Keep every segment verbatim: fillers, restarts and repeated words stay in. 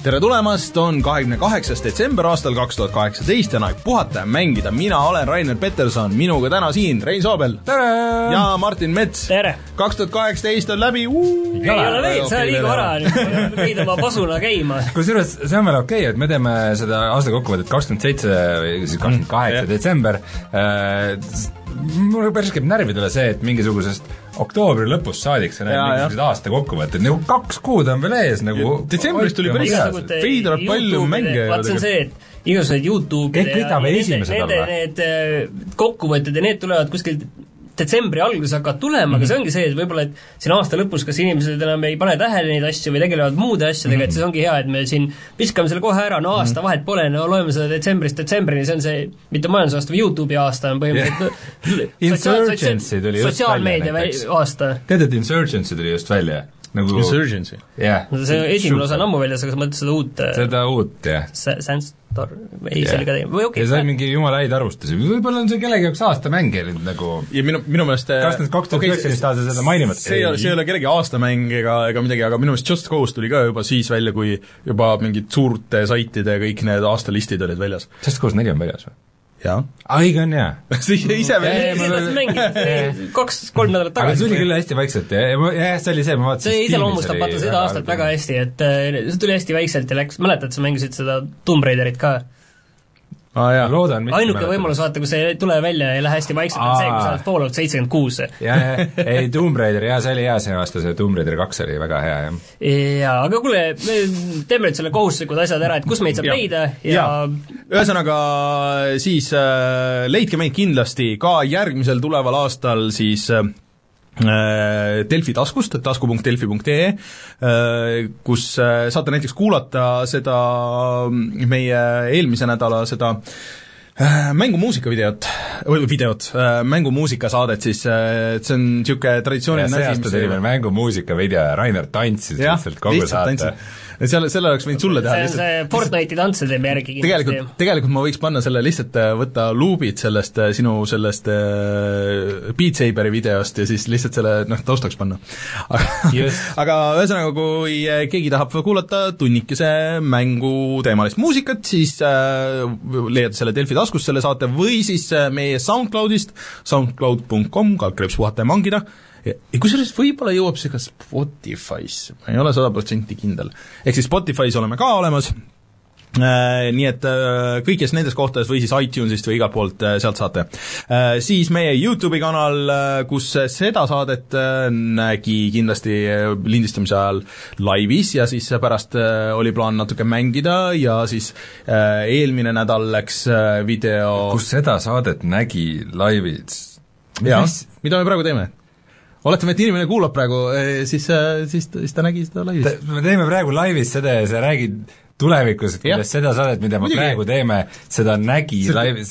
tere tulemast, on kahekümne kaheksas detsember aastal kaks tuhat kaheksateist ja aeg puhata ja mängida. Mina olen Rainer Peterson, minuga täna siin Rein Soobel tere! Ja Martin Mets. Tere! kaks tuhat kaheksateist on läbi. Ei ole veel, see on liiga vara, võid oma pasuna käima. Kusjuures see on veel okei, okay, et me teeme seda aasta kokkuvõtet kakskümmend seitse või kakskümmend kaheksa detsember. Mulle päris käib närvidele see, et mingisugusest oktoobri lõpust saadik see näeb mingisugused aasta kokkuvõtted, nagu kaks kuud on veel ees nagu detsembris tuli päris veidrat palju mänge. Vaat see on see, et igasugused YouTube ja nende need kokkuvõtted ja need tulevad kuskil detsembri alguses hakkavad tulema, mm-hmm. aga see ongi see, et võib-olla et siin aasta lõpus, kas inimesed enam ei pane tähele neid asju või tegelevad muude asjadega, mm-hmm. et siis ongi hea, et me siin viskame selle kohe ära, no aasta vahet pole, no loeme seda detsembrist detsembrini, see on see, mitte majandusaasta või YouTube'i aasta on põhimõtteliselt Insurgency tuli just sotsiaalmeedia aasta. Tead, et Insurgency tuli just välja? Nagu... Insurgency? jah. Yeah. See esimene osa on ammu väljas, aga sa mõtled seda uut... Seda uut, jah. Sandstor, ei, yeah. see oli ka teine. Okay, ja see on mingi jumala häid arvustusi. Võib-olla on see kellegi jaoks aasta mäng nagu... Ja minu, minu meelest... Kas need kaks tuhat üheksateist aasta seda mainivad? See ei ole, see ei ole kellegi aastamäng ega, ega midagi, aga minu meelest Just Cause tuli ka juba siis välja, kui juba mingid suurte saitide kõik need aastalistid olid väljas. Just Cause neli on väljas või? Jaa. Aiga on jaa. ise veel. Kaks, kolm nädalat tagasi. Aga see tuli küll hästi vaikselt ja, ja see oli see, ma vaatasin. See iseloomustab vaata seda aastat väga hästi, et see tuli hästi vaikselt ja läks, mäletad, sa mängisid seda Tomb Raiderit ka? Ah, jah. Loodan, ainuke võimalus vaata, kui see tuleb välja ja ei lähe hästi vaikselt, on see, kui sa oled Fallout seitsekümmend kuus. ja, ja, ei, Tomb Raider, jaa, see oli hea see aasta, see Tomb Raider kaks oli väga hea, jah. Jaa, aga kuule, me teeme nüüd selle kohustuslikud asjad ära, et kus meid saab ja. leida ja, ja. Ühesõnaga, siis äh, leidke meid kindlasti ka järgmisel tuleval aastal siis äh, Delfi taskust, tasku punkt delfi punkt ee, kus saate näiteks kuulata seda meie eelmise nädala seda mängumuusika videot, või videot, mängumuusika saadet siis, et see on niisugune traditsiooniline asi. Ja see aasta tuli veel mängumuusika video ja Rainer tantsis lihtsalt kogu saate. Selle, selle oleks võinud sulle teha see on lihtsalt, see Fortnite'i tantse teeme järgi kindlasti. Tegelikult, tegelikult ma võiks panna selle lihtsalt võtta luubid sellest sinu sellest Beat Saberi videost ja siis lihtsalt selle noh, taustaks panna. Yes. Aga ühesõnaga, kui keegi tahab kuulata tunnikese mängu teemalist muusikat, siis äh, leiate selle Delfi taskust, selle saate või siis meie SoundCloudist soundcloud punkt com, kalkriips puhata ja mangida. Ja, ja kusjuures võib-olla jõuab see ka Spotify's, ma ei ole sada protsenti kindel. Ehk siis Spotify's oleme ka olemas, äh, nii et äh, kõiges nendes kohtades või siis iTunesist või igalt poolt äh, sealt saate. Äh, siis meie YouTube'i kanal, äh, kus seda saadet äh, nägi kindlasti lindistamise ajal laivis ja siis pärast äh, oli plaan natuke mängida ja siis äh, eelmine nädal läks äh, video... Kus seda saadet nägi laivis? Jaa, mida me praegu teeme? Oletame, et inimene kuulab praegu, siis, siis, siis ta nägi seda laivis. Me teeme praegu laivis seda ja sa räägid tulevikus, et kuidas seda saadet, mida me praegu teeme, seda nägi seda... laivis.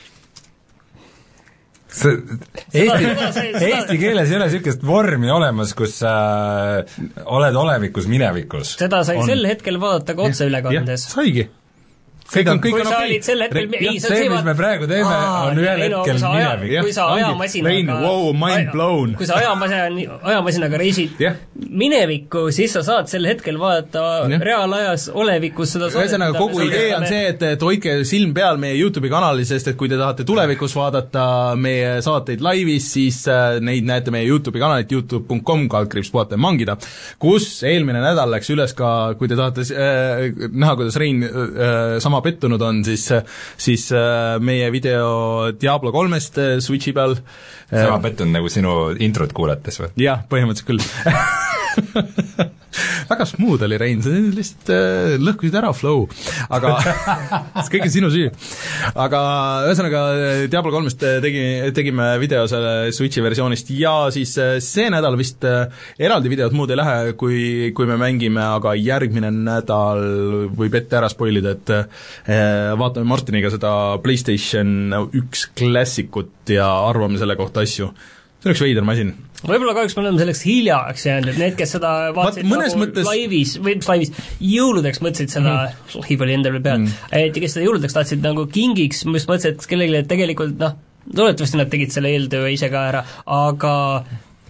See... Eesti, eesti keeles ei ole niisugust vormi olemas, kus sa oled olevikus minevikus. Seda sai on... sel hetkel vaadata ka otse ülekandes. Saigi. Kõik on, kõik kui on sa okei. olid sel hetkel Re, jah, see, mis me praegu teeme, Aa, on ühel hetkel minevik. Kui sa ajamasinaga wow, mind blown. Kui sa ajamasinaga, ajamasinaga reisid yeah. minevikku, siis sa saad sel hetkel vaadata yeah. reaalajas olevikus seda saadet. Ühesõnaga, kogu idee on see, et, et hoidke silm peal meie YouTube'i kanali, sest et kui te tahate tulevikus vaadata meie saateid laivis, siis äh, neid näete meie YouTube'i kanalit youtube punkt com, kalkriips puhata ja mangida, kus eelmine nädal läks üles ka, kui te tahate äh, näha, kuidas Rein äh, sama pettunud on, siis, siis meie video Diablo kolmest Switchi peal. Sama pettunud nagu sinu introt kuulates või? Jah, põhimõtteliselt küll. Väga smooth oli Rein, sa lihtsalt äh, lõhkusid ära flow, aga see kõik on sinu süü. Aga ühesõnaga Diablo kolmest tegi, tegime video selle Switchi versioonist ja siis see nädal vist eraldi videot muud ei lähe, kui, kui me mängime, aga järgmine nädal võib ette ära spoilida, et äh, vaatame Martiniga seda PlayStation üks klassikut ja arvame selle kohta asju. See on üks veider masin. Võib-olla kahjuks me oleme selleks hiljaks jäänud, et need, kes seda vaatasid nagu mõttes... laivis, või laivis, jõuludeks mõtlesid seda mm., laiv oli endal peal, mm. et kes seda jõuludeks tahtsid nagu kingiks, ma just mõtlesin, et kellelegi tegelikult, noh, loodetavasti nad tegid selle eeltöö ise ka ära, aga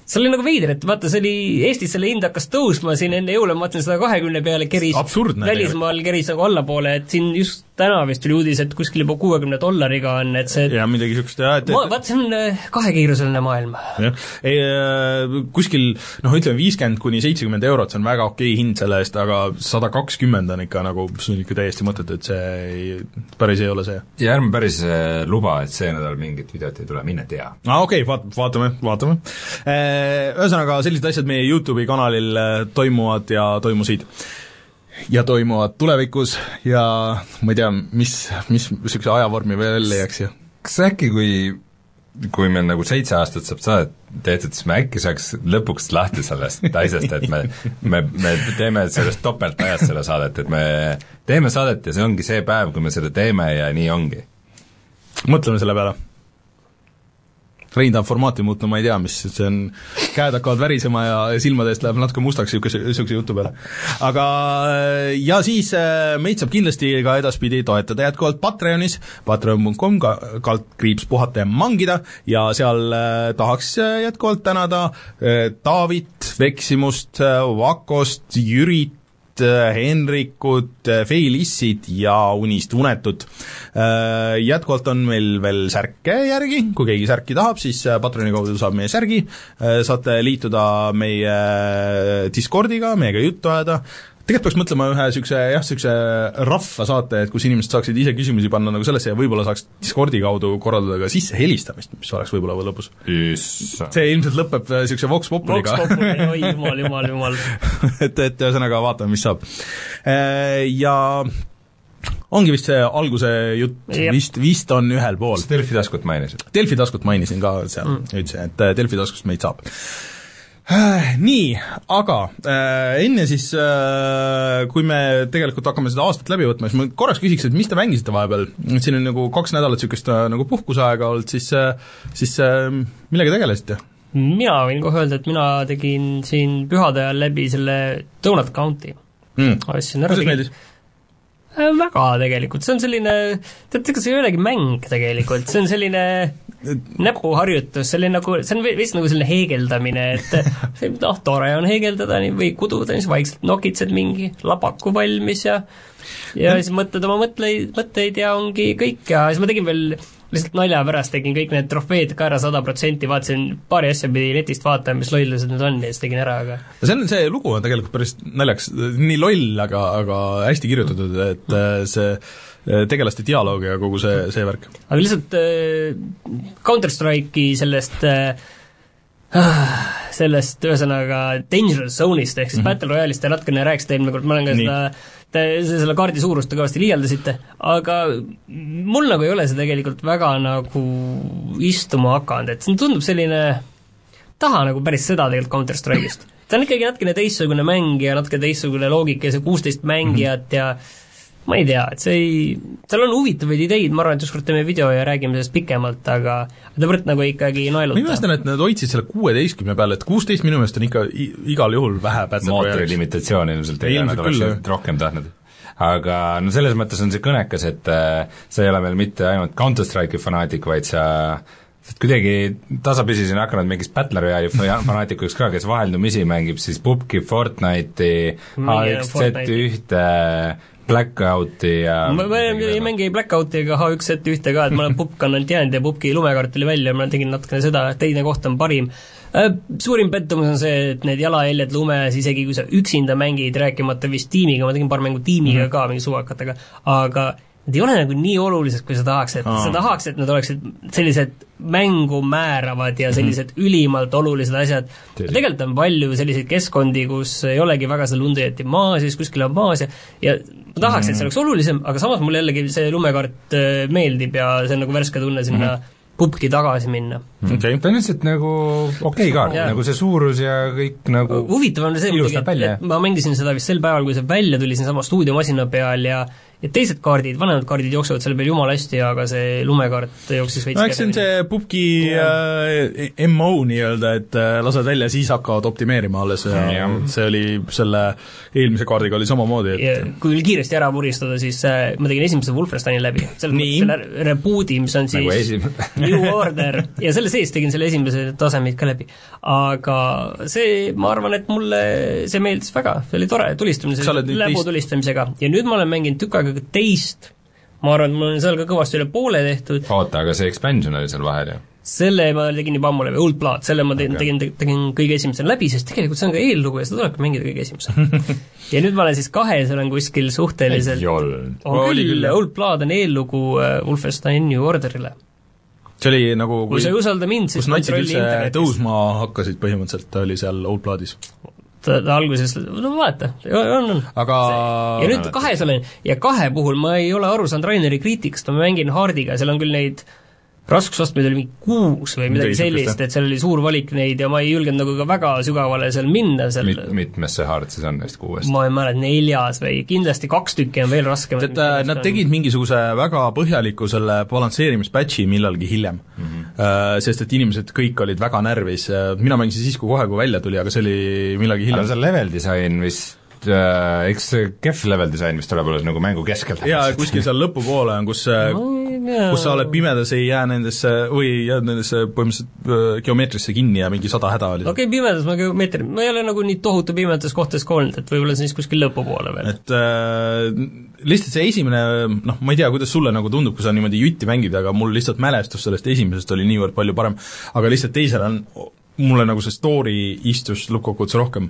see oli nagu veider, et vaata, see oli, Eestis selle hind hakkas tõusma siin enne jõule, ma vaatasin sada kahekümne peale keris, välismaal keris nagu allapoole, et siin just täna vist tuli uudis, et kuskil juba kuuekümne dollariga on, et see ja midagi niisugust, jah, et ma, vaat see on kahekiiruseline maailm. Jah, ei, kuskil, noh, ütleme viiskümmend kuni seitsekümmend eurot, see on väga okei hind selle eest, aga sada kakskümmend on ikka nagu, see on ikka täiesti mõttetu, et see ei, päris ei ole see. ja ärme päris luba, et see nädal mingit videot ei tule, mine tea. aa, okei okay,, vaat-, vaatame, vaatame. Ühesõnaga, sellised asjad meie YouTube'i kanalil toimuvad ja toimusid ja toimuvad tulevikus ja ma ei tea, mis, mis niisuguse ajavormi veel leiaks ju. Kas äkki, kui kui meil nagu seitse aastat saab saadet tehtud, siis me äkki saaks lõpuks lahti sellest asjast, et me, me, me teeme sellest topelt ajast selle saadet, et me teeme saadet ja see ongi see päev, kui me seda teeme ja nii ongi. Mõtleme selle peale. Rein tahab formaati muutma, ma ei tea, mis see on, käed hakkavad värisema ja silmade eest läheb natuke mustaks niisuguse jutu peale. Aga ja siis meid saab kindlasti ka edaspidi toetada jätkuvalt Patreonis, patreon punkt com kaldkriips puhata ja mangida ja seal tahaks jätkuvalt tänada Taavit, Veksimust, Vakost, Jürit, Henrikut, Feilissit ja Unist Unetut. Jätkuvalt on meil veel särke järgi, kui keegi särki tahab, siis Patreoni kaudu saab meie särgi, saate liituda meie Discordiga, meiega juttu ajada. Tegelikult peaks mõtlema ühe niisuguse, jah, niisuguse rahva saate, et kus inimesed saaksid ise küsimusi panna nagu sellesse ja võib-olla saaks Discordi kaudu korraldada ka sisse helistamist, mis oleks võib-olla lõpus. See ilmselt lõpeb niisuguse Vox Populiga. Vox Populi, oi jumal, jumal, jumal. et, et ühesõnaga vaatame, mis saab. Ja ongi vist see alguse jutt, vist, vist on ühel pool. Delfi taskut mainisid? Delfi taskut mainisin ka seal, mm. ütlesin, et Delfi taskust meid saab. Nii, aga äh, enne siis, äh, kui me tegelikult hakkame seda aastat läbi võtma, siis ma korraks küsiks, et mis te mängisite vahepeal? Siin on nagu kaks nädalat niisugust nagu puhkusaega olnud, siis, siis äh, millega tegelesite? Mina võin kohe öelda, et mina tegin siin pühade ajal läbi selle Donut County mm.. kuidas meeldis? Väga tegelikult, see on selline, tead, ega see ei olegi mäng tegelikult, see on selline näpuharjutus, see oli nagu, see on vist nagu selline heegeldamine, et noh, tore on heegeldada või kududa, siis vaikselt nokitsed mingi labaku valmis ja ja siis mõtled oma mõtleid, mõtteid ja ongi kõik ja siis ma tegin veel lihtsalt nalja pärast, tegin kõik need trofeed ka ära sada protsenti, vaatasin paari asja pidi netist vaatama, mis lollused need on ja siis tegin ära, aga see on, see lugu on tegelikult päris naljaks, nii loll, aga, aga hästi kirjutatud, et see tegelaste dialoog ja kogu see, see värk. Aga lihtsalt äh, Counter-Strike'i sellest äh, sellest ühesõnaga Dangerous Zone'ist ehk siis mm -hmm. Battle Royale'ist ja natukene rääkisite eelmine kord, ma olen ka seda te selle kaardi suurust kõvasti liialdasite, aga mul nagu ei ole see tegelikult väga nagu istuma hakanud, et see tundub selline taha nagu päris seda tegelikult Counter-Strike'ist. See on ikkagi natukene teistsugune mäng ja natuke teistsugune loogika ja see kuusteist mängijat ja ma ei tea, et see ei, seal on huvitavaid ideid, ma arvan, et ükskord teeme video ja räägime sellest pikemalt, aga ta võrd nagu ikkagi naeluta. Ma imestan, et nad hoidsid selle kuueteistkümne peale, et kuusteist minu meelest on ikka igal juhul vähe Battle Royale'is. Mootori limitatsioon ilmselt ei ole, nad oleks rohkem tahtnud. Aga no selles mõttes on see kõnekas, et sa ei ole meil mitte ainult Counter-Strike'i fanaatik, vaid sa et kuidagi tasapisi siin hakanud mingist Battle Royale'i fanaatikuks ka, kes vaheldumisi mängib siis Pupki, Fortnite'i, H üks Z üks Blackouti ja ma, ma ei mängi Blackouti ega H üks Z üks ka, et ma olen Pupk on ainult jäänud ja Pupki lumekartuli välja, ma tegin natukene seda, teine koht on parim. Suurim pettumus on see, et need jalajäljed lumes, isegi kui sa üksinda mängid, rääkimata vist tiimiga, ma tegin paar mängu tiimiga mm -hmm. ka, mingi suvakatega, aga need ei ole nagu nii olulised, kui sa tahaks, et Aa. sa tahaks, et nad oleksid sellised mängu määravad ja sellised mm -hmm. ülimalt olulised asjad. Tegelikult on palju selliseid keskkondi, kus ei olegi väga seda lundujätti maas, siis kuskil on maas ja, ja ma tahaks, mm -hmm. et see oleks olulisem, aga samas mulle jällegi see lumekaart meeldib ja see on nagu värske tunne sinna mm -hmm. Pupki tagasi minna. Okay. ta on lihtsalt nagu okei okay kaart, nagu see suurus ja kõik nagu huvitav on see, et ma mängisin seda vist sel päeval, kui see välja tuli siin sama stuudiomasina peal ja ja teised kaardid, vanemad kaardid jooksevad selle peal jumala hästi, aga see lumekaart jooksis veits no eks see on see pubgi äh, M O nii-öelda, et äh, lased välja, siis hakkavad optimeerima alles ja, ja see oli selle eelmise kaardiga oli samamoodi, et ja, kui kiiresti ära puristada, siis äh, ma tegin esimese Wolfensteini läbi, selle reboot'i, mis on siis New Order ja selle sees tegin selle esimese tasemeid ka läbi. Aga see, ma arvan, et mulle see meeldis väga, see oli tore tulistamine, läbu tulistamisega ja nüüd ma olen mänginud tükk aega teist, ma arvan, et mul on seal ka kõvasti üle poole tehtud. Oota, aga see expansion oli seal vahel, ju? Selle ma tegin juba ammu läbi, Old Blood, selle ma tegin, okay. tegin, tegin kõige esimesel läbi, sest tegelikult see on ka eellugu ja seda tulebki mängida kõige esimesel. ja nüüd ma olen siis kahes, olen kuskil suhteliselt on küll, küll, Old Blood on eellugu Wolfenstein New Orderile. See oli nagu kui, kui sa ei usalda mind, siis kontrolli internetis. Tõusma hakkasid põhimõtteliselt, oli seal Old Bloodis. ta, ta alguses, no vaata, on, on. aga ja nüüd kahes olen, ja kahe puhul ma ei ole aru saanud Raineri kriitikast, ma mängin Hardiga, seal on küll neid raskusastmeid oli mingi kuus või midagi sellist, et seal oli suur valik neid ja ma ei julgenud nagu ka väga sügavale seal minna seal Mit, mitmes see hard siis on neist kuuest? ma ei mäleta, neljas või kindlasti kaks tükki on veel raskem. et nad on... tegid mingisuguse väga põhjaliku selle balansseerimispätši millalgi hiljem mm, -hmm. uh, sest et inimesed kõik olid väga närvis, mina mängisin siis, kui kohe, kui välja tuli, aga see oli millalgi hiljem. aga see level disain vist Uh, eks see kehv level disain, mis tuleb alles nagu mängu keskel. jaa, kuskil seal lõpupoole on, kus no, kus sa oled pimedas, ei jää nendesse või jääd nendesse põhimõtteliselt geomeetrisse kinni ja mingi sada häda oli. okei okay,, pimedas ma geomeetri, ma ei ole nagu nii tohutu pimedates kohtades ka olnud, et võib-olla siis kuskil lõpupoole veel. et äh, lihtsalt see esimene, noh, ma ei tea, kuidas sulle nagu tundub, kui sa niimoodi jutti mängid, aga mul lihtsalt mälestus sellest esimesest oli niivõrd palju parem, aga lihtsalt teisel on mulle nagu see story istus lõppkokkuvõttes rohkem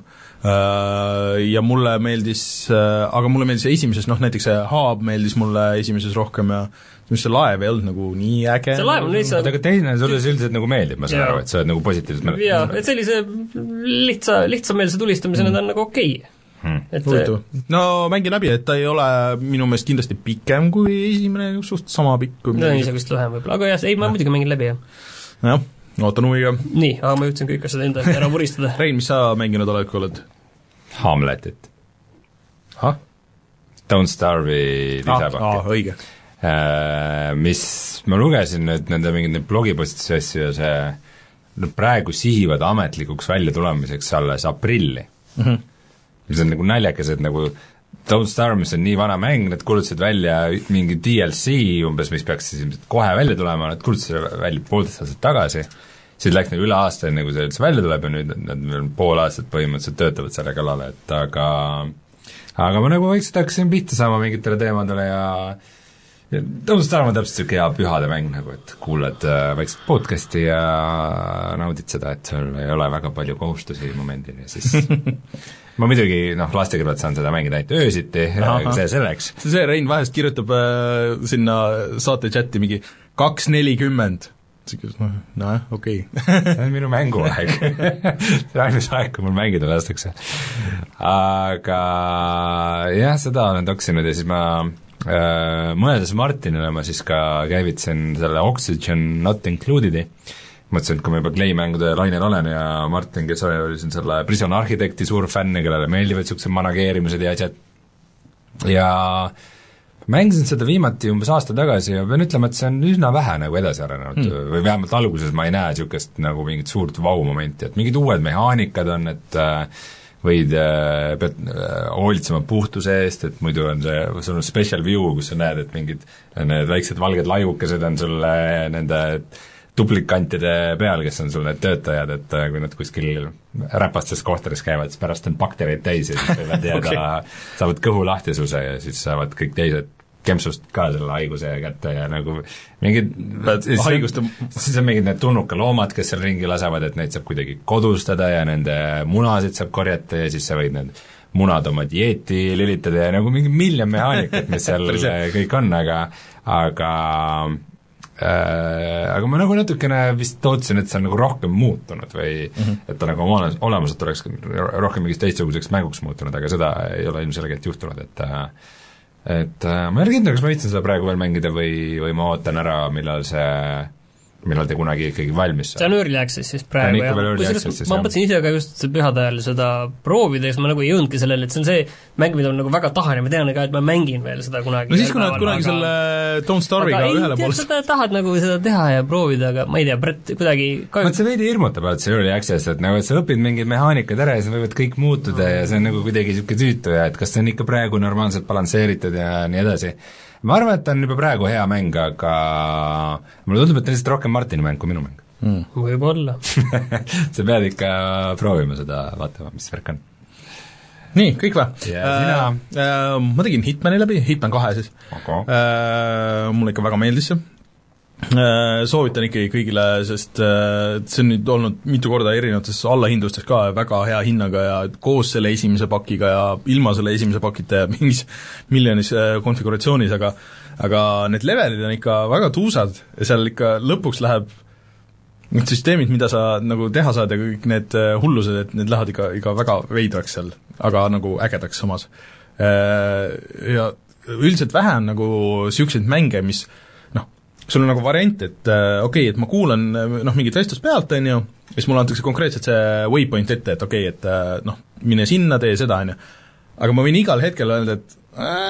ja mulle meeldis, aga mulle meeldis esimeses, noh näiteks see haab meeldis mulle esimeses rohkem ja mis see laev ei olnud nagu nii äge. see laev on lihtsalt aga teine sulle see üldiselt nagu meeldib, ma saan aru, et sa oled nagu positiivselt mälestus. jaa, et sellise lihtsa, lihtsameelse tulistamisena ta on nagu okei okay. hmm. et no mängin läbi, et ta ei ole minu meelest kindlasti pikem kui esimene, suht sama pikk kui no ise vist lühem võib-olla, aga jah, ei, ma muidugi mängin läbi, jah. jah, ootan huviga. nii, aga ma jõudsin kõik asjad enda ära puristada. Rein, mis sa mänginud oled, kui oled? Hamletit. ah? Don't Starve'i lisapakki. Ah, ah, õige. Äh, mis ma lugesin nüüd nende mingid blogipostitusi asju ja see no praegu sihivad ametlikuks välja tulemiseks alles aprilli mm. -hmm. mis on nagu naljakas, et nagu Don't Starve, mis on nii vana mäng, nad kuulutasid välja mingi D L C umbes, mis peaks siis kohe välja tulema, nad kuulutasid välja poolteist aastat tagasi, siis läks nagu üle aasta, enne kui see üldse välja tuleb ja nüüd nad veel pool aastat põhimõtteliselt töötavad selle kallale, et aga aga ma nagu vaikselt hakkasin pihta saama mingitele teemadele ja ja Don't Starve on täpselt niisugune hea pühade mäng nagu, et kuulad äh, väikselt podcasti ja naudid seda, et sul ei ole väga palju kohustusi momendil ja siis ma muidugi, noh, lastega pealt saan seda mängida ainult öösiti, see selleks. see Rein vahest kirjutab äh, sinna saate chati mingi kaks nelikümmend, noh, noh, okei. see on minu mänguaeg. see on ainus aeg, kui mul mängida lastakse. aga jah, seda olen toksinud ja siis ma äh, mõeldes Martinile ma siis ka käivitsin selle Oxygen Not Included'i, mõtlesin, et kui ma juba Clay-mängude lainel olen ja Martin, kes oli siin selle Prison Architecti suur fänn, kellele meeldivad niisugused manageerimised ja asjad, ja mängisin seda viimati umbes aasta tagasi ja pean ütlema, et see on üsna vähe nagu edasi arenenud mm. või vähemalt alguses ma ei näe niisugust nagu mingit suurt vau-momenti, et mingid uued mehaanikad on, et võid, pead hoolitsema puhtuse eest, et muidu on see, sul on special view, kus sa näed, et mingid need väiksed valged laiukesed on sul nende duplikantide peal, kes on sul need töötajad, et kui nad kuskil räpastes kohtades käivad, siis pärast on baktereid täis ja siis võivad jääda okay. saavad kõhulahtisuse ja siis saavad kõik teised kempsust ka selle haiguse kätte ja nagu mingid haiguste siis on mingid need tulnuka loomad, kes seal ringi lasevad, et neid saab kuidagi kodustada ja nende munasid saab korjata ja siis sa võid need munad oma dieeti lülitada ja nagu mingi miljon mehaanikat, mis seal kõik on, aga aga Äh, aga ma nagu natukene vist tootsin, et see on nagu rohkem muutunud või mm -hmm. et ta nagu oma olemuselt oleks rohkem mingist teistsuguseks mänguks muutunud, aga seda ei ole ilmselgelt juhtunud, et et ma ei ole kindel, kas ma viitsin seda praegu veel mängida või, või ma ootan ära, millal see millal te kunagi ikkagi valmis saab. See on early access siis praegu ja kusjuures ma mõtlesin ise ka just pühade ajal seda proovida, siis ma nagu ei jõudnudki sellele, et see on see mäng, mida on nagu väga tahan ja ma tean ka, et ma mängin veel seda kunagi. No siis, kui nad kunagi aga... selle Don't Starve'iga ühele poole sa tahad nagu seda teha ja proovida, aga ma ei tea, Brett kuidagi ka... Vaat see veidi hirmutab alati see early access, et nagu et sa õpid mingid mehaanikad ära ja siis võivad kõik muutuda mm. ja see on nagu kuidagi niisugune tüütu ja et kas see on ikka praegu normaalselt balansseeritud ja nii edasi. Ma arvan, et ta on juba praegu hea mäng, aga mulle tundub, et ta on lihtsalt rohkem Martini mäng kui minu mäng mm.. Võib-olla sa pead ikka proovima seda, vaatama, mis värk on. Nii, kõik või? Yeah, äh, äh, ma tegin Hitmani läbi, Hitman kahe siis okay. äh, mulle ikka väga meeldis see äh, soovitan ikkagi kõigile, sest äh, see on nüüd olnud mitu korda erinevates allahindlustes ka väga hea hinnaga ja koos selle esimese pakiga ja ilma selle esimese pakita ja mingis miljonis äh, konfiguratsioonis, aga aga need levelid on ikka väga tuusad ja seal ikka lõpuks läheb need süsteemid, mida sa nagu teha saad ja kõik need hullused, et need lähevad ikka, ikka väga veidraks seal, aga nagu ägedaks samas. Ja üldiselt vähe on nagu niisuguseid mänge, mis noh, sul on nagu variant, et okei okay,, et ma kuulan noh, mingit vestlust pealt, on ju, siis mulle antakse konkreetselt see waypoint ette, et okei okay,, et noh, mine sinna, tee seda, on ju. Aga ma võin igal hetkel öelda, et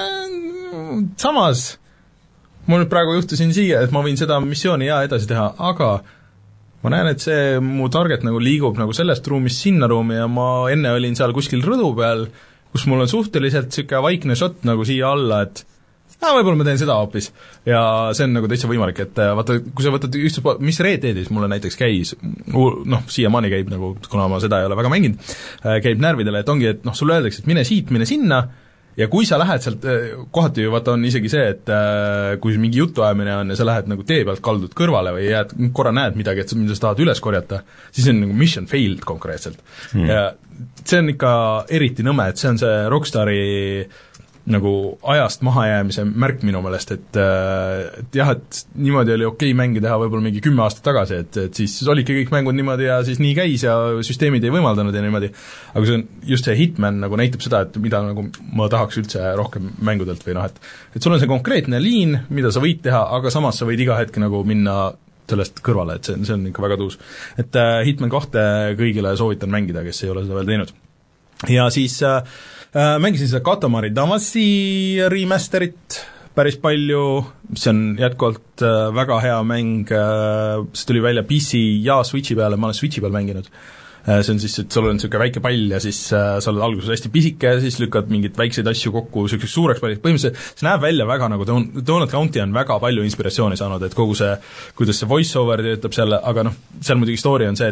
äh, samas ma nüüd praegu juhtusin siia, et ma võin seda missiooni ja edasi teha, aga ma näen, et see mu target nagu liigub nagu sellest ruumist sinna ruumi ja ma enne olin seal kuskil rõdu peal, kus mul on suhteliselt niisugune vaikne shot nagu siia alla, et ah, võib-olla ma teen seda hoopis. Ja see on nagu täitsa võimalik, et vaata, kui sa võtad üks, mis Red Deadis mulle näiteks käis, noh, siiamaani käib nagu, kuna ma seda ei ole väga mänginud, käib närvidele, et ongi, et noh, sulle öeldakse, et mine siit, mine sinna, ja kui sa lähed sealt, kohati ju vaata on isegi see, et kui mingi jutuajamine on ja sa lähed nagu tee pealt kaldud kõrvale või jääd, korra näed midagi, et mida sa tahad üles korjata, siis on nagu mission failed konkreetselt mm.. ja see on ikka eriti nõme, et see on see Rockstari nagu ajast mahajäämise märk minu meelest, et, et jah, et niimoodi oli okei mänge teha võib-olla mingi kümme aastat tagasi, et, et siis olidki kõik mängud niimoodi ja siis nii käis ja süsteemid ei võimaldanud ja niimoodi, aga see on just see Hitman nagu näitab seda, et mida nagu ma tahaks üldse rohkem mängudelt või noh, et et sul on see konkreetne liin, mida sa võid teha, aga samas sa võid iga hetk nagu minna sellest kõrvale, et see, see on ikka väga tuus. Et äh, Hitman kahte kõigile soovitan mängida, kes ei ole seda veel teinud. Ja siis äh, mängisin seda Katamari Damacy remasterit päris palju, mis on jätkuvalt väga hea mäng, see tuli välja P C ja Switchi peale, ma olen Switchi peal mänginud. See on siis, et sul on niisugune väike pall ja siis sa oled alguses hästi pisike ja siis lükkad mingeid väikseid asju kokku niisuguseks suureks palliks, põhimõtteliselt see näeb välja väga nagu Donut County on väga palju inspiratsiooni saanud, et kogu see, kuidas see voice-over töötab seal, aga noh, seal muidugi story on see,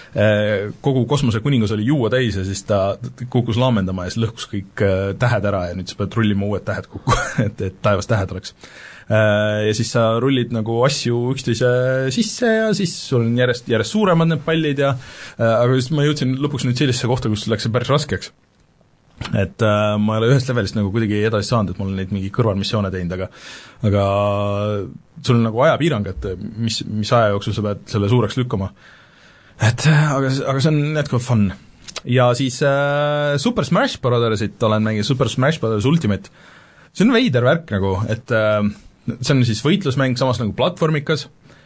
et kogu kosmosekuningas oli juua täis ja siis ta kukkus laamendama ja siis lõhkus kõik tähed ära ja nüüd sa pead rullima uued tähed kokku, et, et taevas tähed oleks. Ja siis sa rullid nagu asju üksteise sisse ja siis sul on järjest, järjest suuremad need pallid ja aga siis ma jõudsin lõpuks nüüd sellisesse kohta, kus läks see päris raskeks. Et äh, ma ei ole ühest levelist nagu kuidagi edasi saanud, et ma olen neid mingi kõrvalmissioone teinud, aga aga sul on nagu ajapiirang, et mis, mis aja jooksul sa pead selle suureks lükkama. Et aga, aga see on jätkuvalt fun. Ja siis äh, Super Smash Brothersit olen mänginud, Super Smash Brothers Ultimate. See on veider värk nagu, et äh, see on siis võitlusmäng, samas nagu platvormikas.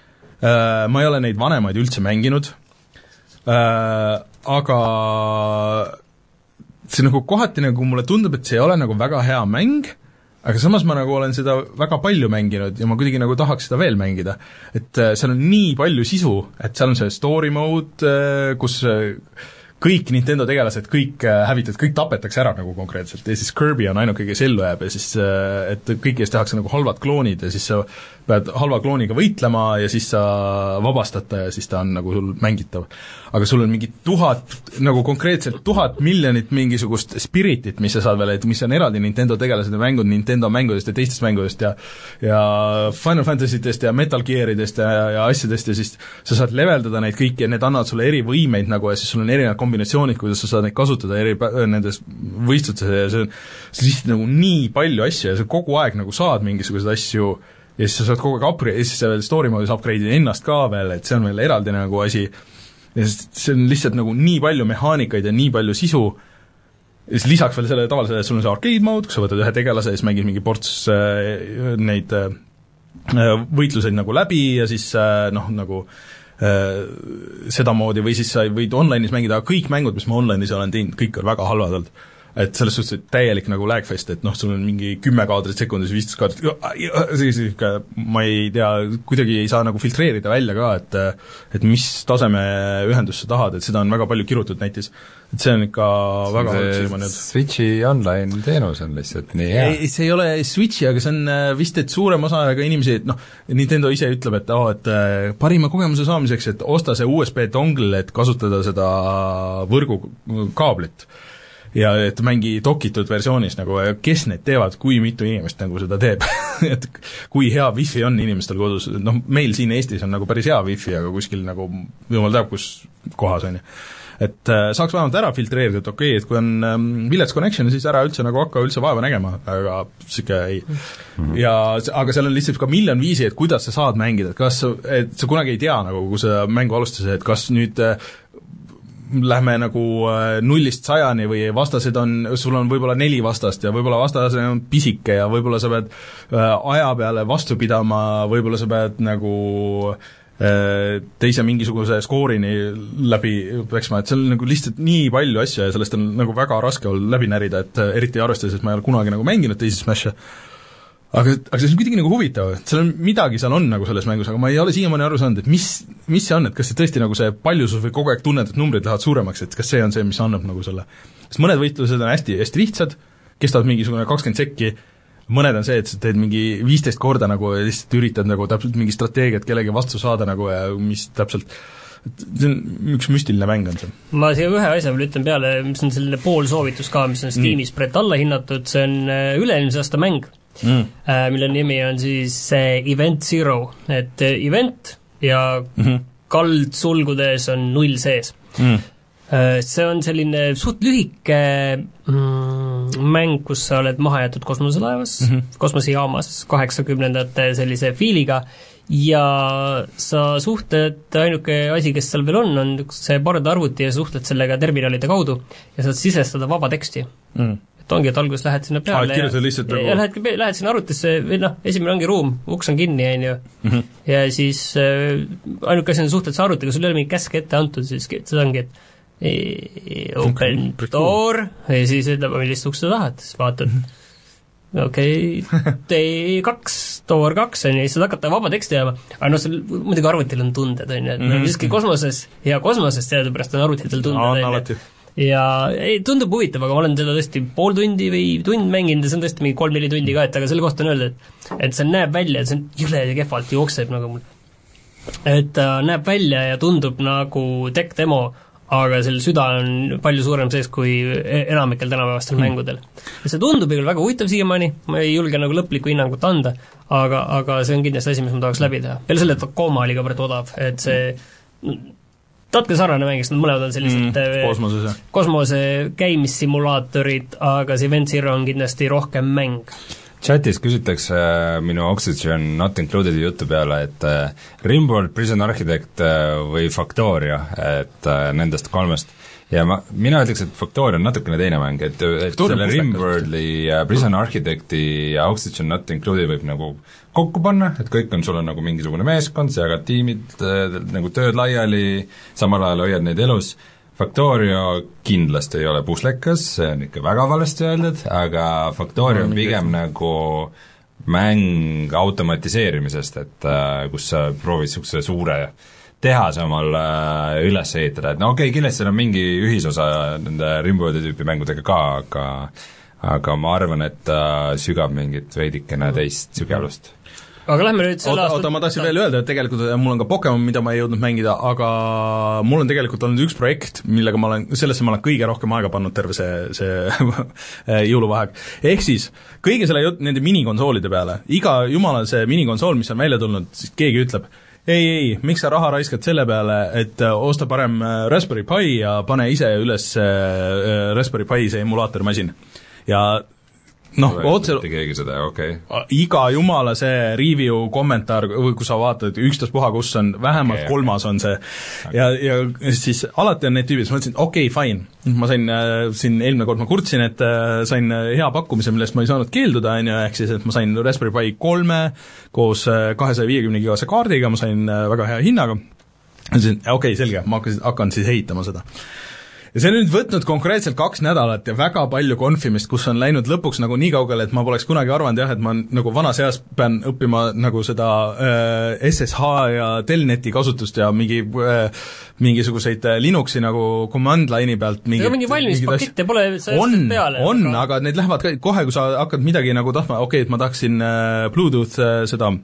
Ma ei ole neid vanemaid üldse mänginud, aga see nagu kohati nagu mulle tundub, et see ei ole nagu väga hea mäng, aga samas ma nagu olen seda väga palju mänginud ja ma kuidagi nagu tahaks seda veel mängida. Et seal on nii palju sisu, et seal on see story mode, kus kõik Nintendo tegelased, kõik hävitad, kõik tapetakse ära nagu konkreetselt ja siis Kirby on ainuke, kes ellu jääb ja siis et kõiki ees tehakse nagu halvad kloonid ja siis sa pead halva klooniga võitlema ja siis sa vabastad ta ja siis ta on nagu sul mängitav. Aga sul on mingi tuhat, nagu konkreetselt tuhat miljonit mingisugust spiritit, mis sa saad veel, et mis on eraldi Nintendo tegelased ja mängud Nintendo mängudest ja teistest mängudest ja ja Final Fantasy'dest ja Metal Gearidest ja, ja asjadest ja siis sa saad leveldada neid kõiki ja need annavad sulle eri võimeid nagu ja siis sul on erinevad kombinatsioonid, kuidas sa saad neid kasutada eri nendes võistlustes ja see on, see on lihtsalt nagu nii palju asju ja sa kogu aeg nagu saad mingisuguseid asju ja siis sa saad kogu aeg upgrade, ja siis sa veel story mode'is upgrade'id ennast ka veel, et see on veel eraldi nagu asi ja see on lihtsalt nagu nii palju mehaanikaid ja nii palju sisu ja siis lisaks veel selle tavalisele, sul on see arcade mode, kus sa võtad ühe tegelase ja siis mängid mingi ports äh, neid äh, võitluseid nagu läbi ja siis noh, nagu sedamoodi või siis sa võid online'is mängida, aga kõik mängud, mis ma online'is olen teinud, kõik on väga halvad olnud. Et selles suhtes, et täielik nagu lagfest, et noh, sul on mingi kümme kaadrit sekundis, viisteist kaadrit, siis ma ei tea, kuidagi ei saa nagu filtreerida välja ka, et et mis taseme ühendust sa tahad, et seda on väga palju kirutud näitis. Et see on ikka see väga halb silma nüüd. Switchi online teenus on lihtsalt nii hea. Ei, see ei ole Switchi, aga see on vist, et suurem osa ka inimesi, et noh, Nintendo ise ütleb, et oh, et parima kogemuse saamiseks, et osta see U S B dongle, et kasutada seda võrgukaablit. Ja et mängi dokitud versioonis nagu, kes need teevad, kui mitu inimest nagu seda teeb et kui hea wifi on inimestel kodus, noh, meil siin Eestis on nagu päris hea wifi, aga kuskil nagu jumal teab, kus kohas on ju. Et äh, saaks vähemalt ära filtreerida, et okei okay,, et kui on ähm, Village Connection, siis ära üldse nagu hakka üldse vaeva nägema, aga siuke ei mm-hmm. ja, aga seal on lihtsalt ka miljon viisi, et kuidas sa saad mängida, et kas, et sa kunagi ei tea nagu, kui sa mängu alustasid, et kas nüüd äh, lähme nagu nullist sajani või vastased on, sul on võib-olla neli vastast ja võib-olla vastased on pisike ja võib-olla sa pead aja peale vastu pidama, võib-olla sa pead nagu teise mingisuguse skoorini läbi peksma, et seal on nagu lihtsalt nii palju asju ja sellest on nagu väga raske olnud läbi närida, et eriti arvestades, et ma ei ole kunagi nagu mänginud teisi Smash'e. Aga, aga see on kuidagi nagu huvitav, et seal on midagi seal on nagu selles mängus, aga ma ei ole siiamaani aru saanud, et mis, mis see on, et kas see tõesti nagu see paljusus või kogu aeg tunned, et numbrid lähevad suuremaks, et kas see on see, mis annab nagu selle. Sest mõned võitlused on hästi, hästi lihtsad, kestavad mingisugune kakskümmend sekki, mõned on see, et sa teed mingi viisteist korda nagu ja lihtsalt üritad nagu täpselt mingi strateegiat kellegi vastu saada nagu ja mis täpselt see on üks müstiline mäng on see. Ma siia ühe asja veel ütlen peale, mis on selline pool soovitus ka, mis on Steamis mm. praegu alla hinnatud, see on üle-eelmise aasta mäng, mm. mille nimi on siis Event Zero, et event ja mm-hmm. kald sulgudes on null sees mm.. See on selline suht lühike mm, mäng, kus sa oled maha jäetud kosmoselaevas mm-hmm., kosmosejaamas, kaheksakümnendate sellise fiiliga ja sa suhtled, ainuke asi, kes seal veel on, on see pardarvuti ja suhtled sellega terminalide kaudu ja saad sisestada vaba teksti mm. et ongi, et alguses lähed sinna peale ja, ja, nagu... ja lähed, lähed sinna arvutisse, või noh, esimene ongi ruum, uks on kinni, on ju mm-hmm. ja siis äh, ainuke asi on suhtled sa arvutiga, sul ei ole mingi käske ette antud, siis seda ongi, et e, open okay. door ja siis ütleb, millist uks sa tahad, siis vaatad mm-hmm. okei okay,, tee kaks, door kaks on ja siis saad hakata vaba teksti jääma, aga noh, seal muidugi arvutil on tunded, on ju, et mm-hmm. siiski kosmoses ja kosmoses teadupärast on arvutitel tunded no,, on ju. Ja ei, tundub huvitav, aga ma olen teda tõesti pool tundi või tund mänginud ja see on tõesti mingi kolm-neli tundi ka, et aga selle kohta on öelda, et, et see näeb välja, et see on jõle kehvalt jookseb nagu mul. Et ta äh, näeb välja ja tundub nagu tech demo, aga selle süda on palju suurem sees kui enamikel tänapäevastel hmm. mängudel. Ja see tundub küll väga huvitav siiamaani, ma ei julge nagu lõplikku hinnangut anda, aga, aga see on kindlasti asi, mis ma tahaks läbi teha. Peale selle, et kooma oli ka praegu odav, et see tatke sarnane mäng, sest nad mõlemad on sellised mm, kosmoses, kosmose käimissimulaatorid, aga see Event Zero on kindlasti rohkem mäng. Chatis küsitakse minu Oxygen Not Included jutu peale, et Rimworld, Prison Architect või Factoria, et nendest kolmest. Ja ma, mina ütleks, et Factoria on natukene teine mäng, et, et selle Rimworldi, Prison Architecti ja Oxygen Not Included võib nagu kokku panna, et kõik on, sul on nagu mingisugune meeskond, sa jagad tiimid nagu tööd laiali, samal ajal hoiad neid elus. Factoria kindlasti ei ole puslekas, see on ikka väga valesti öeldud, aga Factoria on pigem nagu mäng automatiseerimisest, et äh, kus sa proovid niisuguse suure tehase omal äh, üles ehitada, et no okei okay,, kindlasti seal on mingi ühisosa nende Rimworldi tüüpi mängudega ka, aga aga ma arvan, et ta äh, sügab mingit veidikene teist sügavust. Aga lähme nüüd selle aasta... Oota, ma tahtsin veel öelda, et tegelikult mul on ka Pokemon, mida ma ei jõudnud mängida, aga mul on tegelikult olnud üks projekt, millega ma olen, sellesse ma olen kõige rohkem aega pannud terve see, see jõuluvaheaeg. Ehk siis, kõige selle jut-, nende minikonsoolide peale, iga jumala see minikonsool, mis on välja tulnud, siis keegi ütleb, ei, ei, miks sa raha raiskad selle peale, et osta parem Raspberry Pi ja pane ise üles Raspberry Pi see emulaatormasin. Ja noh, otse keegi seda, okei okay. iga jumala see review kommentaar, või kui sa vaatad ükstaspuha, kus on vähemalt okay, kolmas okay. on see okay. ja, ja siis alati on need tüübid, siis ma mõtlesin, okei okay,, fine, ma sain äh, siin eelmine kord ma kurtsin, et äh, sain hea pakkumise, millest ma ei saanud keelduda, on ju, ehk siis, et ma sain Raspberry Pi kolme koos äh, kahesaja viiekümne gigase kaardiga, ma sain äh, väga hea hinnaga, okei okay,, selge, ma hakkasin, hakkan siis ehitama seda. Ja see on nüüd võtnud konkreetselt kaks nädalat ja väga palju konfimist, kus on läinud lõpuks nagu nii kaugele, et ma poleks kunagi arvanud jah, et ma nagu vanas eas pean õppima nagu seda äh, S S H ja Telneti kasutust ja mingi äh, mingisuguseid Linuxi nagu command line'i pealt mingid, ega mingi valmis pakette pole sa on, peale. on, aga... aga need lähevad ka kohe, kui sa hakkad midagi nagu tahtma, okei okay,, et ma tahaksin äh, Bluetooth äh, seda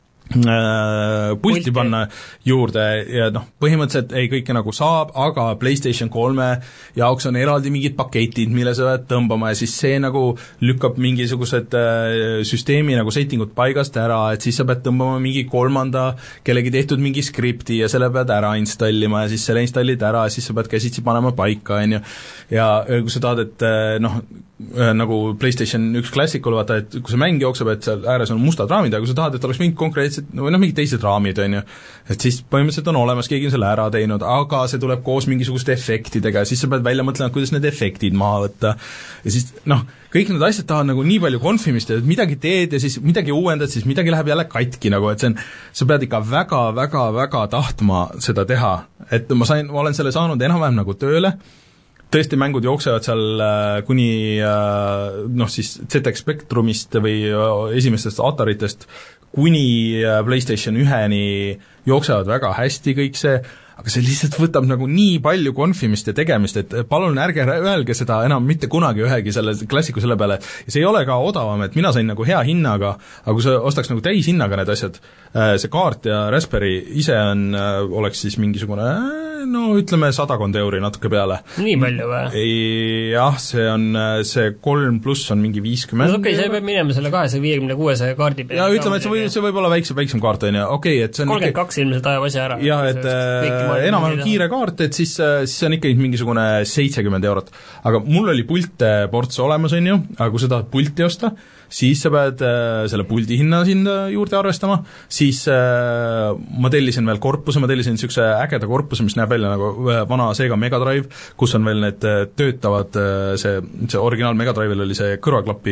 pulti, pulti panna juurde ja noh, põhimõtteliselt ei kõike nagu saab, aga PlayStation kolme jaoks on eraldi mingid paketid, mille sa pead tõmbama ja siis see nagu lükkab mingisugused äh, süsteemi nagu settingud paigast ära, et siis sa pead tõmbama mingi kolmanda, kellegi tehtud mingi skripti ja selle pead ära installima ja siis selle installid ära ja siis sa pead käsitsi panema paika, on ju. Ja kui sa tahad, et noh, nagu PlayStation üks klassikul, vaata, et kui see mäng jookseb, et seal ääres on mustad raamid, aga kui sa tahad, et oleks mingid konkreetsed, või noh, mingid teised raamid, on ju, et siis põhimõtteliselt on olemas, keegi on selle ära teinud, aga see tuleb koos mingisuguste efektidega ja siis sa pead välja mõtlema, kuidas need efektid maha võtta ja siis noh, kõik need asjad tahavad nagu nii palju konfimist, et midagi teed ja siis midagi uuendad, siis midagi läheb jälle katki nagu, et see on, sa pead ikka väga, väga, väga tahtma seda teha, et ma sain, ma olen selle saanud enam-vähem nagu tööle, tõesti mängud jooksevad seal äh, kuni äh, noh siis Z X Spectrumist või äh, esimestest Ataritest kuni äh, PlayStation üheni jooksevad väga hästi kõik see, aga see lihtsalt võtab nagu nii palju konfimist ja tegemist, et palun ärge öelge seda enam mitte kunagi ühegi selle klassiku selle peale, ja see ei ole ka odavam, et mina sain nagu hea hinnaga, aga kui sa ostaks nagu täishinnaga need asjad, see kaart ja Raspberry ise on, oleks siis mingisugune no ütleme sadakond euri natuke peale. Nii palju või? Jah, see on, see kolm pluss on mingi viiskümmend. No okei, okay, see peab minema selle kahesaja viiekümne kuue kaardi peale. Ja ütleme, et see võib, see võib olla väiksem, väiksem kaart, on ju, okei, et see on kolmkümmend kaks ilmselt ajab asja ära. Jah, et enam-vähem kiire kaart, et siis, siis on ikkagi mingisugune seitsekümmend eurot. Aga mul oli pilte ports olemas, on ju, aga kui sa tahad pulti osta, siis sa pead äh, selle puldi hinna sinna juurde arvestama, siis äh, ma tellisin veel korpuse, ma tellisin niisuguse ägeda korpuse, mis näeb välja nagu vana Sega Mega Drive, kus on veel need töötavad, see, see originaal Mega Drive'il oli see kõrvaklapi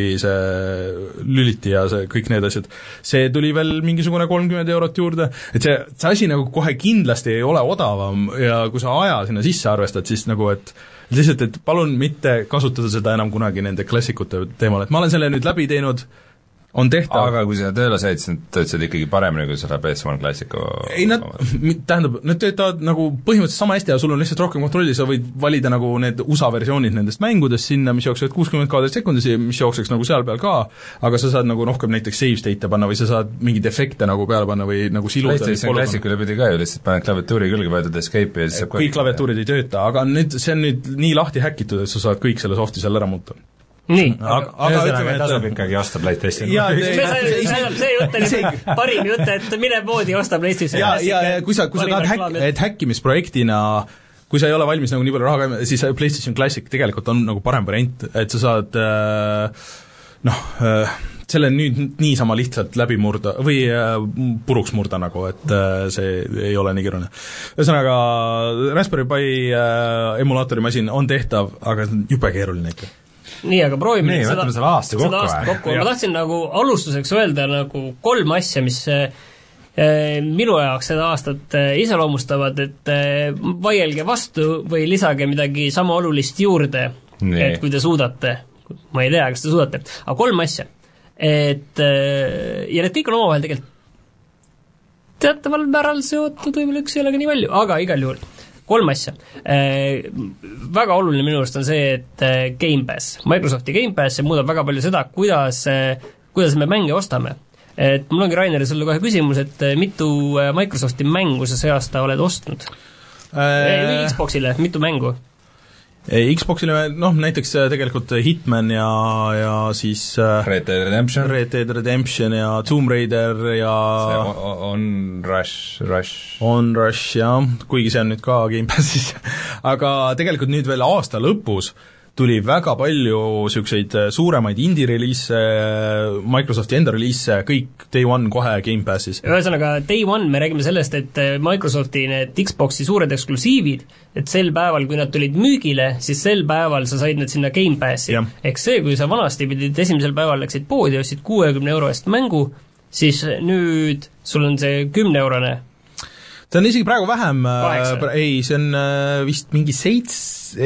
see lüliti ja see, kõik need asjad. See tuli veel mingisugune kolmkümmend eurot juurde, et see, see asi nagu kohe kindlasti ei ole odavam ja kui sa aja sinna sisse arvestad, siis nagu, et lihtsalt, et palun mitte kasutada seda enam kunagi nende klassikute teemal, et ma olen selle nüüd läbi teinud, on tehtav. Aga kui sa tööle said, siis töötasid ikkagi paremini, kui selle P S üks klassiku ei, nad, tähendab, nad töötavad nagu põhimõtteliselt sama hästi ja sul on lihtsalt rohkem kontrolli, sa võid valida nagu need U S A versioonid nendest mängudest sinna, mis jooksevad kuuskümmend kaadrit sekundis, mis jookseks nagu seal peal ka, aga sa saad nagu rohkem näiteks save state'e panna või sa saad mingeid efekte nagu peale panna või nagu siluda. PlayStation klassikule pidi ka ju lihtsalt paned klaviatuuri külge, võetud escape'i ja siis saab kõik klaviatuurid ei tööta, aga nüüd, see on nüüd nii lahti häkitud, et sa saad kõik selle softi seal ära muuta. Nii, aga, aga ütleme, et tasub ikkagi osta PlayStation. See jutt oli parim jutt, et mine poodi osta PlayStation. Ja, ja, ja kui sa, kui sa tahad häk, et häkkimisprojektina, kui sa ei ole valmis nagu nii palju raha, siis PlayStation Classic tegelikult on nagu parem variant, et sa saad noh, selle nüüd niisama lihtsalt läbi murda või puruks murda nagu, et see ei ole nii keeruline. Ühesõnaga, Raspberry Pi emulaatorimasin on tehtav, aga jube keeruline ikka. Nii, aga proovime nii, võtame selle aasta kokku. Aasta kokku. Ma tahtsin nagu alustuseks öelda nagu kolm asja, mis eh, minu jaoks seda aastat eh, iseloomustavad, et eh, vaielge vastu või lisage midagi sama olulist juurde, nii. Et kui te suudate, ma ei tea, kas te suudate, aga kolm asja. Et, eh, ja need kõik on omavahel tegelikult teataval määral seotud, võib-olla üks ei ole ka nii palju, aga igal juhul kolm asja. Äh, väga oluline minu arust on see, et äh, Game Pass, Microsofti Game Pass muudab väga palju seda, kuidas, äh, kuidas me mänge ostame. Et mul ongi, Rainer, sulle kohe küsimus, et äh, mitu äh, Microsofti mängu sa see aasta oled ostnud? Äh... Xboxile, mitu mängu? Xboxile, noh, näiteks tegelikult Hitman ja, ja siis Red Dead Redemption Red Dead Redemption ja Tomb Raider ja see on Rush, Rush on Rush, jah, kuigi see on nüüd ka Game Passis aga tegelikult nüüd veel aasta lõpus tuli väga palju niisuguseid suuremaid indie-reliise, Microsofti enda reliise, kõik Day One kohe Game Passis. Ühesõnaga, Day One me räägime sellest, et Microsofti need Xboxi suured eksklusiivid, et sel päeval, kui nad tulid müügile, siis sel päeval sa said need sinna Game Passi. Ehk see, kui sa vanasti pidid esimesel päeval läksid poodi ja ostsid kuuekümne euro eest mängu, siis nüüd sul on see kümne eurone. See on isegi praegu vähem, ei, see on vist mingi seits,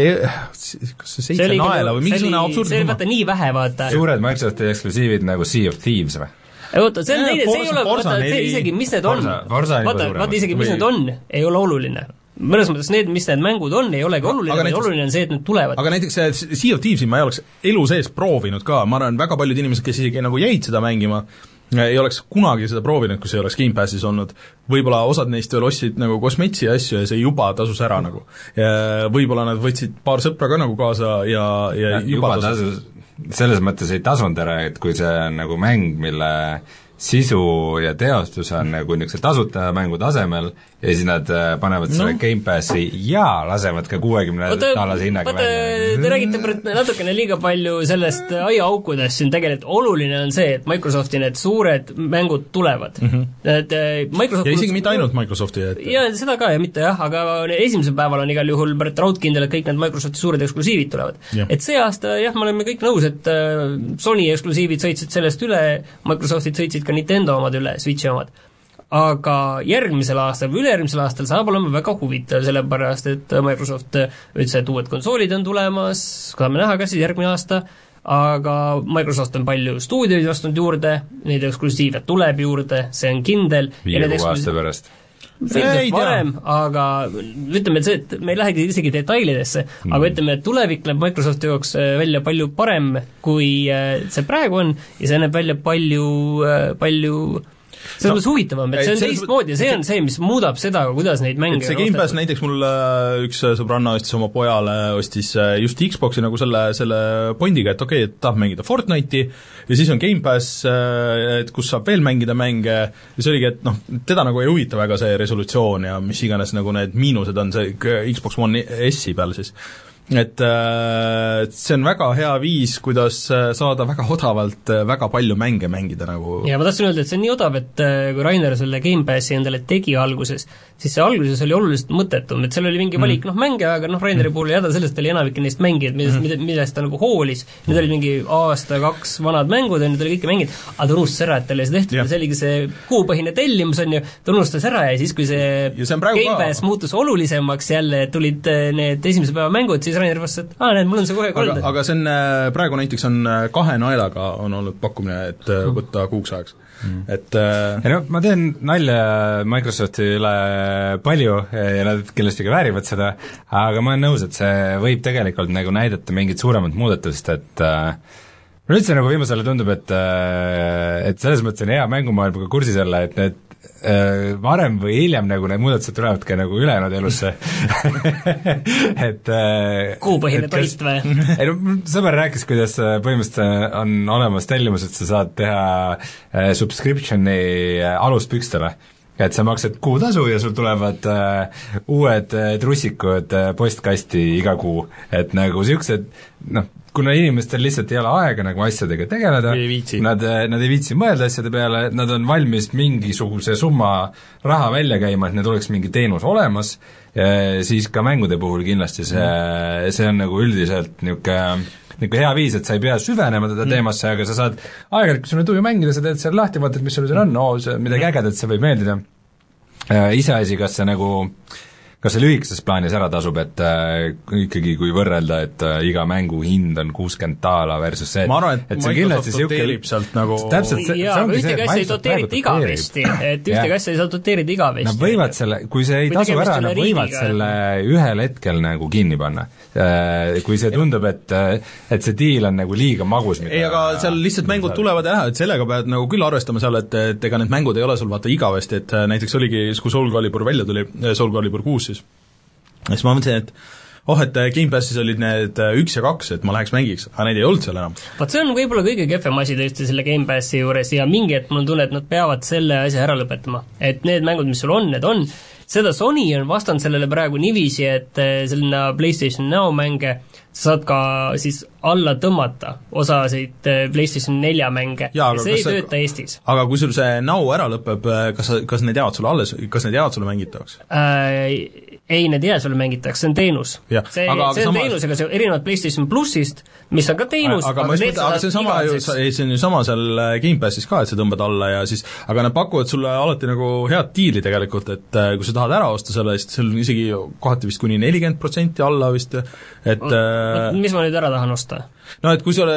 kas see seitse naela või mingisugune absurd see oli vaata nii vähe, vaata. Suured Microsofti eksklusiivid nagu Sea of Thieves või? Oota, see on neile, see ei ole, vaata, see isegi, mis need on, vaata, vaata isegi, mis need on, ei ole oluline. Mõnes mõttes need, mis need mängud on, ei olegi oluline, vaid oluline on see, et need tulevad. Aga näiteks see Sea of Thievesi ma ei oleks elu sees proovinud ka, ma arvan, väga paljud inimesed, kes isegi nagu jäid seda mängima, ei oleks kunagi seda proovinud, kus ei oleks Game Passis olnud. Võib-olla osad neist veel ostsid nagu kosmetsi asju ja see juba tasus ära nagu. Ja võib-olla nad võtsid paar sõpra ka nagu kaasa ja, ja, ja juba, juba tasus. Selles mõttes ei tasunud ära, et kui see on nagu mäng, mille sisu ja teostus on nagu niisuguse tasuta mängu tasemel ja siis nad panevad selle no. Game Passi ja lasevad ka kuuekümne taalase hinnaga välja. Te räägite natukene liiga palju sellest aiaaukudest, siin tegelikult oluline on see, et Microsofti need suured mängud tulevad. Mm-hmm. Et Microsoft ja isegi mitte ainult Microsofti. Et... ja seda ka ja mitte jah, aga esimesel päeval on igal juhul Brett raudkindel, et kõik need Microsofti suured eksklusiivid tulevad. Ja. Et see aasta jah, me oleme kõik nõus, et Sony eksklusiivid sõitsid sellest üle, Microsoftid sõitsid ka Nintendo omad üle, Switchi omad. Aga järgmisel aastal või ülejärgmisel aastal saab olema väga huvitav, sellepärast et Microsoft ütles, et uued konsoolid on tulemas, saame näha ka siis järgmine aasta, aga Microsoft on palju stuudioid vastunud juurde, neid eksklusiive tuleb juurde, see on kindel. Viie kuu aasta pärast. Ilmselt varem, aga ütleme, et see, et me ei lähegi isegi detailidesse, mm. aga ütleme, et tulevik näeb Microsofti jaoks välja palju parem, kui see praegu on, ja see näeb välja palju, palju see on no, huvitavam, et see on teistmoodi ja see on see, mis muudab seda, kuidas neid mänge see Game Pass näiteks mul üks sõbranna ostis oma pojale, ostis just Xboxi nagu selle, selle pondiga, et okei okay,, et tahab mängida Fortnite'i ja siis on Game Pass, et kus saab veel mängida mänge ja see oligi, et noh, teda nagu ei huvita väga see resolutsioon ja mis iganes nagu need miinused on see Xbox One S-i peal siis. Et äh, see on väga hea viis, kuidas saada väga odavalt väga palju mänge mängida nagu. Ja ma tahtsin öelda, et see on nii odav, et kui Rainer selle Game Passi endale tegi alguses, siis see alguses oli oluliselt mõttetum, et seal oli mingi valik, mm. noh mänge, aga noh, Raineri puhul ei häda sellest, oli enamike neist mängijad, millest, mm. millest ta nagu hoolis, need oli mingi aasta, kaks vanad mängud ja need oli kõike mängid, aga ta unustas ära, et tal ei seda tehtud ja see oligi see kuupõhine tellimus on ju, ta unustas ära ja siis, kui see, see Game Pass muutus olulisemaks jälle, tulid need esimese päeva mängud, siis Rainer vastas, et aa, näed, mul on see kohe kolda. Aga, aga see on, praegu näiteks on kahe naelaga on olnud pakkumine, et võtta kuuks ajaks. Mm. Et äh... ja no ma teen nalja Microsofti üle palju ja nad kindlasti ka väärivad seda, aga ma olen nõus, et see võib tegelikult nagu näidata mingit suuremat muudatust, et äh, üldse nagu viimasele tundub, et äh, et selles mõttes on hea mängumaailmaga kursis olla, et need äh, varem või hiljem nagu need muudatused tulevad ka nagu ülejäänud elusse et äh, kuupõhine toit või? ei no, sõber rääkis, kuidas põhimõtteliselt on olemas tellimus, et sa saad teha äh, subscriptioni aluspükstele, et sa maksad kuutasu ja sul tulevad äh, uued äh, trussikud äh, postkasti iga kuu, et nagu niisugused, noh, kuna inimestel lihtsalt ei ole aega nagu asjadega tegeleda, nad, nad ei viitsi mõelda asjade peale, nad on valmis mingisuguse summa raha välja käima, et neil oleks mingi teenus olemas, siis ka mängude puhul kindlasti see, see on nagu üldiselt niisugune niisugune hea viis, et sa ei pea süvenema teda teemasse, aga sa saad aeg-ajalt, kui sul on tuju mängida, sa teed seal lahti, vaatad, mis sul seal on, oo, see midagi ägedat, see võib meeldida. Iseasi, kas see nagu kas see lühikeses plaanis ära tasub, et äh, ikkagi kui võrrelda, et äh, iga mängu hind on kuuskümmend taala versus see, ma arvan, et, et Microsoft doteerib sealt nagu täpselt see, jaa, aga ühtegi asja ei doteerita igavesti, et ühtegi asja ei saa doteerida igavesti. Nad võivad selle, kui see ei tasu ära, nad võivad selle ühel hetkel nagu kinni panna. Kui see tundub, et, et see diil on nagu liiga magus, ei, aga seal lihtsalt mängud tulevad ja et sellega pead nagu küll arvestama seal, et, et ega need mängud ei ole sul vaata igavesti, et näiteks oligi, kui Soul Calibur välja tuli, Soul Calibur kuus, siis siis ma mõtlesin, et oh, et Game Passis olid need üks ja kaks, et ma läheks mängiks, aga neid ei olnud seal enam. Vaat see on võib-olla kõige kehvem asi tõesti selle Game Passi juures ja mingi, et mul on tunne, et nad peavad selle asja ära lõpetama. Et need mängud, mis sul on, need on, seda Sony on vastanud sellele praegu niiviisi, et selline PlayStation Now mänge sa saad ka siis alla tõmmata osasid PlayStation nelja mänge ja, ja see ei tööta sa, Eestis. Aga kui sul see Now ära lõpeb, kas, kas need jäävad sulle alles, kas need jäävad sulle mängitavaks? Äh, ei, need jäävad sulle mängitavaks, see on teenus. Ja, see, aga, see on sama... teenus, ega see erinevad PlayStation Plussist, mis on ka teenus, aga, aga, aga, aga see, sama ju, see on ju sama seal Game Passis ka, et sa tõmbad alla ja siis, aga nad pakuvad sulle alati nagu head diili tegelikult, et kui sa tahad ära osta selle, siis sul on isegi kohati vist kuni nelikümmend protsenti alla vist, et no, mis ma nüüd ära tahan osta? No et kui sa ole,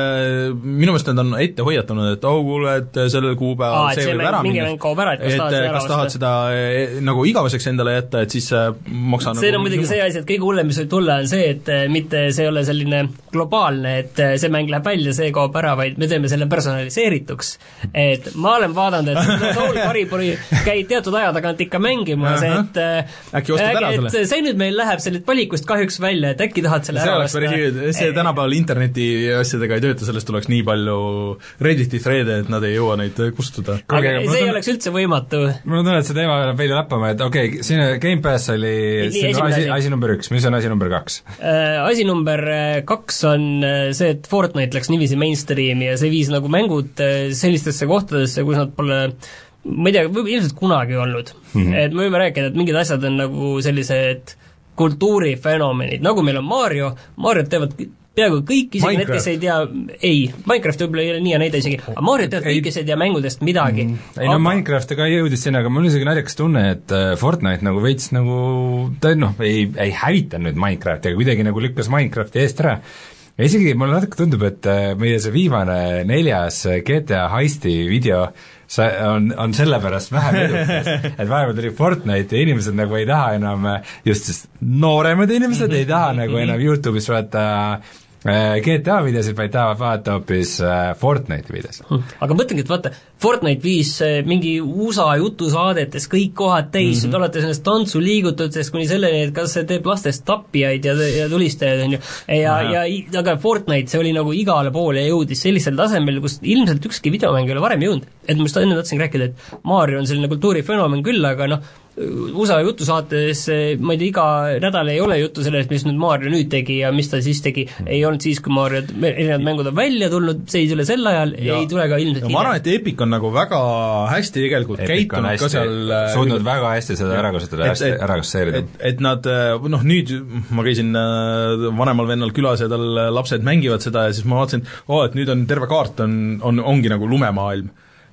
minu meelest nad on ette hoiatanud, et oh kuule, et sellel kuupäeval Aa, see võib ära minna, ära, et, et tahad kas tahad seda nagu igaveseks endale jätta, et siis maksa see nagu on muidugi see asi, et kõige hullem, mis võib tulla, on see, et mitte see ei ole selline globaalne, et see mäng läheb välja, see kaob ära, vaid me teeme selle personaliseerituks. Et ma olen vaadanud, et Soul Caliburi käid teatud aja tagant ikka mängimas, et äkki ostad ära selle? Et see nüüd meil läheb sellest valikust kahjuks välja, et äkki tahad selle see ära osta. See tänapäeval internet asjadega ei tööta, sellest tuleks nii palju Redditi thread'e, et nad ei jõua neid kustuda. Aga see ei tunnen, oleks üldse võimatu. Mul on tunne, et see teema läheb veidi lappama, et okei okay,, siin Game Pass oli sinu asi, asi number üks, mis on asi number kaks? Äh, asi number kaks on see, et Fortnite läks niiviisi mainstreami ja see viis nagu mängud sellistesse kohtadesse, kus nad pole ma ei tea, ilmselt kunagi olnud. Mm-hmm. Et me võime rääkida, et mingid asjad on nagu sellised kultuurifenomenid, nagu meil on Mario, Mariot teevad peaaegu kõik, isegi need, kes ei tea, ei, Minecraft võib-olla ei ole nii ja näide isegi, aga Mario teavad kõik, kes ei tea mängudest midagi. Mm. Ei aga... no Minecraft ka jõudis sinna, aga mul on isegi naljakas tunne, et Fortnite nagu veits nagu, ta noh, ei, ei hävita nüüd Minecrafti, aga kuidagi nagu lükkas Minecrafti eest ära. Ja isegi mulle natuke tundub, et meie see viimane neljas G T A heisti video see on, on sellepärast vähem edukas, et vahepeal tuli Fortnite ja inimesed nagu ei taha enam, just sest nooremad inimesed ei taha nagu enam YouTube'is vaata G T A videosid, vaid tahavad vaadata hoopis Fortnite videosid. Aga mõtlengi, et vaata, Fortnite viis mingi U S A jutusaadetes kõik kohad täis, mm-hmm. olete sellest tantsu liigutud, sest kuni selleni, et kas see teeb lastest tappijaid ja, ja tulistajaid, on ju, ja, ja, ja aga Fortnite, see oli nagu igale poole ja jõudis sellisel tasemel, kus ilmselt ükski videomäng ei ole varem jõudnud. Et ma just enne tahtsin rääkida, et Mario on selline kultuurifenomen küll, aga noh, U S A jutusaates, ma ei tea, iga nädal ei ole juttu sellest, mis nüüd Mario nüüd tegi ja mis ta siis tegi, ei olnud siis, kui Mario erinevad mängud on välja tulnud, see ei tule sel ajal, ja, ei tule ka ilmselt ma arvan, et Epic on nagu väga hästi tegelikult Epic käitunud ka seal suutnud väga hästi seda ära kasutada, ära kasseerida. Et, et nad, noh nüüd ma käisin vanemal vennal külas ja tal lapsed mängivad seda ja siis ma vaatasin, oo, et nüüd on terve kaart on, on, ongi nagu lumemaailm.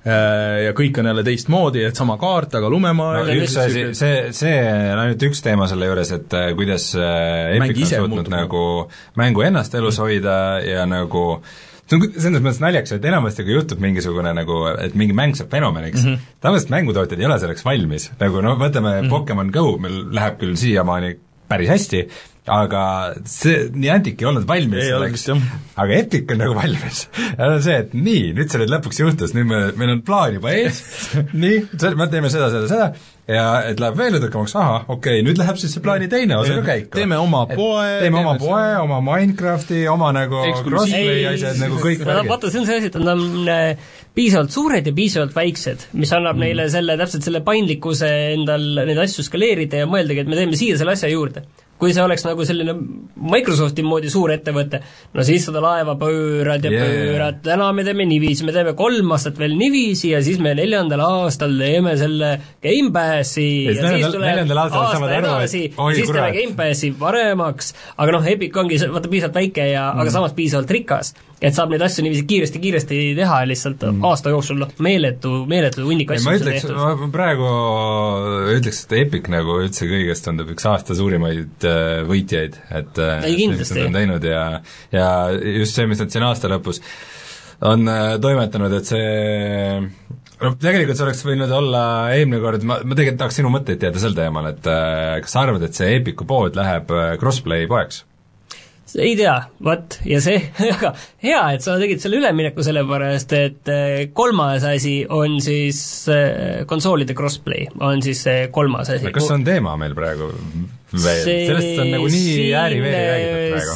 Ja kõik on jälle teistmoodi, et sama kaart, aga lumemaailm no, üks asi, see, see on ainult üks teema selle juures, et kuidas Epic on suutnud nagu mängu ennast elus hoida ja nagu see on selles mõttes naljaks, et enamasti kui juhtub mingisugune nagu, et mingi mäng saab fenomeniks, mm -hmm. tavaliselt mängutootjad ei ole selleks valmis, nagu no võtame mm -hmm. Pokemon Go, meil läheb küll siiamaani päris hästi, aga see Niantic ei olnud valmis ei selleks, aga Epic on nagu valmis. Ja on see, et nii, nüüd see nüüd lõpuks juhtus, nüüd me, meil on plaan juba ees, nii, me teeme seda, seda, seda, ja et läheb veel edukamaks, aha, okei okay,, nüüd läheb siis see plaani teine osa ka käiku. Teeme oma poe, teeme, teeme oma poe, oma Minecrafti, oma nagu crossplay asjad, nagu kõik no, vaata, see on see asi, et nad on äh, piisavalt suured ja piisavalt väiksed, mis annab mm. neile selle, täpselt selle paindlikkuse endal neid asju skaleerida ja mõeldagi, et me teeme siia selle asja juurde. Kui see oleks nagu selline Microsofti moodi suur ettevõte, no siis seda laeva pöörad ja yeah. pöörad, täna me teeme niiviisi, me teeme kolm aastat veel niiviisi ja siis me neljandal aastal teeme selle Game Passi ja, ja siis tuleb aasta edasi ja siis teeme Game Passi paremaks, aga noh, Epic ongi vaata piisavalt väike ja mm. aga samas piisavalt rikas, et saab neid asju niiviisi kiiresti-kiiresti teha lihtsalt mm. aasta jooksul, noh, meeletu, meeletu hunnik asju. Ma ütleks, ma praegu ütleks, et Epic nagu üldse kõigest tundub üks aasta suurimaid võitjaid, et ei, kindlasti. See, mis nad on teinud ja, ja just see, mis nad siin aasta lõpus on toimetanud, et see no tegelikult see oleks võinud olla eelmine kord, ma, ma tegelikult tahaks sinu mõtteid teada sel teemal, et kas sa arvad, et see Epicu pood läheb crossplay poeks? Ei tea, vat, ja see, aga hea, et sa tegid selle ülemineku sellepärast, et kolmas asi on siis konsoolide crossplay, on siis kolmas asi. Kas see on teema meil praegu veel? Sellest on nagu nii ääri-veeri räägitud praegu.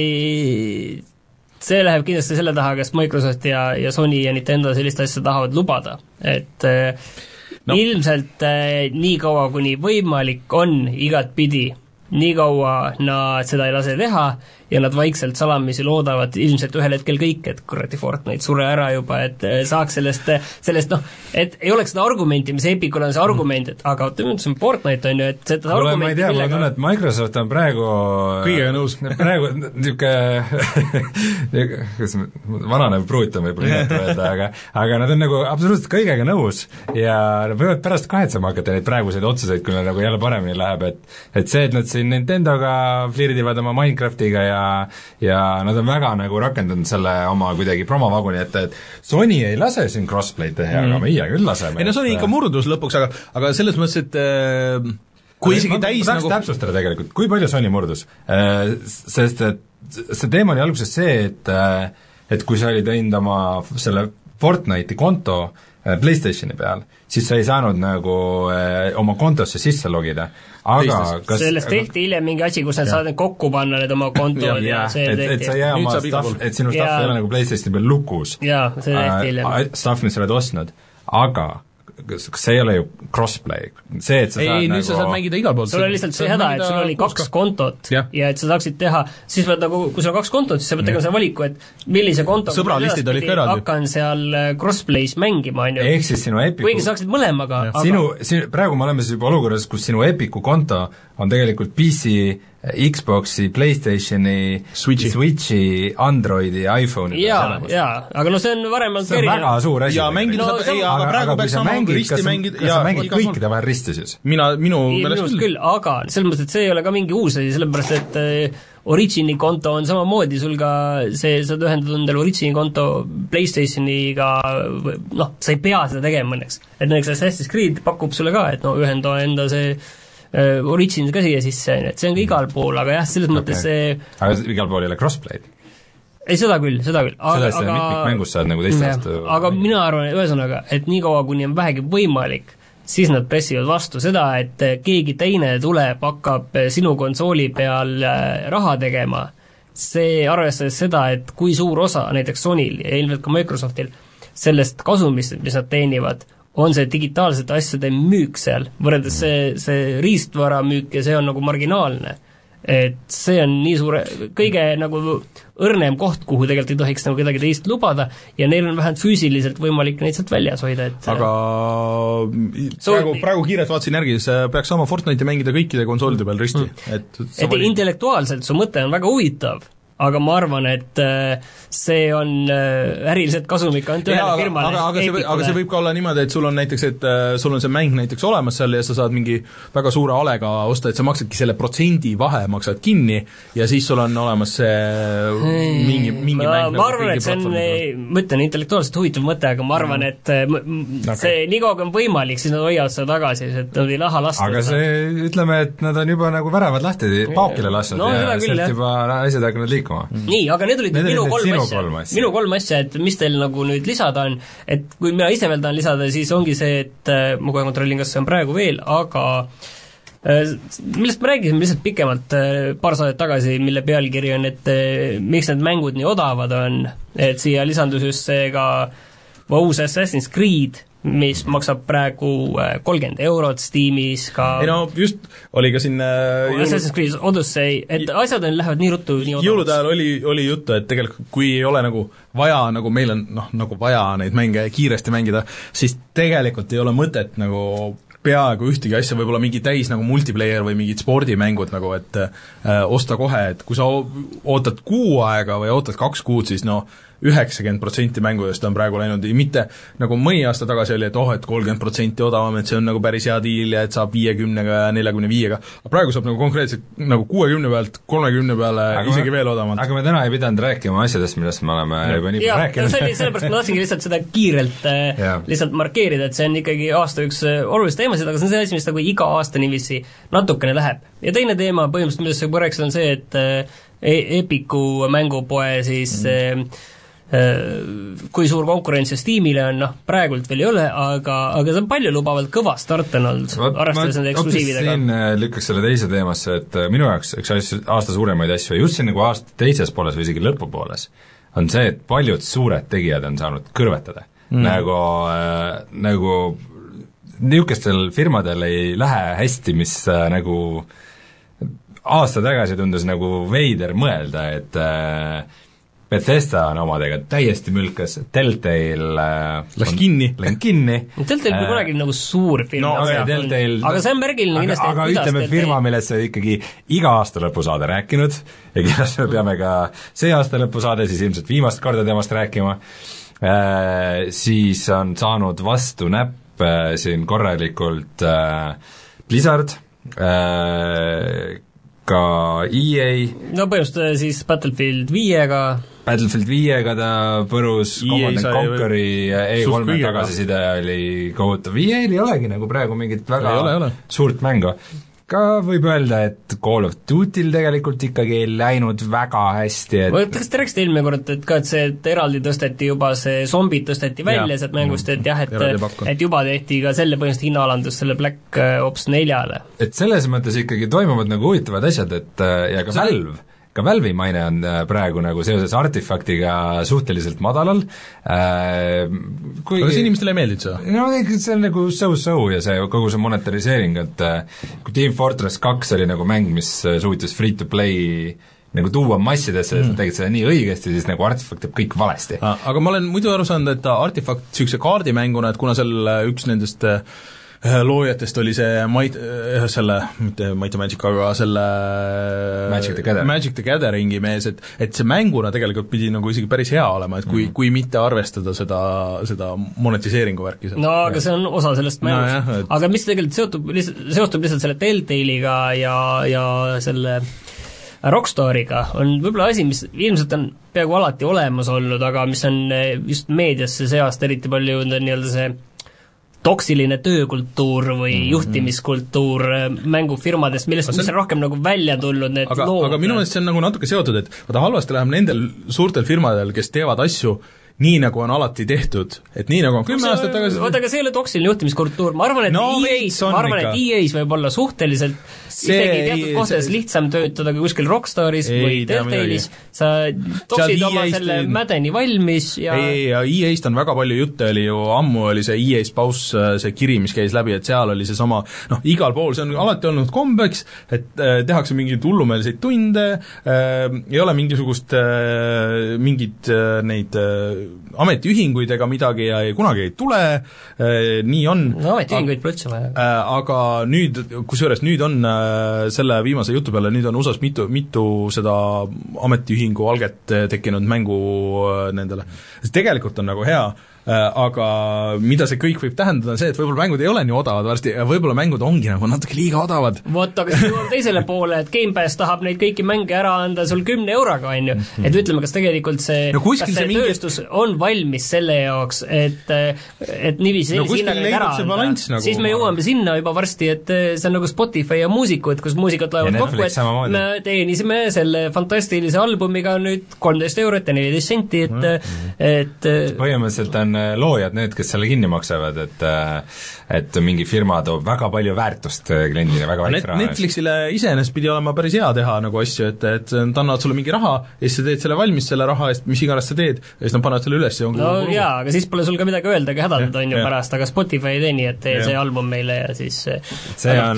See, see läheb kindlasti selle taha, kas Microsoft ja, ja Sony ja Nintendo sellist asja tahavad lubada, et no. Ilmselt äh, nii kaua, kuni võimalik on igat pidi, nii kaua nad seda ei lase teha ja nad vaikselt salamisi loodavad ilmselt ühel hetkel kõik, et kuradi Fortnite sure ära juba, et saaks sellest, sellest noh, et ei oleks seda argumenti, mis Epicul on see argument, et aga see on Fortnite on ju, et seda Kule, argumenti ma ei tea, ma tunnen, et Microsoft on praegu kõigega nõus. praegu niisugune vananev pruut on võib-olla nimetu öelda, aga aga nad on nagu absoluutselt kõigega nõus ja nad võivad pärast kahetsema hakata neid praeguseid otsuseid, kui nad nagu jälle paremini läheb, et et see, et nad siin Nintendoga flirdivad oma Minecraftiga ja ja nad on väga nagu rakendanud selle oma kuidagi promovaguni, et, et Sony ei lase siin crossplay'd teha mm., aga meie küll laseme. ei no Sony ikka murdus lõpuks, aga, aga selles mõttes, et äh, kui isegi täis ma nagu täpsustada tegelikult, kui palju Sony murdus, sest et see teema oli alguses see, et et kui sa olid teinud oma selle Fortnite'i konto PlayStationi peal, siis sa ei saanud nagu eh, oma kontosse sisse logida. Aga kas, sellest tehti hiljem mingi asi, kus nad saavad kokku panna need oma kontod ja, ja see et, tehti. Et sa jää oma stuff, et sinu stuff ei ole nagu PlayStationi peal lukus. Jaa, see tehti hiljem. Uh, stuff, mis sa oled ostnud. Aga kas, kas see ei ole ju crossplay? See, et sa ei, saad nüüd nagu sa saad mängida igal pool. Sul on lihtsalt see häda, et sul oli kaks kontot ja. ja et sa saaksid teha, siis pead nagu, kui sul on kaks kontot, siis sa pead tegema selle valiku, et millise konto sõbralistid olid ka eraldi. Hakkan seal crossplay's mängima, on ju. Ehk siis sinu Epiku kuigi sa saaksid mõlemaga. Aga... Sinu, sinu, praegu me oleme siis juba olukorras, kus sinu Epiku konto on tegelikult P C, Xboxi, PlayStationi, Switchi, Switchi Androidi, iPhone'i jaa, jaa, aga no see on varem see on väga suur asi. ja mängida no, saab, ei, aga, aga praegu peaks sama risti mängida kas sa mängid kõikide vahel risti siis? mina, minu meelest küll. küll, aga selles mõttes, et see ei ole ka mingi uus asi, sellepärast et äh, Origini konto on samamoodi, sul ka see, sa oled ühendatud endale Origini konto PlayStationiga, noh, sa ei pea seda tegema õnneks. Et näiteks Assassin's Creed pakub sulle ka, et no ühenda enda see Uh, Origins ka siia sisse, et see on ka igal pool, aga jah, selles okay. mõttes see aga igal pool ei ole crossplay'd? ei, seda küll, seda küll aga, selles aga... mitmikmängus saad nagu teistest aga mina arvan, ühesõnaga, et niikaua, kuni on vähegi võimalik, siis nad pressivad vastu seda, et keegi teine tuleb, hakkab sinu konsooli peal raha tegema, see arvestades seda, et kui suur osa näiteks Sonyl ja ilmselt ka Microsoftil sellest kasumist, mis nad teenivad, on see digitaalsete asjade müük seal, võrreldes see, see riistvara müük ja see on nagu marginaalne. Et see on nii suure, kõige nagu õrnem koht, kuhu tegelikult ei tohiks nagu kedagi teist lubada ja neil on vähemalt füüsiliselt võimalik neid sealt väljas hoida, et aga praegu, praegu kiirelt vaatasin järgi, see peaks sama Fortnite'i mängida kõikide konsoolide peal risti mm. et, et vali... intellektuaalselt su mõte on väga huvitav, aga ma arvan, et see on äriliselt kasumlik ainult ühele firmale. Aga, aga, see, aga see võib ka olla niimoodi, et sul on näiteks, et sul on see mäng näiteks olemas seal ja sa saad mingi väga suure alega osta, et sa maksadki selle protsendi vahe, maksad kinni ja siis sul on olemas see mingi, mingi ma, mäng. Ma arvan, et see on, ma ütlen, intellektuaalselt huvitav mõte, aga ma arvan, et okay. see nii kaua on võimalik, siis nad hoiavad seda tagasi, et nad ei laha lasta. Aga see, ütleme, et nad on juba nagu värevad lahti paukile lasnud no, ja sealt juba asjad hakanud liikuma. Mm. Nii, aga need olid need minu kolm asja, kolm asja, minu kolm asja, et mis teil nagu nüüd lisada on, et kui mina ise veel tahan lisada, siis ongi see, et äh, ma kohe kontrollin, kas see on praegu veel, aga äh, millest me räägisime lihtsalt pikemalt äh, paar saadet tagasi, mille pealkiri on, et äh, miks need mängud nii odavad on, et siia lisandus just see ka uus Assassin's Creed, mis maksab praegu kolmkümmend eurot Steamis ka ei no just, oli ka siin äh, Assassin's Creed Odyssey, et asjad on, lähevad nii ruttu nii jõulude ajal oli, oli juttu, et tegelikult kui ei ole nagu vaja, nagu meil on noh, nagu vaja neid mänge kiiresti mängida, siis tegelikult ei ole mõtet nagu peaaegu ühtegi asja, võib-olla mingi täis nagu multiplayer või mingid spordimängud nagu, et äh, osta kohe, et kui sa ootad kuu aega või ootad kaks kuud, siis no üheksakümmend protsenti mängudest on praegu läinud, mitte nagu mõni aasta tagasi oli, et oh, et kolmkümmend protsenti odavam, et see on nagu päris hea diil ja et saab viiekümnega ja neljakümne viiega, aga praegu saab nagu konkreetselt nagu kuuekümne pealt kolmekümne peale aga isegi me, veel odavamalt. Aga me täna ei pidanud rääkima asjadest, millest me oleme ja. juba nii palju rääkinud. see oli, sellepärast ma tahtsingi lihtsalt seda kiirelt lihtsalt markeerida, et see on ikkagi aasta üks olulist teemasid, aga see on see asi, mis nagu iga aasta niiviisi natukene läheb. Ja teine teema põhimõtteliselt, millest sa juba rääkisid, on see, et Epiku mängupoe siis mm. kui suur konkurents Steamile on, noh, praegult veel ei ole, aga, aga see on palju lubavalt kõva start on olnud, arvestades nende eksklusiividega. siin lükkaks selle teise teemasse, et minu jaoks üks asju, aasta suuremaid asju, just siin nagu aasta teises pooles või isegi lõpupooles, on see, et paljud suured tegijad on saanud kõrvetada mm.. nagu äh,, nagu niisugustel firmadel ei lähe hästi, mis äh, nagu aasta tagasi tundus nagu veider mõelda, et äh, Bethesda on omadega täiesti mülkas, Telltale äh, läks kinni. Läks kinni. Telltale pole kunagi nagu suur firma. No, okay, Telltale, aga see on märgiline kindlasti. Aga, aga ütleme firma, millest see ikkagi iga aasta lõpu saade rääkinud ja kindlasti me peame ka see aasta lõpu saade siis ilmselt viimast korda temast rääkima, äh, siis on saanud vastu näpp äh, siin korralikult äh, Blizzard, äh, ka E A. No põhimõtteliselt siis Battlefield viiega Battlefield viiega ta põrus, Command and Conqueri E kolme tagasiside oli kohutav. E A-l ei olegi nagu praegu mingit väga ei ole, ei ole. suurt mängu. Ka võib öelda, et Call of Duty'l tegelikult ikkagi ei läinud väga hästi, et kas te rääkisite eelmine kord, et ka, et see, et eraldi tõsteti juba see zombid tõsteti välja sealt mängust, et jah, et, et juba tehti ka selle põhimõtteliselt hinnaalandus selle Black Ops neljale. Et selles mõttes ikkagi toimuvad nagu huvitavad asjad, et ja ka Valve ka Valve'i maine on praegu nagu seoses Artifactiga suhteliselt madalal äh,. Kui... aga see inimestele ei meeldid see? No see on nagu so-so ja see kogu see monetariseering, et kui Team Fortress kaks oli nagu mäng, mis suutis free-to-play nagu tuua massidesse, et mm. nad tegid seda nii õigesti, siis nagu Artifact teeb kõik valesti. Aga ma olen muidu aru saanud, et Artifact niisuguse kaardimänguna, et kuna seal üks nendest loojatest oli see Might, selle, mitte Might and Magic, aga selle Magic the Gathering, Magic the Gatheringi mees, et et see mänguna tegelikult pidi nagu isegi päris hea olema, et kui mm., kui mitte arvestada seda, seda monetiseeringu värki. No aga see on osa sellest mängust no,. Jah, et... aga mis tegelikult seotub, seostub lihtsalt selle Telltale'iga ja, ja selle Rockstariga, on võib-olla asi, mis ilmselt on peaaegu alati olemas olnud, aga mis on just meediasse see aasta eriti palju nii-öelda see toksiline töökultuur või mm-hmm. juhtimiskultuur mängufirmadest, millest, mis on rohkem nagu välja tulnud need aga, lood. aga minu meelest see on nagu natuke seotud, et vaata halvasti läheb nendel suurtel firmadel, kes teevad asju nii, nagu on alati tehtud, et nii, nagu on kümme aastat tagasi oota, aga see ei ole toksiline juhtimiskultuur, ma arvan, et no, E A-s, ma arvan, et E A-s võib olla suhteliselt see, isegi teatud kohtades see... lihtsam töötada kui kuskil Rockstaris ei, või Telltale'is, sa toksid oma selle ei... mädeni valmis ja ei, ja E A-st on väga palju jutte, oli ju ammu oli see E A Spouse, see kiri, mis käis läbi, et seal oli see sama, noh, igal pool, see on alati olnud kombeks, et äh, tehakse mingeid hullumeelseid tunde äh,, ei ole mingisugust äh, mingit äh, neid äh, ametiühinguid ega midagi ja ei, kunagi ei tule, nii on. No ametiühinguid pole üldse vaja. Aga nüüd, kusjuures nüüd on selle viimase jutu peale, nüüd on U S A-s mitu, mitu seda ametiühingu alget tekkinud mängu nendele. Tegelikult on nagu hea, aga mida see kõik võib tähendada, on see, et võib-olla mängud ei ole nii odavad varsti ja võib-olla mängud ongi nagu natuke liiga odavad. Vot, aga siis jõuab teisele poole, et Game Pass tahab neid kõiki mänge ära anda sul kümne euroga, on ju. Et ütleme, kas tegelikult see, no kas see, see tööstus mingi... on valmis selle jaoks, et, et niiviisi no hinnaga ära anda, nagu... siis me jõuame sinna juba varsti, et see on nagu Spotify ja muusikud, kus muusikud loevad kokku, et samamoodi. Me teenisime selle fantastilise albumiga nüüd kolmteist eurot ja neliteist senti, et, mm. et põhimõtteliselt on loojad need, kes selle kinni maksavad, et et mingi firma toob väga palju väärtust kliendile, väga väikse raha. Netflixile iseenesest pidi olema päris hea teha nagu asju, et, et nad annavad sulle mingi raha ja siis sa teed selle valmis selle raha eest, mis iganes sa teed, ja siis nad panevad selle üles ja on no kulu. Jaa, aga siis pole sul ka midagi öelda, aga hädaldada on ju pärast, aga Spotify ei tee nii, et tee ja. See album meile ja siis see on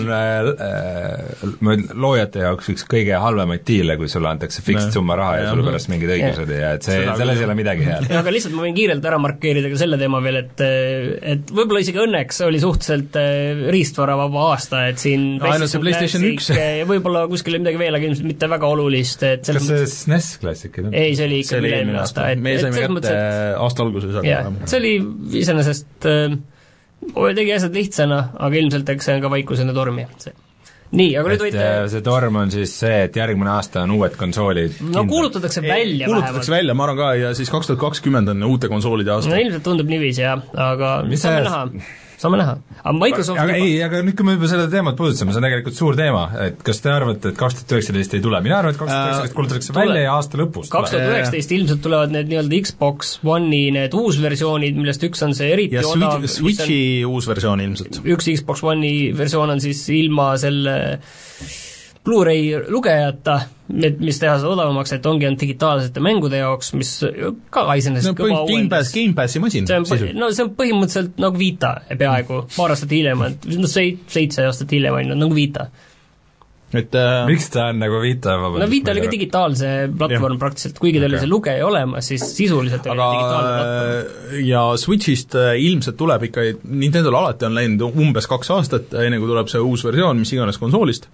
äh, loojate jaoks üks kõige halvemaid diile, kui sulle antakse fixed summa raha ja, ja sulle pärast mingid õigused ja, ja et see, selles ei ole midagi head. Aga lihtsalt ma võin kiirelt ära markeerida ka selle teema veel, et et võib-olla isegi õnneks oli suhteliselt riistvaravaba aasta, et siin no, ainult see PlayStation üks võib-olla kuskil midagi veel, aga ilmselt mitte väga olulist, et kas see S N E S Classic ei, ei, see oli ikka üle-eelmine aasta, et me saime kätte aasta alguses jah, see oli iseenesest tegi asjad lihtsana, aga ilmselt eks see on ka vaikusena tormi see. Nii, aga nüüd võite see torm on siis see, et järgmine aasta on uued konsoolid no kindlad. Kuulutatakse välja kuulutatakse vähemalt. Välja, ma arvan ka, ja siis kaks tuhat kakskümmend on uute konsoolide aasta. No ilmselt tundub niiviisi, jah, aga mis saame näha saame näha. Aga Microsoft aga ei, aga nüüd kui me juba seda teemat puudutasime, see on tegelikult suur teema, et kas te arvate, et kaks tuhat üheksateist ei tule? Mina arvan, et kaks tuhat üheksateist kuulutatakse välja ja aasta lõpus kaks tuhat üheksateist ilmselt tulevad need nii-öelda Xbox One'i need uusversioonid, millest üks on see eriti ja odav Switchi on, uus versioon ilmselt. Üks Xbox One'i versioon on siis ilma selle Blu-ray lugejata, mis teha seda odavamaks, et ongi ainult digitaalsete mängude jaoks, mis ka iseenesest no, kõva Game Pass, Game Passi masin. See on, no see on põhimõtteliselt nagu Vita peaaegu, paar aastat hiljem, no seitse aastat hiljem on nagu Vita. Et, äh, miks ta on nagu Vita? No Vita oli ka digitaalse platvorm ja. Praktiliselt, kuigi ta oli okay. See lugeja olemas, siis sisuliselt oli aga digitaalne platvorm. Ja Switchist ilmselt tuleb ikka, Nintendol alati on läinud umbes kaks aastat, enne kui tuleb see uus versioon, mis iganes konsoolist,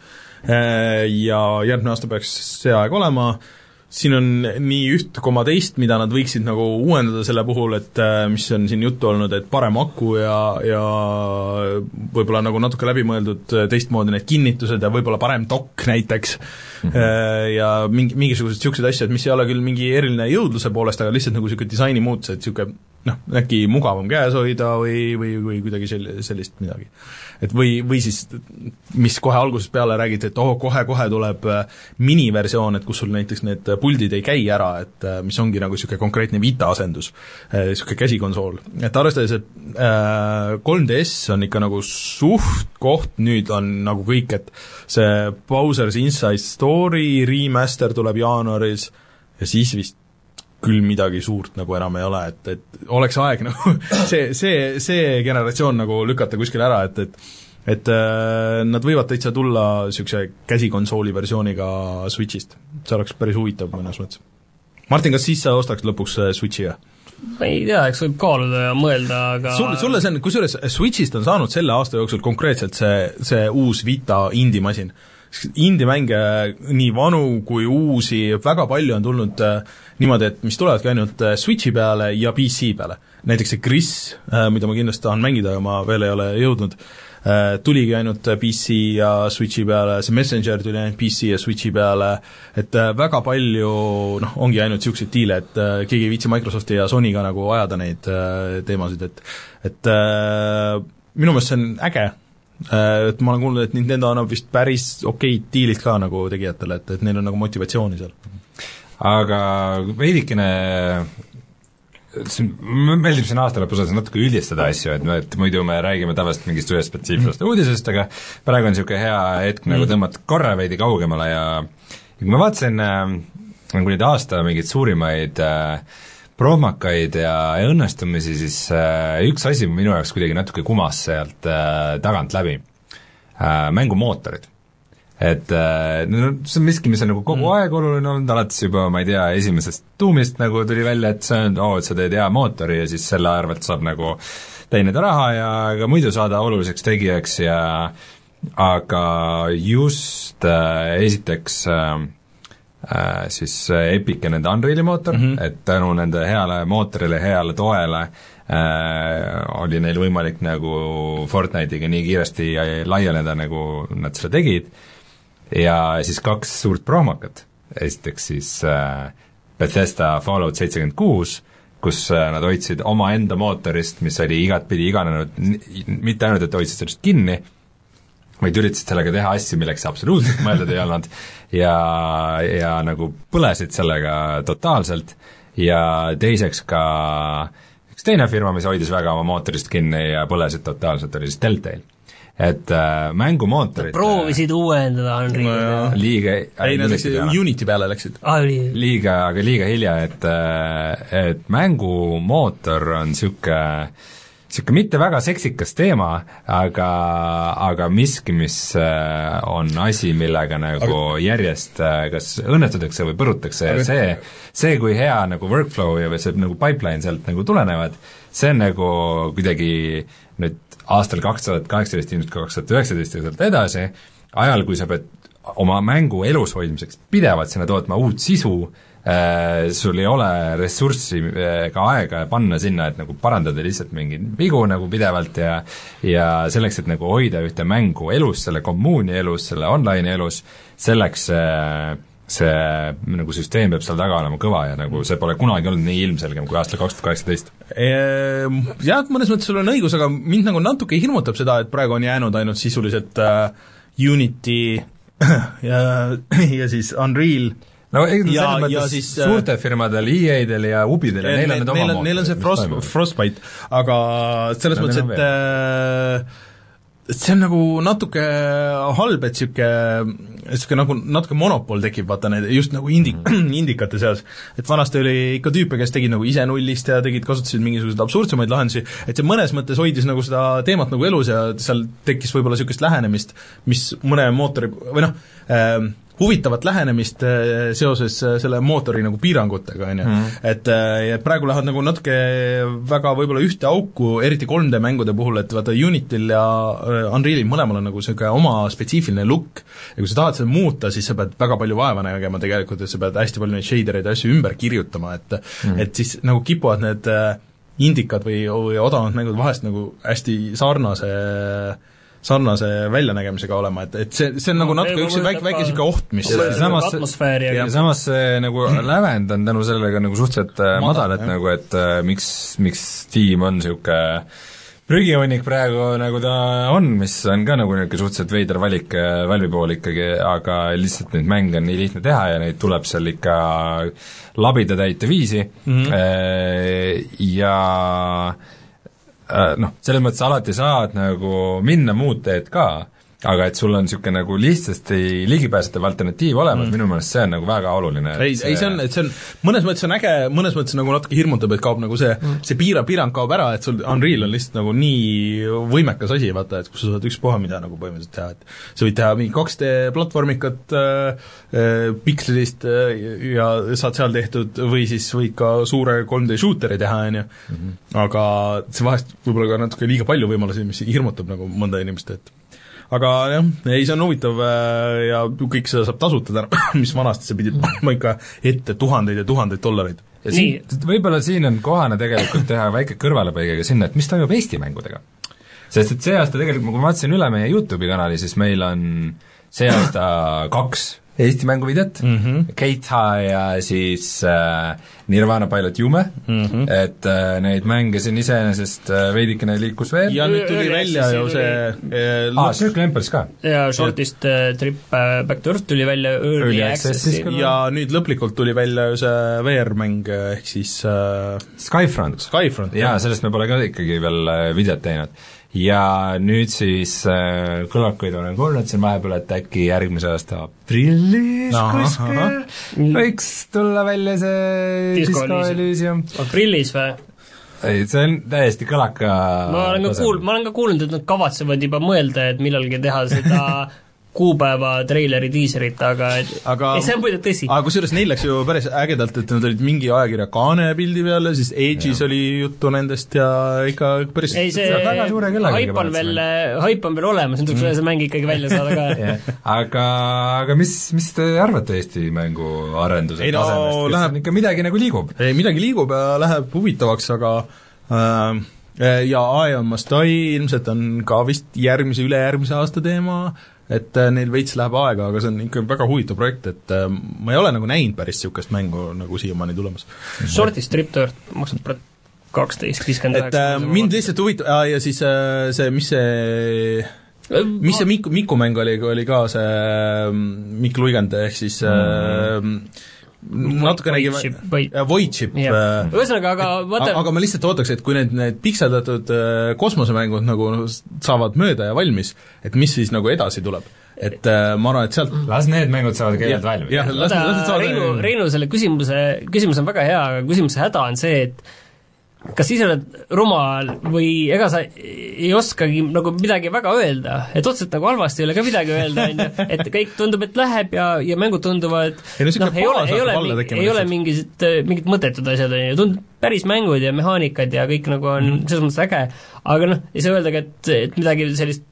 ja järgmine aasta peaks see aeg olema. Siin on nii üht koma teist, mida nad võiksid nagu uuendada selle puhul, et mis on siin juttu olnud, et parem aku ja, ja võib-olla nagu natuke läbimõeldud teistmoodi need kinnitused ja võib-olla parem dokk näiteks mm-hmm. ja mingi, mingisugused niisugused asjad, mis ei ole küll mingi eriline jõudluse poolest, aga lihtsalt nagu niisugune disaini muutus, et niisugune noh, äkki mugavam käes hoida või, või, või kuidagi sel-, sellist midagi. Et või, või siis, mis kohe algusest peale räägiti, et oh, kohe-kohe tuleb miniversioon, et kus sul näiteks need puldid ei käi ära, et mis ongi nagu niisugune konkreetne Vita asendus, niisugune käsikonsool. Et arvestades, et kolm D S on ikka nagu suht koht, nüüd on nagu kõik, et see Bowser's Inside Story remaster tuleb jaanuaris ja siis vist küll midagi suurt nagu enam ei ole, et, et oleks aeg nagu see, see, see generatsioon nagu lükata kuskil ära, et, et et äh, nad võivad täitsa tulla niisuguse käsikonsooli versiooniga Switchist. See oleks päris huvitav mõnes mõttes. Martin, kas siis sa ostaks lõpuks Switchi ja? Ma ei tea, eks võib kaaluda ja mõelda, aga sulle, sulle see on, kusjuures Switchist on saanud selle aasta jooksul konkreetselt see, see uus Vita indie-masin. Indie-mänge nii vanu kui uusi, väga palju on tulnud äh, niimoodi, et mis tulevadki ainult äh, Switchi peale ja P C peale. Näiteks see Gris, äh, mida ma kindlasti tahan mängida, aga ma veel ei ole jõudnud, äh, tuligi ainult P C ja Switchi peale, see Messenger tuli ainult P C ja Switchi peale, et äh, väga palju noh, ongi ainult niisuguseid diile, et äh, keegi ei viitsi Microsofti ja Sonyga nagu ajada neid äh, teemasid, et et äh, minu meelest see on äge, et ma olen kuulnud, et Nintendo annab vist päris okeid diilid ka nagu tegijatele, et, et neil on nagu motivatsiooni seal. Aga veidikene mulle meeldib siin aasta lõpus natuke üldistada asju, et, et muidu me räägime tavaliselt mingist ühest spetsiifilisest mm. uudisest, aga praegu on niisugune hea hetk mm. nagu tõmmata korra veidi kaugemale ja, ja kui ma vaatasin nagu neid aasta mingeid suurimaid äh, proomakaid ja, ja õnnestumisi, siis äh, üks asi minu jaoks kuidagi natuke kumas sealt äh, tagant läbi äh,. Mängumootorid. Et äh, no, see on miski, mis on nagu kogu mm. aeg oluline olnud, alates juba, ma ei tea, esimesest tuumist nagu tuli välja, et see on, oo, et sa teed hea mootori ja siis selle arvelt saab nagu teenida raha ja ka muidu saada oluliseks tegijaks ja aga just äh, esiteks äh, Äh, siis Epic ja nende Unreali mootor mm, -hmm. et tänu nende heale mootorile, heale toele äh, oli neil võimalik nagu Fortnite'iga nii kiiresti laieneda, nagu nad seda tegid, ja siis kaks suurt proomakat, esiteks siis äh, Bethesda Fallout seitsekümmend kuus, kus äh, nad hoidsid oma enda mootorist, mis oli igatpidi iganenud, mitte ainult, et hoidsid sellest kinni, vaid üritasid sellega teha asju, milleks absoluutselt mõeldud ei olnud ja, ja nagu põlesid sellega totaalselt ja teiseks ka üks teine firma, mis hoidis väga oma mootorist kinni ja põlesid totaalselt, oli siis Telltale. Et äh, mängumootorid proovisid uuendada Unreal no, liiga ei, nad läksid Unity peale läksid ah, liiga, aga liiga hilja, et, et mängumootor on niisugune niisugune mitte väga seksikas teema, aga, aga miski, mis on asi, millega nagu aga... järjest kas õnnetutakse või põrutakse aga... ja see, see, kui hea nagu workflow ja see nagu pipeline sealt nagu tulenevad, see on nagu kuidagi nüüd aastal kaks tuhat kaheksateist, ilmselt kaks tuhat üheksateist ja sealt edasi, ajal, kui sa pead oma mängu elus hoidmiseks pidevalt sinna tootma uut sisu, Äh, sul ei ole ressurssi ega aega panna sinna, et nagu parandada lihtsalt mingeid vigu nagu pidevalt ja ja selleks, et nagu hoida ühte mängu elus, selle kommuuni elus, selle online elus, selleks see, see nagu süsteem peab seal taga olema kõva ja nagu see pole kunagi olnud nii ilmselgem kui aastal kaks tuhat kaheksateist. Jah, mõnes mõttes sul on õigus, aga mind nagu natuke hirmutab seda, et praegu on jäänud ainult sisuliselt uh, Unity ja, ja siis Unreal no ei, ja, selles mõttes siis, suurte firmadel, E A-del ja Ubidel ja neil on need oma mootorid. Neil on see Frost, Frostbite, aga selles no, mõttes, et äh, see on nagu natuke halb, et niisugune, niisugune nagu natuke monopol tekib, vaata need just nagu indi-, indikate seas. Et vanasti oli ikka tüüpe, kes tegid nagu ise nullist ja tegid, kasutasid mingisuguseid absurdsemaid lahendusi, et see mõnes mõttes hoidis nagu seda teemat nagu elus ja seal tekkis võib-olla niisugust lähenemist, mis mõne mootori, või noh äh,, huvitavat lähenemist seoses selle mootori nagu piirangutega, on ju. Et, et praegu lähevad nagu natuke väga võib-olla ühte auku, eriti kolm D mängude puhul, et vaata Unityl ja Unrealil mõlemal on nagu niisugune oma spetsiifiline look ja kui sa tahad seda muuta, siis sa pead väga palju vaeva nägema tegelikult, et sa pead hästi palju neid shadereid ja asju ümber kirjutama, et mm. et siis nagu kipuvad need indikad või, või odavamad mängud vahest nagu hästi sarnase sarnase väljanägemisega olema, et, et see, see on no, nagu natuke üks väike, väike niisugune oht, mis samas atmosfääri ja, ja samas see nagu lävend on tänu sellega nagu suhteliselt madal, et nagu, et äh, miks, miks Steam on niisugune prügihunnik praegu, nagu ta on, mis on ka nagu niisugune suhteliselt veider valik Valve'i pool ikkagi, aga lihtsalt neid mänge on nii lihtne teha ja neid tuleb seal ikka labida täite viisi mm-hmm. ja noh, selles mõttes alati saad nagu minna muud teed ka, aga et sul on niisugune nagu lihtsasti ligipääsetav alternatiiv olemas mm., minu meelest see on nagu väga oluline. ei, see... ei see on, et see on, mõnes mõttes on äge, mõnes mõttes nagu natuke hirmutab, et kaob nagu see mm., see piira, piirang kaob ära, et sul Unreal on lihtsalt nagu nii võimekas asi, vaata, et kus sa saad ükspuha mida nagu põhimõtteliselt teha, et sa võid teha mingi kaks D platvormikat äh, äh, pikslist äh, ja saad seal tehtud või siis võid ka suure kolm D shooteri teha, on ju, aga see vahest võib-olla ka natuke liiga palju võimalusi, mis hirmutab nagu mõnda inimest, et aga jah, ei, see on huvitav ja kõik seda saab tasuta täna, mis vanasti sa pidid panema ikka ette tuhandeid ja tuhandeid dollareid. Ja siin, võib-olla siin on kohane tegelikult teha väike kõrvalepõigega sinna, et mis toimub Eesti mängudega. Sest et see aasta tegelikult, kui ma vaatasin üle meie YouTube'i kanali, siis meil on see aasta kaks Eesti mänguvideot mm, -hmm. Keita ja siis äh, Nirvana Pilot Jume mm, -hmm. et äh, neid mänge siin iseenesest äh, veidikene liikus veel. ja nüüd tuli välja ju see äh, aa, Circle Empires ka. ja Shortist äh, Trip äh, Back to Earth tuli välja Early, early Access ja nüüd lõplikult tuli välja ju see V R-mäng, ehk siis äh, Skyfront. Skyfront. jaa, sellest me pole ka ikkagi veel äh, videot teinud. Ja nüüd siis äh, kõlakuid olen kuulnud siin vahepeal, et äkki järgmise aasta aprillis no, kuskil võiks tulla välja see Disco Elysium. Aprillis või? ei, see on täiesti kõlaka ma olen ka kuul-, ma olen ka kuulnud, et nad kavatsevad juba mõelda, et millalgi teha seda kuupäeva treileri diiserit, aga, aga ei, see on muidu tõsi. aga kusjuures neil läks ju päris ägedalt, et nad olid mingi ajakirja Kaane pildi peal ja siis Age'is oli juttu nendest ja ikka päris ei, see haip on veel, haip on veel olemas, nüüd tuleks mm. see mäng ikkagi välja saada ka yeah. aga, aga mis, mis te arvate Eesti mängu arenduse ei, no, tasemest, läheb ikka midagi nagu liigub? ei, midagi liigub ja läheb huvitavaks, aga äh, ja I Am Must Die ilmselt on ka vist järgmise, ülejärgmise aasta teema, et neil veits läheb aega, aga see on ikka väga huvitav projekt, et ma ei ole nagu näinud päris niisugust mängu nagu siiamaani tulemas. Shortist Trip to Earth maksab praegu kaksteist viiskümmend üheksa. et mind lihtsalt huvitab, ja siis see, mis see mis see Miku, Miku mäng oli, oli ka see Mikk Luigand, ehk siis mm. natukene Void Ship ühesõnaga, aga vaata aga ma lihtsalt ootaks, et kui need, need pikseldatud kosmosemängud nagu saavad mööda ja valmis, et mis siis nagu edasi tuleb, et ma arvan, et sealt las need mängud saavad keeled valmis. jah, las, las need saavad Reinu, Reinu selle küsimuse, küsimus on väga hea, aga küsimuse häda on see, et kas ise oled rumal või ega sa ei oskagi nagu midagi väga öelda, et otseselt nagu halvasti ei ole ka midagi öelda, on ju, et kõik tundub, et läheb ja, ja mängud tunduvad ei, no, noh, ei ole, ei ole, ei ole mingid, mingid mõttetud asjad, on ju, tundub päris mängud ja mehaanikad ja kõik nagu on mm. selles mõttes äge, aga noh, ei saa öeldagi, et, et midagi sellist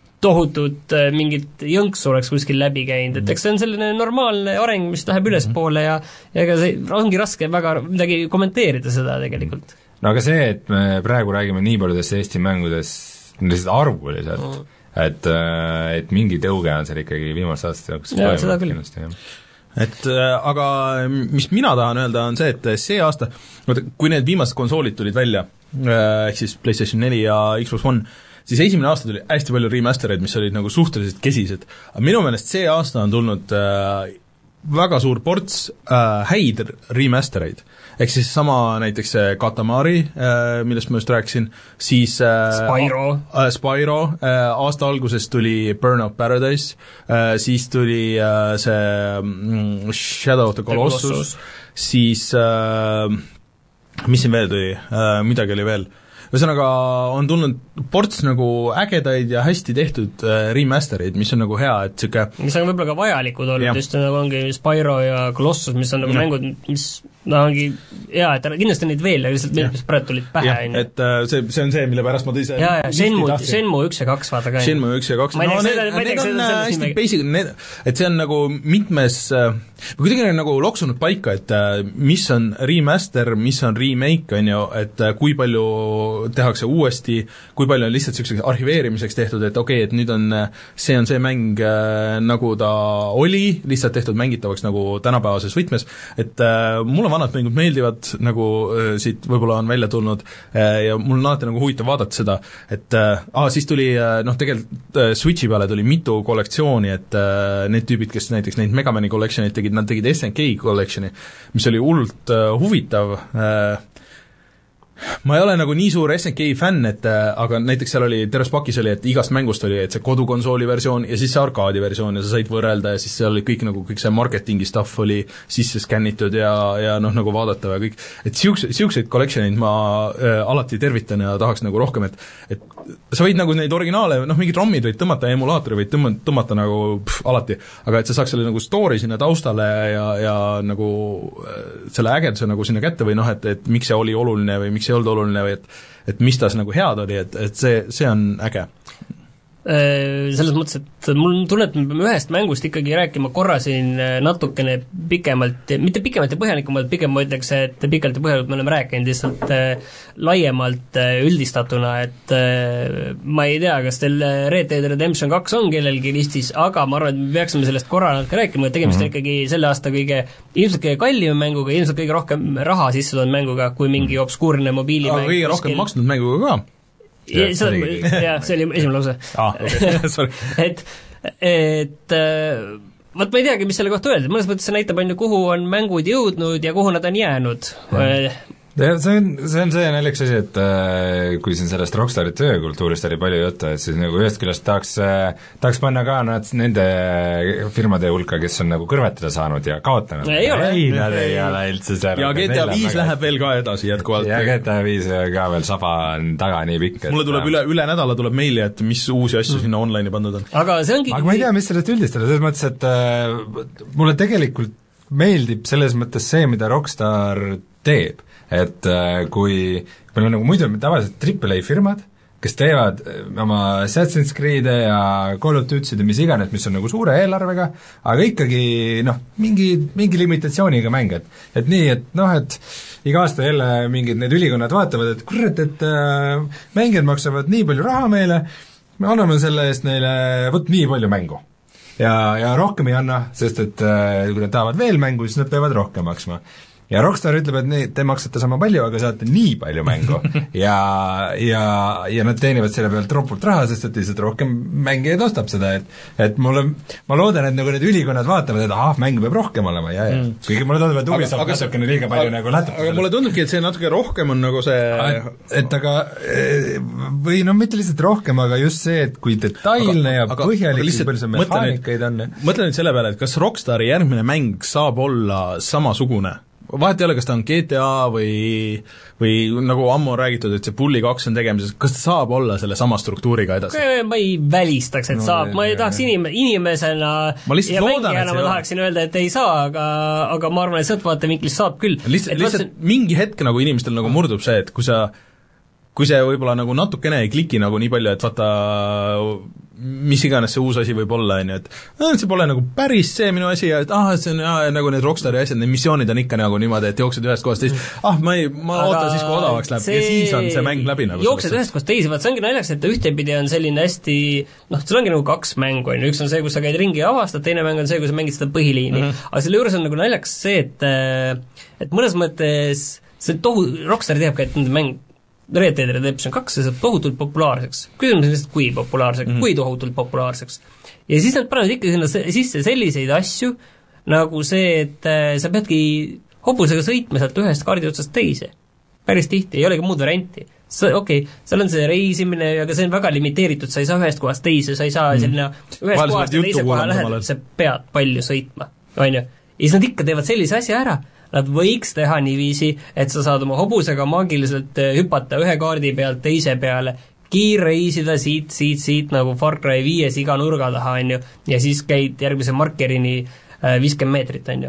tohutut mingit jõnks oleks kuskil läbi käinud, et eks see on selline normaalne areng, mis läheb ülespoole ja, ja ega see ongi raske väga midagi kommenteerida seda tegelikult. No aga see, et me praegu räägime nii paljudest Eesti mängudes lihtsalt arvuliselt mm., et, et mingi tõuge on seal ikkagi viimased aastad ja, seda küll. Et aga mis mina tahan öelda, on see, et see aasta, kui need viimased konsoolid tulid välja, ehk siis PlayStation neli ja Xbox One, siis esimene aasta tuli hästi palju remastereid, mis olid nagu suhteliselt kesised. Aga minu meelest see aasta on tulnud äh, väga suur ports äh, häid remastereid. Ehk siis sama näiteks see Katamari, äh, millest ma just rääkisin, siis äh, Spyro, äh, Spyro äh, aasta alguses tuli Burnout Paradise, äh, siis tuli äh, see mm, Shadow of the Colossus, the Colossus. Siis äh, mis siin veel tuli äh,, midagi oli veel, ühesõnaga on tulnud ports nagu ägedaid ja hästi tehtud äh, remastereid, mis on nagu hea, et siuke mis on võib-olla ka vajalikud olnud, just nagu ongi Spyro ja Colossus, mis on nagu ja. mängud, mis no ongi hea, et kindlasti neid veel, lihtsalt meil mis praegu tulid pähe, on ju. et äh, see, see on see, mille pärast ma tõi see jaa, jaa, Shenmue, Shenmue üks ja kaks, vaata ka. Shenmue üks ja kaks, no need, need on hästi basic, need, et see on nagu mitmes äh, kuidagi on nagu loksunud paika, et äh, mis on remaster, mis on remake, on ju, et äh, kui palju tehakse uuesti, kui palju on lihtsalt selliseks arhiveerimiseks tehtud, et okei okay,, et nüüd on, see on see mäng äh, nagu ta oli, lihtsalt tehtud mängitavaks nagu tänapäevases võtmes, et äh, mulle vanad mängud meeldivad, nagu äh, siit võib-olla on välja tulnud äh, ja mul on alati nagu huvitav vaadata seda, et äh, ah, siis tuli äh, noh, tegelikult äh, Switchi peale tuli mitu kollektsiooni, et äh, need tüübid, kes näiteks neid Megamani collection'id tegid, nad tegid S N K collection'i, mis oli hullult äh, huvitav äh, ma ei ole nagu nii suur S N K fänn, et aga näiteks seal oli, terves pakis oli, et igast mängust oli, et see kodukonsooli versioon ja siis see arkaadi versioon ja sa said võrrelda ja siis seal oli kõik nagu, kõik see marketingi stuff oli sisse skännitud ja, ja noh, nagu vaadata ja kõik, et siukse, siukseid collection'id ma äh, alati tervitan ja tahaks nagu rohkem, et et sa võid nagu neid originaale, noh, mingid rommid võid tõmmata, emulaatori võid tõmmata, tõmmata nagu pff, alati, aga et sa saaks selle nagu story sinna taustale ja, ja nagu äh, selle ägeduse nagu sinna kätte või noh, et, et miks see oli oluline või miks ei olnud oluline või et, et mis tas nagu head oli, et, et see, see on äge. Selles mõttes, et mul on tunne, et me peame ühest mängust ikkagi rääkima korra siin natukene pikemalt, mitte pikemalt ja põhjalikumalt, pigem ma ütleks, et pikalt ja põhjalikult me oleme rääkinud lihtsalt äh, laiemalt äh, üldistatuna, et äh, ma ei tea, kas teil Red Dead Redemption kaks on kellelgi listis, aga ma arvan, et me peaksime sellest korra natuke rääkima, et tegemist on mm-hmm. ikkagi selle aasta kõige, ilmselt kõige kallima mänguga, ilmselt kõige rohkem raha sisse toonud mänguga, kui mingi obskuurne mobiilimäng. aga kõige rohkem maksnud mänguga ka. Ja, see, oli, jah, see oli esimene lause. Ah, okay. et, et vot ma ei teagi, mis selle kohta öelda, mõnes mõttes see näitab ainult, kuhu on mängud jõudnud ja kuhu nad on jäänud. Ja see on, see on see naljakas asi, et äh, kui siin sellest Rockstari töökultuurist oli palju juttu, et siis nagu ühest küljest tahaks äh, tahaks panna ka nad nende firmade hulka, kes on nagu kõrvetada saanud ja kaotanud. ei ole. ei, nad ei ole üldse seal. ja G T A viis läheb veel ka edasi jätkuvalt. ja G T A viis ka veel saba on taga nii pikk, et mulle tuleb üle, üle nädala tuleb meili, et mis uusi asju mm. sinna online'i pandud on. aga see ongi aga ma ei tea, mis sellest üldistada, selles mõttes, et äh, mulle tegelikult meeldib selles mõttes see, mida Rockstar teeb. Et kui meil on nagu muidu tavaliselt triple A firmad, kes teevad oma Assassin's Creed'e ja Call of Duty'd ja mis iganes, mis on nagu suure eelarvega, aga ikkagi noh, mingi, mingi limitatsiooniga mäng, et et nii, et noh, et iga aasta jälle mingid need ülikonnad vaatavad, et kurat, et äh, mängijad maksavad nii palju raha meile, me anname selle eest neile vot nii palju mängu. Ja, ja rohkem ei anna, sest et äh, kui nad tahavad veel mängu, siis nad peavad rohkem maksma. Ja Rockstar ütleb, et nii, te maksate sama palju, aga saate nii palju mängu ja, ja, ja nad teenivad selle pealt ropult raha, sest et lihtsalt rohkem mängijaid ostab seda, et et mulle, ma loodan, et nagu need ülikonnad vaatavad, et ahah, mängu peab rohkem olema ja, ja mm. kuigi mulle tundub, et Ubisoft natukene liiga palju aga, nagu lätab. Aga mulle tundubki, et see natuke rohkem on nagu see et, et aga, või no mitte lihtsalt rohkem, aga just see, et kui detailne aga, ja aga, põhjalik, kui palju see mehaanikaid on. Mõtle nüüd selle peale, et kas Rockstari järgmine mäng saab olla samasugune? Vahet ei ole, kas ta on G T A või, või nagu ammu on räägitud, et see Bully kaks on tegemises, kas ta saab olla selle sama struktuuriga edasi? Ma ei välistaks, et no, saab, ma ei tahaks inim-, inimesena ma ja mängijana ma tahaksin öelda, et ei saa, aga, aga ma arvan, et sealt vaatevinklist saab küll. lihtsalt, lihtsalt vaat... mingi hetk nagu inimestel nagu murdub see, et kui sa kui see võib-olla nagu natukene ei kliki nagu nii palju, et vaata mis iganes see uus asi võib olla, on ju, et äh, see pole nagu päris see minu asi ja et ah, see on ah, nagu need Rockstari asjad, need missioonid on ikka nagu niimoodi, et jooksed ühest kohast teist, ah, ma ei, ma aga ootan siis, kui odavaks läheb see... ja siis on see mäng läbi nagu jooksed ühest kohast teisi, vaat see ongi naljaks, et ühtepidi on selline hästi noh, sul ongi nagu kaks mängu, on ju, üks on see, kus sa käid ringi ja avastad, teine mäng on see, kus sa mängid seda põhiliini mm, -hmm. aga selle juures on nagu naljakas see, et et mõnes mõttes see tohu, Rockstar teab ka, et nende mäng Red Dead Redemption kaks, see saab tohutult populaarseks. Küsimus on lihtsalt, kui populaarseks, mm -hmm. kui tohutult populaarseks. Ja siis nad panevad ikka sinna sisse selliseid asju, nagu see, et sa peadki hobusega sõitma sealt ühest kaardi otsast teise. Päris tihti, ei olegi muud varianti. Sa, okei, okay, seal on see reisimine, aga see on väga limiteeritud, sa ei saa ühest kohast teise, sa ei saa mm. selline ühest Vahel kohast ja teise koha lähedal, sa pead palju sõitma, on ju. Ja siis nad ikka teevad sellise asja ära. Nad võiks teha niiviisi, et sa saad oma hobusega maagiliselt hüpata ühe kaardi pealt teise peale, kiirreisida siit, siit, siit nagu Far Cry viies iga nurga taha, on ju, ja siis käid järgmise markerini viiskümmend meetrit, on ju.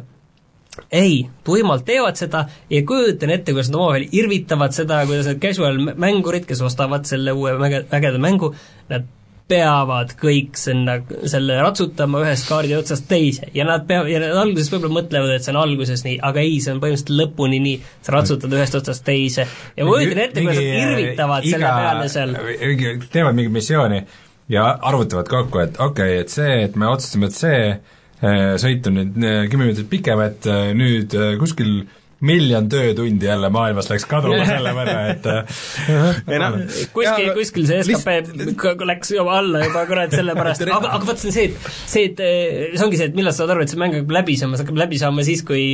Ei, tuimalt teevad seda ja kujutan ette, kuidas nad omavahel irvitavad seda, kuidas need casual mängurid, kes ostavad selle uue ägeda mängu, nad peavad kõik sinna, selle ratsutama ühest kaardi otsast teise ja nad peavad, ja nad alguses võib-olla mõtlevad, et see on alguses nii, aga ei, see on põhimõtteliselt lõpuni nii, sa ratsutad ühest otsast teise ja ma kujutan ette, kuidas nad irvitavad iga, selle peale seal. Teevad mingi missiooni ja arvutavad kokku, et okei okay,, et see, et me otsustasime, et see sõit on nüüd kümme minutit pikem, et nüüd kuskil miljon töötundi jälle maailmas läks kaduma selle võrra, et no, kuskil, kuskil see S K P läks juba alla juba kurat selle pärast, aga, aga vaat see on see, et see, et see ongi see, et millal sa saad aru, et see mäng hakkab läbi saama, see hakkab läbi saama siis, kui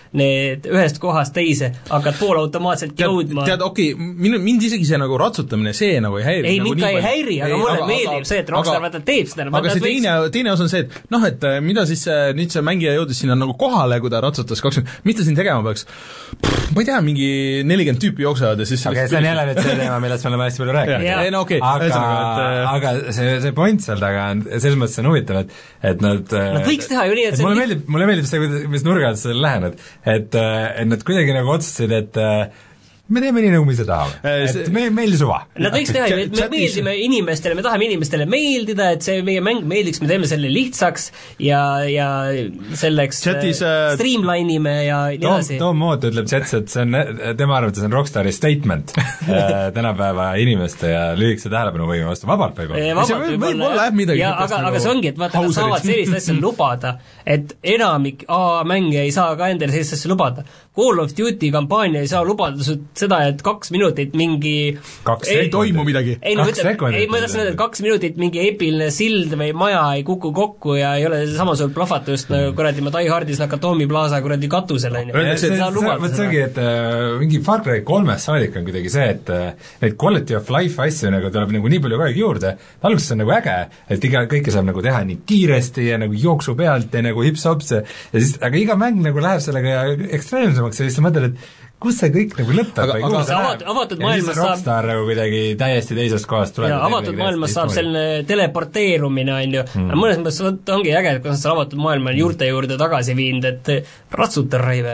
need ühest kohast teise hakkad pool automaatselt jõudma. Tead, okei, okay, mind isegi see nagu ratsutamine, see nagu ei häiri. Ei, nagu mind ka ei häiri, aga ei, mulle aga, meeldib aga, see, et Rockstar vaata teeb seda. Aga see teine, teine osa on see, et noh, et mida siis nüüd see mängija jõudis sinna nagu kohale, kui ta ratsutas kakskümmend, mis ta siin tegema peaks? Pff, ma ei tea, mingi nelikümmend tüüpi jooksevad ja siis okei, okay, see on jälle nüüd see teema, millest me oleme hästi palju rääkinud. Ei, no okei, okay. aga, et, aga see, see point seal taga on, selles mõttes on huvitav, et, et nad Nad võiks teha ju nii, et see mulle meeldib, mulle meeldib see, mis nurga alt sellele lähen, et, et, et nad kuidagi nagu otsustasid, et me teeme nii, nagu me seda tahame. Et me, meil suva. Nad võiks teha, et me meeldime inimestele, me tahame inimestele meeldida, et see meie mäng meeldiks, me teeme selle lihtsaks ja, ja selleks chatis, äh, streamline'ime ja nii edasi. Tom Moot ütleb chats, et see on, tema arvates on Rockstari statement tänapäeva inimeste ja lühikese tähelepanu võime vastu vabalt võib olla. See võib, võib olla jah midagi. Ja, aga, aga see ongi, et vaata, nad saavad sellist asja lubada, et enamik A-mänge ei saa ka endale sellist asja lubada. Call of Duty kampaania ei saa lubada seda, et kaks minutit mingi kaks ei, ei toimu midagi. Ei, no, võtta, ei ma tahtsin öelda, et kaks minutit mingi eepiline sild või maja ei kuku kokku ja ei ole samasugune plahvatust nagu kuradi ma Die Hardis Nakatomi Plaza kuradi katusel on ju. See ongi, et äh, mingi Far Cry kolmes saadik on kuidagi see, et äh, neid quality of life asju nagu tuleb nagu nii palju kogu juurde, alguses on nagu äge, et iga, kõike saab nagu teha nii kiiresti ja nagu jooksu pealt ja nagu hips-hops ja siis, aga iga mäng nagu läheb sellega ekstreemsemaks ja siis sa mõtled, et kus see kõik nagu lõpeb aga, aga see avatud, avatud maailmas saab Rockstar nagu kuidagi täiesti teisest kohast tuleb ja avatud maailmas saab selline teleporteerumine on ju mm. mõnes mõttes ongi äge, et kui sa avatud maailma juurte juurde tagasi viinud, et ratsuta raive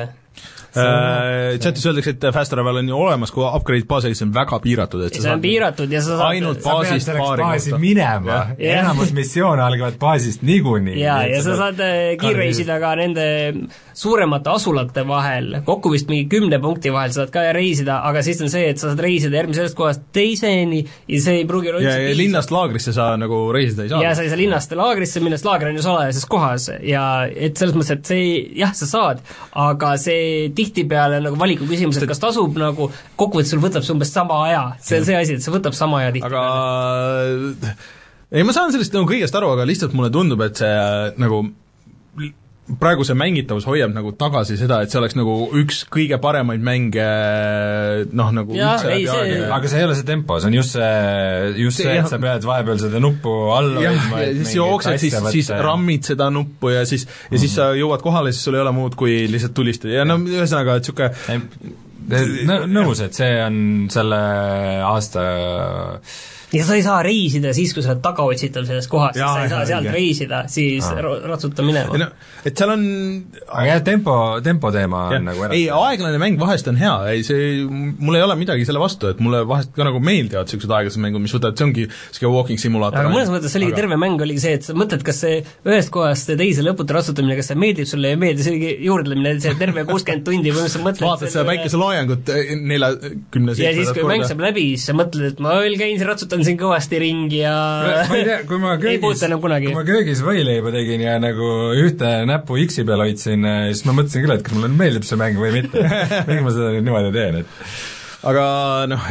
Äh, chatis öeldakse, et Fast Travel on ju olemas, kui upgrade baasis on väga piiratud, et see on piiratud ja sa saad ainult baasist paari kohta minema, enamus missioone algavad baasist niikuinii. ja, ja sa saad kiirreisida ka nende suuremate asulate vahel, kokku vist mingi kümne punkti vahel saad ka reisida, aga siis on see, et sa saad reisida järgmisest kohast teiseni ja see ei pruugi ja, ja linnast laagrisse sa nagu reisida ei saa. ja sa ei saa linnast laagrisse, millest laager on ju salajases kohas ja et selles mõttes, et see jah, sa saad, aga see tihtipeale nagu valiku küsimus, et kas tasub nagu, kokkuvõttes sul võtab see umbes sama aja, see on see asi, et see võtab sama aja tihtipeale. Aga ei, ma saan sellest nagu kõigest aru, aga lihtsalt mulle tundub, et see nagu praegu see mängitavus hoiab nagu tagasi seda, et see oleks nagu üks kõige paremaid mänge noh, nagu ja, üldse läbi aega. Aga see ei ole see tempo, see on just see, just see, see et sa pead vahepeal seda nuppu alla hoidma, et siis jooksed, siis, siis rammid seda nuppu ja siis, ja siis sa jõuad kohale, siis sul ei ole muud kui lihtsalt tulistada ja no ühesõnaga, et niisugune nõus, et see on selle aasta ja sa ei saa reisida siis, kui sa oled tagaotsitav sellest kohast, sa ei saa sealt reisida, siis ah. ratsuta minema. No, et seal on aga jah, tempo, tempo teema on ja. Nagu ära. Ei, aeglane mäng vahest on hea, ei see, mul ei ole midagi selle vastu, et mulle vahest ka nagu meeldivad sellised aeglased mängud, mis võtavad, see ongi selline walking simulaator. Aga mõnes mõttes see oligi aga... terve mäng oligi see, et sa mõtled, kas see ühest kohast teise lõputa ratsutamine, kas see meeldib sulle ja meeldib, see oligi juurdlemine, see terve kuuskümmend tundi või sa mõtled vaatad seda päikeseloojangut neljakümne ja siis, kui mäng saab läbi, siis sa mõtled, et ma veel käin siin, ratsutan siin kõvasti ringi ja ma ei tea, kui ma köögis, kui ma köögis võileiba tegin ja nagu ühte näppu X-i peal hoidsin, siis ma mõtlesin küll, et kas mulle meeldib see mäng või mitte. Miks ma seda nüüd niimoodi teen, et aga noh, jah,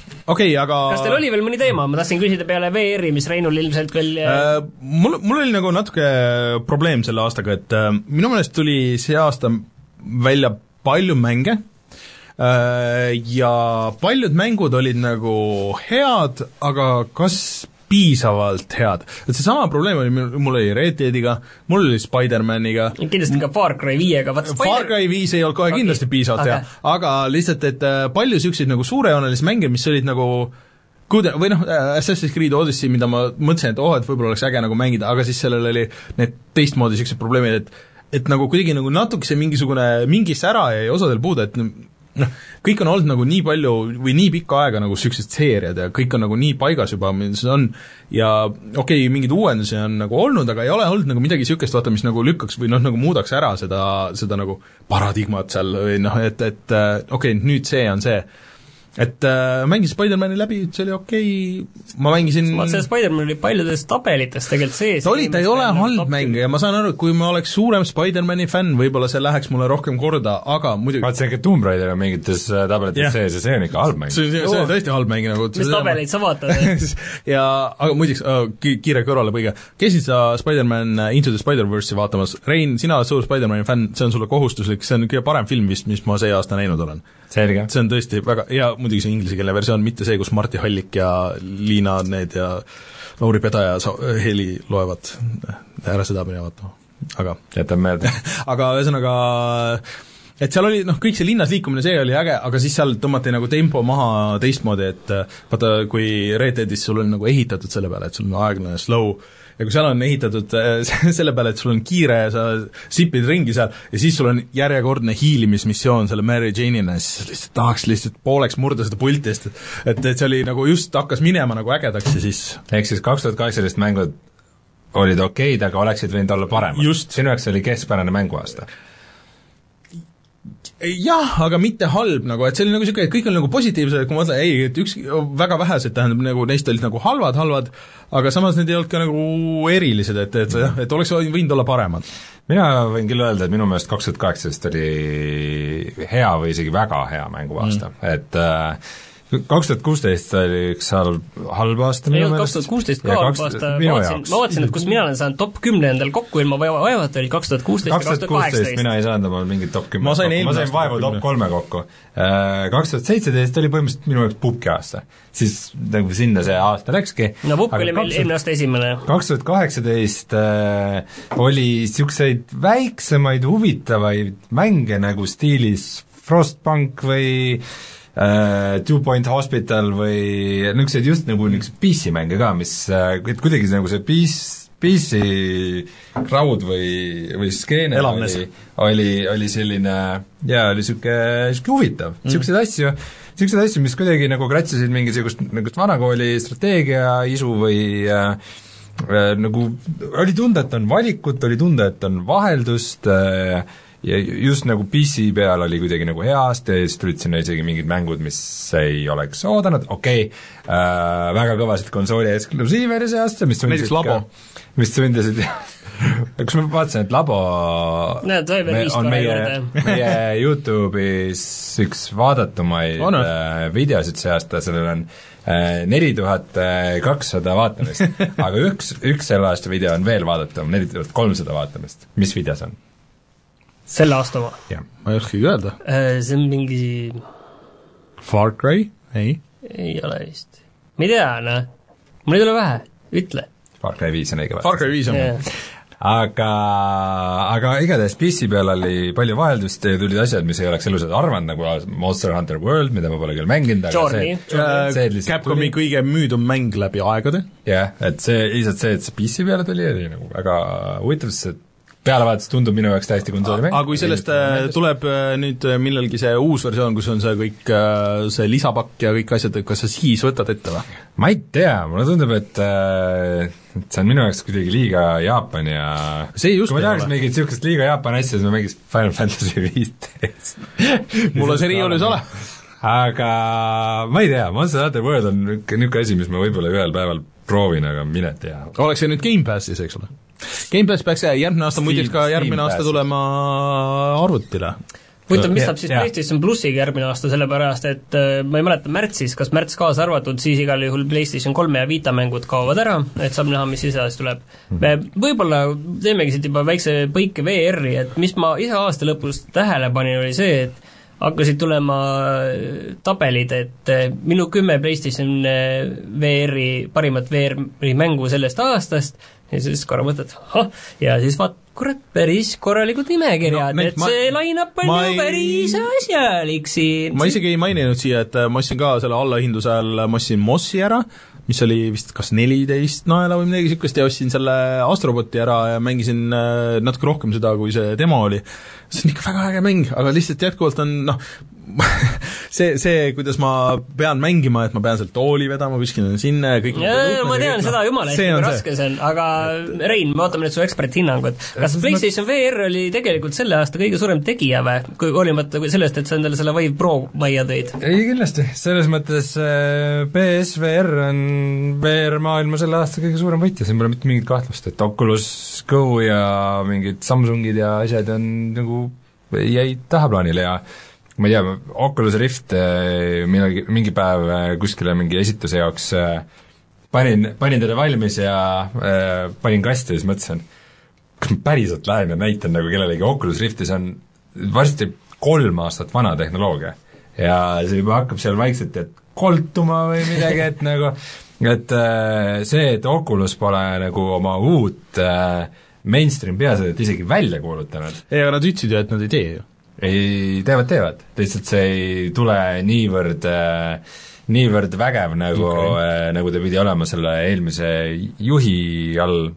okei okay,, aga kas teil oli veel mõni teema, ma tahtsin küsida peale V R-i, mis Reinul ilmselt veel äh, mul, mul oli nagu natuke probleem selle aastaga, et äh, minu meelest tuli see aasta välja palju mänge äh, ja paljud mängud olid nagu head, aga kas piisavalt head. Et see sama probleem oli, mul oli Red Deadiga, mul oli Spider-Maniga. Kindlasti ka Far Cry viiega. Spider... Far Cry viis ei olnud kohe okay. kindlasti piisavalt okay. hea, aga lihtsalt, et palju selliseid nagu suurejoonelisi mänge, mis olid nagu kuude, või noh, Assassin's Creed Odyssey, mida ma mõtlesin, et oh, et võib-olla oleks äge nagu mängida, aga siis sellel oli need teistmoodi sellised probleemid, et et nagu kuidagi nagu natukese mingisugune, mingi sära jäi osadel puuda, et noh, kõik on olnud nagu nii palju või nii pikka aega nagu sellised seeriad ja kõik on nagu nii paigas juba, mis on ja okei okay,, mingeid uuendusi on nagu olnud, aga ei ole olnud nagu midagi niisugust, vaata, mis nagu lükkaks või noh, nagu muudaks ära seda, seda nagu paradigmat seal või noh, et, et okei okay,, nüüd see on see. Et äh, mängisin Spider-Mani läbi, see oli okei okay., ma mängisin ma see Spider-Man oli paljudes tabelites tegelikult sees. ta oli, ta ei ole halb mäng ja ma saan aru, et kui ma oleks suurem Spider-Mani fänn, võib-olla see läheks mulle rohkem korda, aga muidugi vaat see ikka Tomb Raider on mingites tabelites yeah. sees ja see on ikka halb mäng. see, see, see on tõesti halb mäng nagu mis tabeleid sa vaatad? ja, aga muideks, kiire kõrvalepõige, käisid sa Spider-Man Into the Spider-Verse'i vaatamas, Rein, sina oled suur Spider-Mani fänn, see on sulle kohustuslik, see on kõige parem film vist, mis ma see aasta näinud olen. Selge. See on tõesti väga, ja muidugi see inglisekeelne versioon, mitte see, kus Marti Hallik ja Liina need ja Lauri Pedaja heli loevad, ära seda mine vaatama, aga jätab meelde aga ühesõnaga, et seal oli, noh, kõik see linnas liikumine, see oli äge, aga siis seal tõmmati nagu tempo maha teistmoodi, et vaata, kui Red Deadis sul on nagu ehitatud selle peale, et sul on aeglane slow, ja kui seal on ehitatud selle peale, et sul on kiire ja sa sipid ringi seal ja siis sul on järjekordne hiilimismissioon selle Mary Jane'ina ja siis lihtsalt tahaks lihtsalt pooleks murda seda pultist, et, et see oli nagu just hakkas minema nagu ägedaks ja siis ehk siis kaks tuhat kaheksateist mängud olid okeid, aga oleksid võinud olla paremad. Sinu jaoks oli keskpärane mänguaasta. Jah, aga mitte halb nagu, et see oli nagu niisugune, et kõik on nagu positiivsed, kui ma mõtlen, ei, et üks, väga vähesed, tähendab, nagu neist olid nagu halvad, halvad, aga samas need ei olnud ka nagu erilised, et, et jah, et oleks võinud olla paremad. Mina võin küll öelda, et minu meelest kaks tuhat kaheksateist oli hea või isegi väga hea mänguaasta mm., et äh, kaks tuhat kuusteist oli üks halb, halb aasta minu meelest. kaks tuhat kuusteist ka halb aasta, ma vaatasin, ma vaatasin, et kus mina olen saanud top kümne endal kokku ilma vaevata, oli kaks tuhat kuusteist ja kaks tuhat kaheksateist. mina ei saanud oma mingit top kümme ma sain, ma sain vaevu top kolme kokku. kaks tuhat seitseteist oli põhimõtteliselt minu jaoks pupki aasta. Siis nagu sinna see aasta läkski. no pupk oli meil eelmine aasta esimene. kaks tuhat kaheksateist äh, oli niisuguseid väiksemaid huvitavaid mänge nagu stiilis Frostpunk või Uh, Two Point Hospital või niisugused just nagu niisugused P C-mänge ka, mis uh, et kuidagi nagu see P C crowd või, või skeene Elavnes. oli, oli, oli selline jaa, oli niisugune huvitav, niisuguseid mm. asju, niisuguseid asju, mis kuidagi nagu kratsisid mingisugust nagu vanakooli strateegia isu või äh, äh, nagu oli tunda, et on valikut, oli tunda, et on vaheldust äh, ja just nagu P C peal oli kuidagi nagu hea aasta ja siis tulid sinna isegi mingid mängud, mis ei oleks oodanud, okei okay, äh, väga kõvasid konsooli eksklusiive oli see aasta, mis näiteks Labo, mis tundisid kus ma vaatasin, et Labo Näed, me, on meie, meie YouTube'is üks vaadatumaid oh, no. äh, videosid see aasta, sellel on äh, neli tuhat kakssada vaatamist aga üks, üks selle aasta video on veel vaadatum, neli tuhat kolmsada vaatamist. Mis video see on? Selle aasta ma? jah, ma ei oskagi öelda. See on mingi Far Cry? Ei? Ei ole vist. Ma ei tea, noh. Mul ei tule vähe, ütle. Far Cry viis on õige vähe. Far Cry viis on yeah. aga, aga igatahes P C peal oli palju vaheldust ja tulid asjad, mis ei oleks elused arvanud, nagu Monster Hunter World, mida ma pole küll mänginud, aga Journey, see, see, see Capcomi tuli. Kõige müüdum mäng läbi aegade. jah, et see, lihtsalt see, et see P C peale tuli, oli nagu väga huvitav, sest pealevaates tundub minu jaoks täiesti konsooli mäng. Aga kui sellest tuleb nüüd millalgi see uus versioon, kus on see kõik, see lisapakk ja kõik asjad, kas sa siis võtad ette või? Ma ei tea, mulle tundub, et, et see on minu jaoks kuidagi liiga Jaapan ja see just kui ma tahaks mingit niisugust liiga Jaapan asja, siis ma mängiks Final Fantasy viisteist mul on see riiulis ole. Aga ma ei tea, Monster Hunter World on niisugune asi, mis ma võib-olla ühel päeval proovin, aga mine tea. Oleks see nüüd Game Passis, eks ole? Game Pass peaks järgmine aasta, muideks ka järgmine aasta tulema arvutile. huvitav, mis saab siis PlayStation plussiga järgmine aasta, sellepärast et ma ei mäleta märtsis, kas märts kaasa arvatud, siis igal juhul PlayStation kolme ja Vita mängud kaovad ära, et saab näha, mis ise tuleb. Me võib-olla teemegi siit juba väikse põike V R-i, et mis ma ise aasta lõpus tähele panin, oli see, et hakkasid tulema tabelid, et minu kümme PlayStation V R-i, parimat V R-i mängu sellest aastast, ja siis korra mõtled, ha, ja siis vaat, kurat, päris korralikud nimekirjad no,, et ma, see line-up on ju päris asjalik siin. Ma isegi ei maininud siia, et ma ostsin ka selle allahinduse all, ma ostsin Mossi ära, mis oli vist kas neliteist naela või midagi sükest ja ostsin selle Astroboti ära ja mängisin natuke rohkem seda, kui see demo oli. See on ikka väga äge mäng, aga lihtsalt jätkuvalt on, noh, see, see, kuidas ma pean mängima, et ma pean sealt tooli vedama, kuskil sinna ja kõik ja, ja, ma tean, seda jumala hästi, kui raske see on, aga Rein, me vaatame nüüd su eksperthinnangut. Kas PlayStation V R oli tegelikult selle aasta kõige suurem tegija või, kui olimata sellest, et sa endale selle Vive Pro majja tõid? Ei, kindlasti, selles mõttes P S V R on V R-maailma selle aasta kõige suurem võitja, siin pole mitte mingit kahtlust, et Oculus Go ja mingid Samsungid ja asjad on nagu jäid tahaplaanile ja ma ei tea, Oculus Rift millalgi, mingi päev kuskile mingi esituse jaoks panin, panin teda valmis ja äh, panin kasti ja siis mõtlesin, kas ma päriselt lähen ja näitan nagu kellelegi Oculus Riftis on varsti kolm aastat vana tehnoloogia ja see juba hakkab seal vaikselt et koltuma või midagi, et nagu et äh, see, et Oculus pole nagu oma uut äh, mainstream peaasjad isegi välja kuulutanud. Ei, aga nad ütlesid ju, et nad ei tee ju. Ei, teevad, teevad. Lihtsalt see ei tule niivõrd, niivõrd vägev, nagu okay., nagu ta pidi olema selle eelmise juhi all,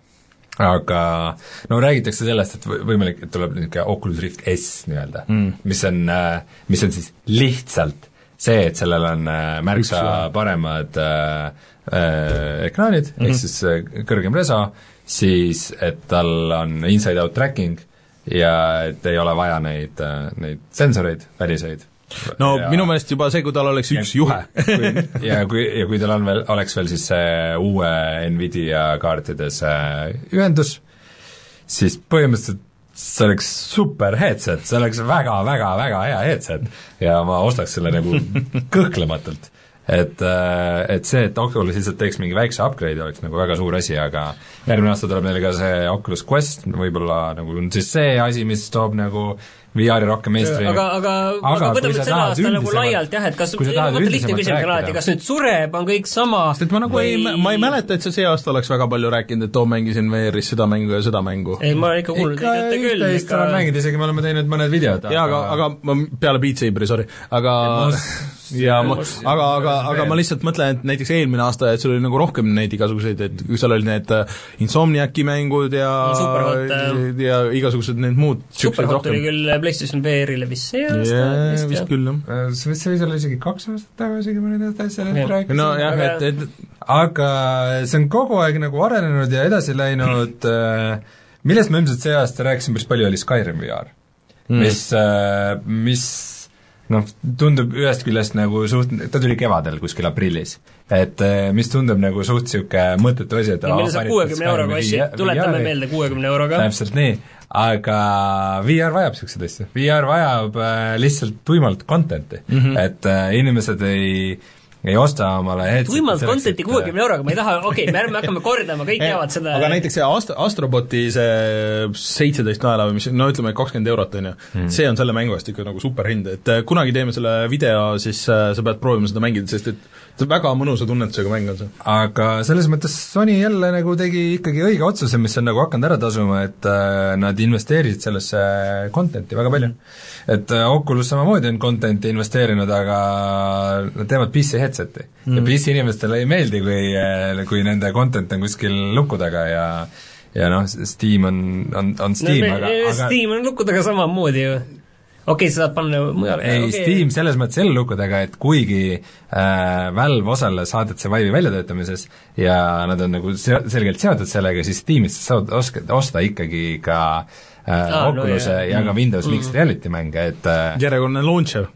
aga no räägitakse sellest, et võimalik, et tuleb niisugune Oculus Rift S nii-öelda mm., mis on, mis on siis lihtsalt see, et sellel on märksa paremad äh, äh, ekraanid mm, -hmm. ehk siis kõrgem reso, siis et tal on inside-out tracking ja et ei ole vaja neid, neid sensoreid, väliseid. No ja, minu meelest juba see, kui tal oleks üks kui, juhe. kui, ja kui, ja kui tal on veel, oleks veel siis see uue Nvidia kaartides ühendus, siis põhimõtteliselt see oleks super headset, see oleks väga, väga, väga hea headset ja ma ostaks selle nagu kõhklematult. Et, et see, et Oculus lihtsalt teeks mingi väikse upgrade oleks nagu väga suur asi, aga järgmine aasta tuleb neile ka see Oculus Quest, võib-olla nagu on siis see asi, mis toob nagu V R-i rohkem mainstream. Aga, aga, aga, aga võtame nüüd selle aasta nagu laialt, jah, et kas, mõtle lihtne küsimus alati, kas nüüd sureb, on kõik sama sest et ma nagu või... ei, ma ei mäleta, et sa see aasta oleks väga palju rääkinud, et too mängisin V R-is seda mängu ja seda mängu. Ei, ma olen ikka kuulnud, ikka üht-teist olen mänginud, isegi me oleme teinud mõned videod. Jaa, aga, aga ma peale Beat Saberi, sorry, aga ja ma, aga, aga, aga ma lihtsalt mõtlen, et näiteks eelmine aasta, et sul oli nagu rohkem neid igasuguseid, et kui seal oli need Insomniaci mängud ja Superhot, ja igasugused need muud Superhot oli küll PlayStation V R-ile vist see aasta yeah, vist, vist küll, jah. See võis olla isegi kaks aastat tagasi, kui ma nüüd sellest rääkisin. No jah, et, et aga see on kogu aeg nagu arenenud ja edasi läinud, millest me ilmselt see aasta rääkisime päris palju, oli Skyrim V R, mm. mis, mis noh, tundub ühest küljest nagu suht, ta tuli kevadel kuskil aprillis, et mis tundub nagu suht siuke mõttetu asi, et ja meil saab kuuekümne euroga asju, tuletame meelde kuuekümne euroga. Täpselt nii, aga V R vajab siukseid asju, V R vajab äh, lihtsalt tuimalt content'i mm, -hmm. et äh, inimesed ei ei osta omale headset tuimalt content'i kuuekümne euroga, ma ei taha, okei okay,, me ärme hakkame kordama, kõik teavad seda aga näiteks see Ast-, Astroboti see seitseteist naela või mis, no ütleme kakskümmend eurot on ju mm., see on selle mängu eest ikka nagu superhind, et kunagi teeme selle video, siis sa pead proovima seda mängida, sest et see on väga mõnusa tunnetusega mäng on see. Aga selles mõttes Sony jälle nagu tegi ikkagi õige otsuse, mis on nagu hakanud ära tasuma, et äh, nad investeerisid sellesse content'i väga palju. Et äh, Oculus samamoodi on content'i investeerinud, aga nad teevad P C headseti mm. ja P C inimestele ei meeldi, kui, kui nende content on kuskil luku taga ja ja noh, Steam on, on, on Steam no, aga, aga Steam on luku taga samamoodi ju. Okei okay,, sa saad panna mujale. ei okay., Steam selles mõttes jälle lukkudega, et kuigi äh, Valve osales saadetse Vive'i väljatöötamises ja nad on nagu se- selgelt seotud sellega, siis Steamist saad oska, osta ikkagi ka äh, ah, Oculus'e no, ja ka Windows mm. Mixed Reality mänge, et äh, järjekordne launcher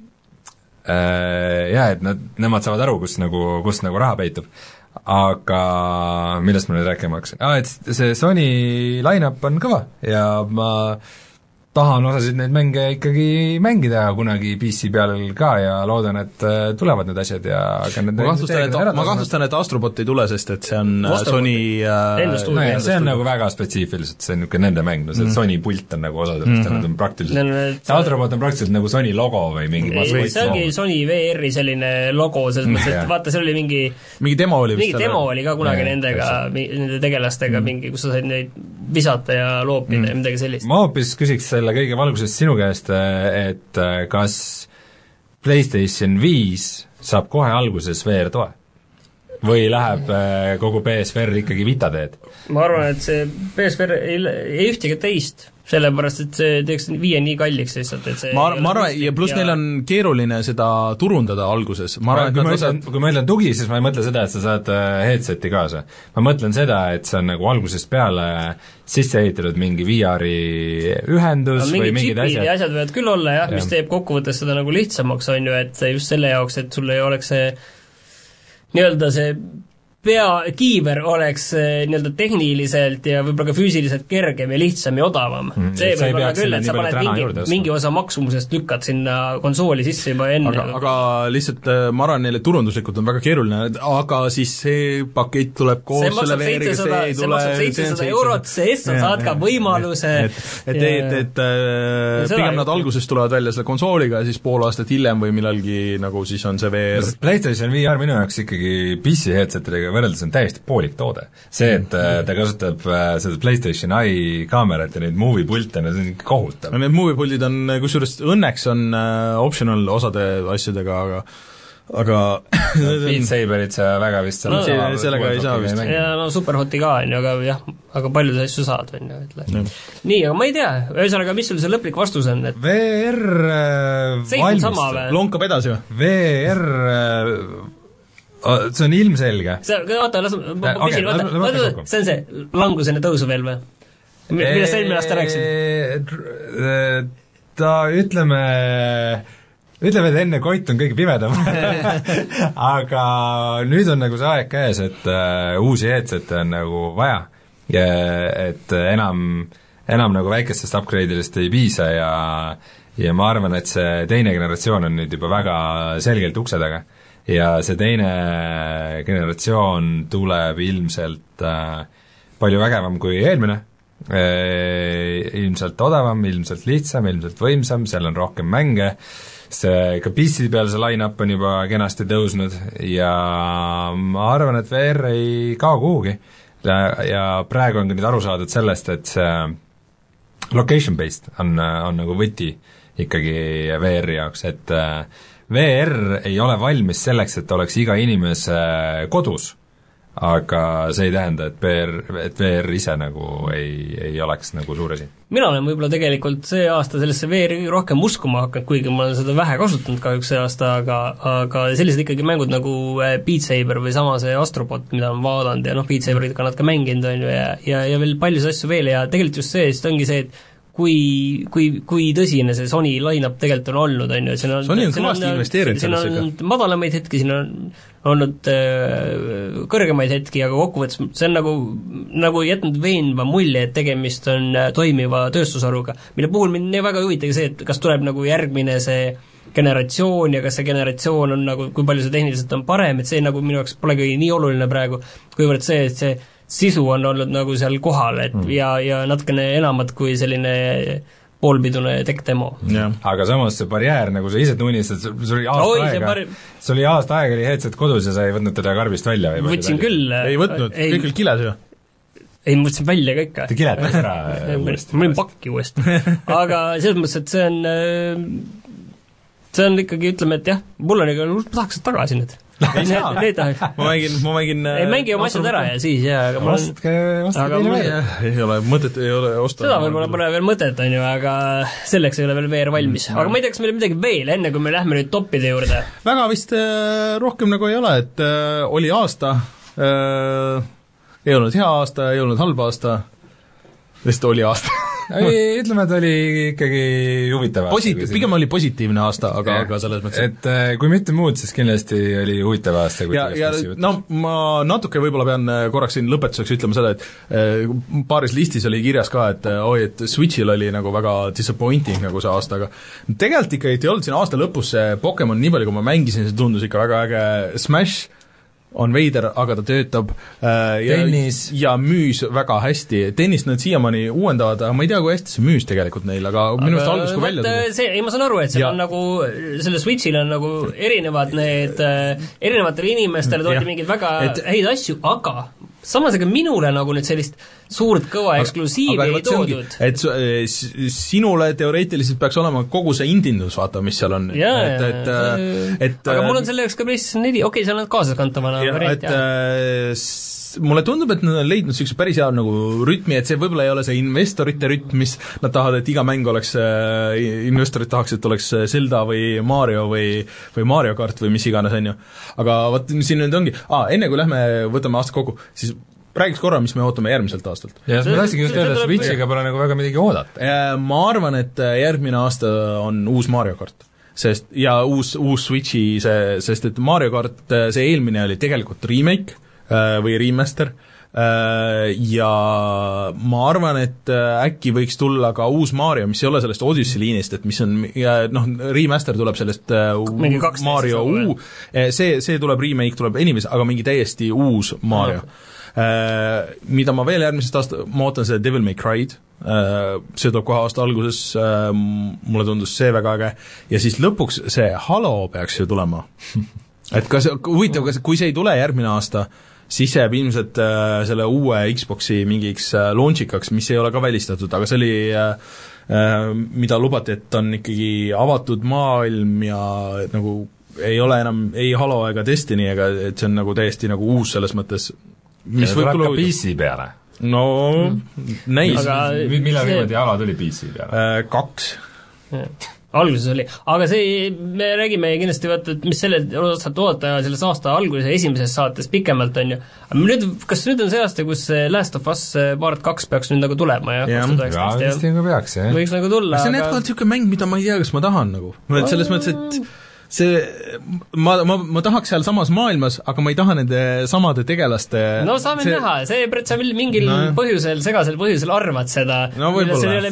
äh, jah, et nad, nemad saavad aru, kus nagu, kus nagu raha peitub. Aga millest ma nüüd rääkima hakkasin? Aa, et see Sony line-up on kõva ja ma tahan osasid neid mänge ikkagi mängida kunagi P C peal ka ja loodan, et tulevad need asjad ja aga need ma kahtlustan, et, ma kahtlustan, et Astrobot ei tule, sest et see on Astrobot. Sony äh, no, jah, see on nagu väga spetsiifiliselt, see on niisugune nende mäng, no see mm. Sony pult on nagu osa sellest mm -hmm. ja nad on praktiliselt, see Astrobot on praktiliselt nagu Sony logo või mingi ei, see ongi Sony V R-i selline logo, selles mõttes, et vaata, seal oli mingi mingi demo oli mingi demo oli ka kunagi ja, nendega, nende tegelastega mm. mingi, kus sa said neid visata ja loopida mm. ja midagi sellist. Ma hoopis küsiks selle kõige valgusest sinu käest, et kas PlayStation viis saab kohe alguses V R toe? Või läheb kogu P S V R ikkagi Vita teed? Ma arvan, et see P S V R ei, ei ühtegi teist, sellepärast et see teeks viie nii kalliks lihtsalt, et see ma, ma arvan, ja pluss ja... neil on keeruline seda turundada alguses. Ma arvan, kui, ma ütlen, kui ma ütlen tugi, siis ma ei mõtle seda, et sa saad headseti kaasa. Ma mõtlen seda, et see on nagu algusest peale sisse ehitatud mingi V R-i ühendus no, või mingid asjad. ja asjad võivad küll olla jah ja., mis teeb kokkuvõttes seda nagu lihtsamaks, on ju, et just selle jaoks, et sul ei oleks see nii-öelda see pea, kiiver oleks nii-öelda tehniliselt ja võib-olla ka füüsiliselt kergem ja lihtsam ja odavam mm,. see võib olla küll, et sa paned mingi, mingi osa maksumusest lükkad sinna konsooli sisse juba enne. aga, aga lihtsalt ma arvan, neile turunduslikult on väga keeruline, aga siis see pakett tuleb koos see selle V R-iga, see ei tule see maksab seitsesada eurot, sees sa saad ka võimaluse et, et, et, et äh, pigem nad alguses tulevad välja selle konsooliga ja siis pool aastat hiljem või millalgi nagu siis on see V R. PlayStation V R minu jaoks ikkagi P C headsetidega võrreldes on täiesti poolik toode. See, et mm. ta kasutab seda PlayStation Eye kaamerat ja neid movie pilte, see on kohutav. no need movie pildid on, kusjuures õnneks on optional osade asjadega, aga aga Beat Saberit sa väga vist no, saa, sellega ei saa vist. ja no Superhoti ka on ju, aga jah, aga palju sa asju saad, on ju, ütle. Nii, aga ma ei tea, ühesõnaga, mis sul see lõplik vastus on? Et V R valmis, lonkab edasi või? V R see on ilmselge. See, oota, las ma küsin, oota, oota, see on see langusene tõusu veel või? Millest eelmine aasta rääkisid? Ta, ütleme, ütleme, et enne Koit on kõige pimedam. aga nüüd on nagu see aeg käes, et uh, uusi headsette on nagu vaja. Ja, et enam, enam nagu väikestest upgrade'idest ei piisa ja, ja ma arvan, et see teine generatsioon on nüüd juba väga selgelt ukse taga. Ja see teine generatsioon tuleb ilmselt äh, palju vägevam kui eelmine, e, ilmselt odavam, ilmselt lihtsam, ilmselt võimsam, seal on rohkem mänge, see ka P C peal see line-up on juba kenasti tõusnud ja ma arvan, et V R ei kao kuhugi ja, ja praegu on ka nüüd aru saadud sellest, et see location-based on, on nagu võti ikkagi V R-i jaoks, et V R ei ole valmis selleks, et oleks iga inimese kodus, aga see ei tähenda, et V R, et V R ise nagu ei, ei oleks nagu suur asi. Mina olen võib-olla tegelikult see aasta sellesse V R-i rohkem uskuma hakanud, kuigi ma olen seda vähe kasutanud kahjuks see aasta, aga, aga sellised ikkagi mängud nagu Beat Saber või sama see Astrobot, mida on vaadanud ja noh, Beat Saberit ka nad ka mänginud, on ju, ja, ja, ja veel paljusid asju veel ja tegelikult just see, sest ongi see, et kui, kui, kui tõsine see Sony line-up tegelikult on olnud, on ju, siin on Sony on kõvasti investeerinud sellesse ikka. Siin on madalamaid hetki, siin on olnud äh, kõrgemaid hetki, aga kokkuvõttes see on nagu, nagu jätnud veenva mulje, et tegemist on äh, toimiva tööstusharuga, mille puhul mind nii väga huvitagi see, et kas tuleb nagu järgmine see generatsioon ja kas see generatsioon on nagu, kui palju see tehniliselt on parem, et see nagu minu jaoks polegi nii oluline praegu, kuivõrd see, et see sisu on olnud nagu seal kohal, et mm. ja, ja natukene enamat kui selline poolpidune tech-demo. Aga samas see barjäär, nagu sa ise tunnistad, sul oli aasta Oi, aega, bar... sul oli aasta aega oli headset kodus ja sa ei võtnud teda karbist välja või? Võtsin küll. Ei võtnud, kõik oli kiles ju. Ei, ma võtsin välja ka ikka. Te kiletas ära uuesti. Ma olin pakki uuesti. Aga selles mõttes, et see on, see on ikkagi, ütleme, et jah, mul on ikka, ma tahaks seda tagasi nüüd. ei saa, ma mängin, ma mängin ei mängi oma asjad ära ja siis jah, aga ma ostke, ostke teile veel. Ei ole mõtet, ei ole osta. Seda võib-olla pole veel mõtet, on ju, aga selleks ei ole veel V R valmis. Aga ma ei tea, kas meil midagi veel, enne kui me lähme nüüd toppide juurde. Väga vist äh, rohkem nagu ei ole, et äh, oli aasta, äh, ei olnud hea aasta, ei olnud halb aasta, vist oli aasta ütleme, et oli ikkagi huvitav aasta. Positiiv, pigem oli positiivne aasta, aga, aga selles mõttes et kui mitte muud, siis kindlasti oli huvitav aasta. ja, ja no ma natuke võib-olla pean korraks siin lõpetuseks ütlema seda, et paaris listis oli kirjas ka, et oi, et Switchil oli nagu väga disappointing nagu see aasta, aga tegelikult ikka ei olnud siin aasta lõpus see Pokemon, nii palju kui ma mängisin, see tundus ikka väga äge. Smash on veider, aga ta töötab äh, ja, ja müüs väga hästi. Tennist nad siiamaani uuendavad, aga ma ei tea, kui hästi see müüs tegelikult neil, aga, aga minu arust algus kui välja tuli. See, ei, ma saan aru, et seal ja. on nagu, selle Switchil on nagu erinevad need, erinevatele inimestele toodi mingeid väga et, häid asju, aga samas ega minule nagu nüüd sellist suurt kõva eksklusiivi ei toodud. Et sinule teoreetiliselt peaks olema kogu see indindus, vaata, mis seal on. Jaa, et, et, et, et, aga mul on selle jaoks ka PlayStation neli, okei okay,, seal on kaasaskantavana variant, jah. Mulle tundub, et nad on leidnud niisuguse päris hea nagu rütmi, et see võib-olla ei ole see investorite rütm, mis nad tahavad, et iga mäng oleks, investorid tahaks, et oleks Zelda või Mario või, või Mario Kart või mis iganes, on ju. Aga vaat siin nüüd ongi, aa, enne kui lähme võtame aasta kokku, siis räägiks korra, mis me ootame järgmiselt aastalt. Ja ma tahtsingi just öelda, et Switchiga pole nagu väga midagi oodata. Ma arvan, et järgmine aasta on uus Mario Kart. Sest, ja uus, uus Switchi see, sest et Mario Kart, see eelmine oli tegelikult remake või remaster ja ma arvan, et äkki võiks tulla ka uus Mario, mis ei ole sellest Odyssey liinist, et mis on, noh, remaster tuleb sellest Mario U, see, see tuleb remake, tuleb anyways, aga mingi täiesti uus Mario. Mida ma veel järgmisest aasta, ma ootan see Devil May Cry'd, see tuleb kohe aasta alguses, mulle tundus see väga äge, ja siis lõpuks see Halo peaks ju tulema. Et kas, huvitav, kas, kui see ei tule järgmine aasta, siis jääb ilmselt äh, selle uue Xboxi mingiks äh, launchikaks, mis ei ole ka välistatud, aga see oli äh, äh, mida lubati, et on ikkagi avatud maailm ja nagu ei ole enam ei Halo ega Destiny, ega et see on nagu täiesti nagu uus selles mõttes, mis võib tulla P C peale? No mm. näis. Millal niimoodi Halo tuli P C peale? Äh, kaks. Alguses oli, aga see, me räägime kindlasti vaata, et mis selle osalt oodata selles aasta alguses esimeses saates pikemalt on ju, aga nüüd, kas nüüd on see aasta, kus Last of Us Part kaks peaks nüüd nagu tulema ja, ja, ja vist nagu peaks, jah. Võiks nagu tulla, aga see on jätkuvalt niisugune mäng, mida ma ei tea, kas ma tahan nagu, et selles mõttes, et see, ma, ma, ma tahaks seal samas maailmas, aga ma ei taha nende samade tegelaste no saame see... näha, see, sa mingil no. põhjusel, segasel põhjusel arvad seda no võib-olla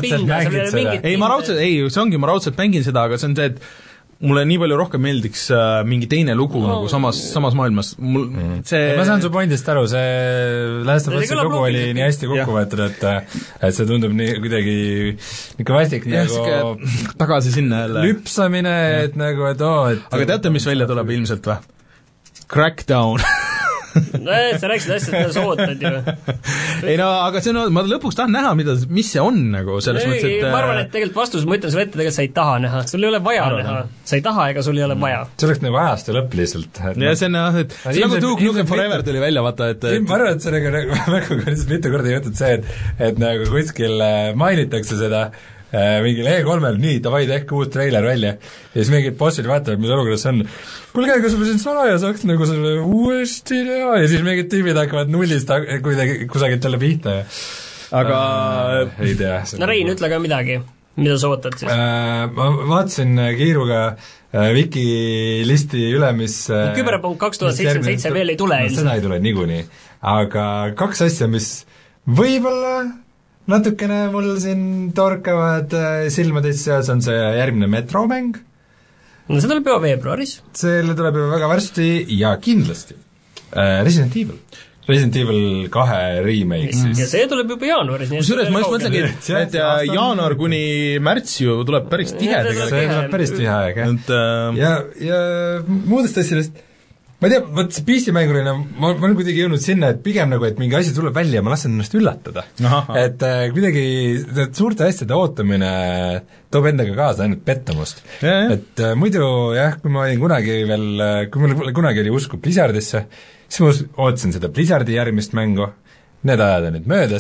ei, ma raudselt, ei, see ongi, ma raudselt mängin seda, aga see on see, et mulle nii palju rohkem meeldiks äh, mingi teine lugu no. nagu samas, samas maailmas mul mm. see ma saan su pointist aru, see Last of Us lugu oli nii hästi kokku võetud, et et see tundub nii kuidagi niisugune vastik ja, nagu tagasi sinna jälle lüpsamine, et nagu, et oo et aga teate, mis välja tuleb ilmselt või? Crackdown no sa rääkisid asjad, mida sa ootad ju. ei no, aga see on, ma lõpuks tahan näha, mida, mis see on nagu, selles ei, mõttes, et ma arvan, et tegelikult vastus, ma ütlen sulle ette, tegelikult sa ei taha näha, sul ei ole vaja Arvan. näha, sa ei taha ega sul ei ole vaja. See oleks nagu ajastu lõpp lihtsalt. ja see on, et see nagu Duke Nukem Forever tuli välja, vaata, et ma arvan, et see nagu, nagu mitu korda ei võtnud see, et, et nagu kuskil mainitakse seda mingil E kolmel, nii, davai, tehke uus treiler välja ja siis mingid bossid vaatavad, mis olukorras see on kuulge, kas ma siin salaja saaks nagu selle uuesti teha ja siis mingid tüübid hakkavad nullist kuidagi kusagilt jälle pihta aga äh, ei tea no Rein, ütle ka midagi, mida sa ootad siis? Äh, ma vaatasin kiiruga äh, Wikilisti üle, mis no, Küberpunk kaks tuhat seitsekümmend seitse veel ei tule no, seda ei tule niikuinii, aga kaks asja, mis võib-olla natukene mul siin torkavad silmadest seas on see järgmine Metro-mäng. No see tuleb juba veebruaris. Selle tuleb juba väga varsti ja kindlasti äh, Resident Evil. Resident Evil kahe remake siis. Ja see tuleb juba jaanuaris. Kusjuures ma just mõtlengi, et, et jaanuar kuni märts ju tuleb päris tihe tegelikult. See tuleb päris tihe, jah. Ja, ja muudest asjadest ma ei tea, võt see P C-mängurina, ma, ma olen kuidagi jõudnud sinna, et pigem nagu, et mingi asi tuleb välja ja ma lasen ennast üllatada. Et äh, kuidagi suurte asjade ootamine toob endaga kaasa ainult pettumust. Et äh, muidu jah, kui ma olin kunagi veel, kui mul kunagi oli usku Blizzardisse, siis ma ootasin seda Blizzardi järgmist mängu, need ajad on nüüd möödas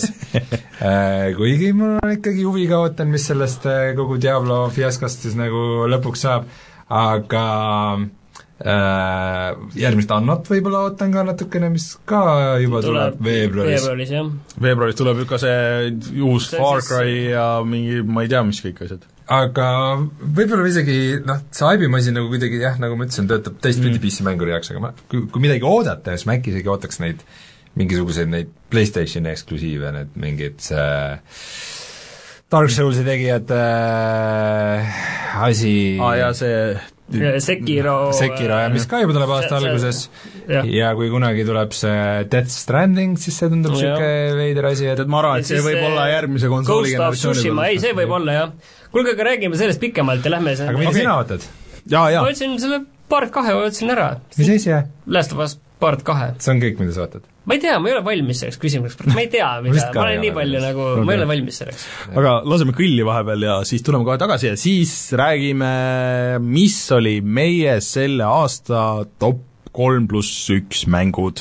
äh, kuigi mul on ikkagi huviga ootan, mis sellest äh, kogu Diablo fiaskost siis nagu lõpuks saab, aga järgmist Annot võib-olla ootan ka natukene, mis ka juba tuleb, tuleb veebruaris. veebruaris, jah. veebruaris tuleb ju ka see uus see Far Cry siis... ja mingi, ma ei tea, mis kõik asjad. Aga võib-olla isegi, noh, see aibimasin nagu kuidagi jah, nagu ma ütlesin, töötab teistpidi mm. P C mänguri jaoks, aga ma, kui, kui midagi oodata, siis ma äkki isegi ootaks neid mingisuguseid neid PlayStationi eksklusiive, need mingid see Dark Soulsi tegijate äh, asi aa ah, jaa, see Sekiro Sekiro ja mis ka juba tuleb aasta see, alguses ja. ja kui kunagi tuleb see Death Stranding, siis see tundub siuke veider asi, et ma arvan, et see võib olla järgmise konsooli generatsiooni peal. Ei, see võib olla, jah. Kuulge, aga räägime sellest pikemalt ja lähme aga mida okay. sina ootad? jaa, jaa. ma otsin selle Part kahe, otsin ära. mis asi, jah? Last of Us Part kahe. see on kõik, mida sa ootad? ma ei tea, ma ei ole valmis selleks küsimuseks, ma ei tea, mida, ma olen nii palju nagu, ma ei ole valmis selleks. aga laseme kõlli vahepeal ja siis tuleme kohe tagasi ja siis räägime, mis oli meie selle aasta top kolm pluss üks mängud.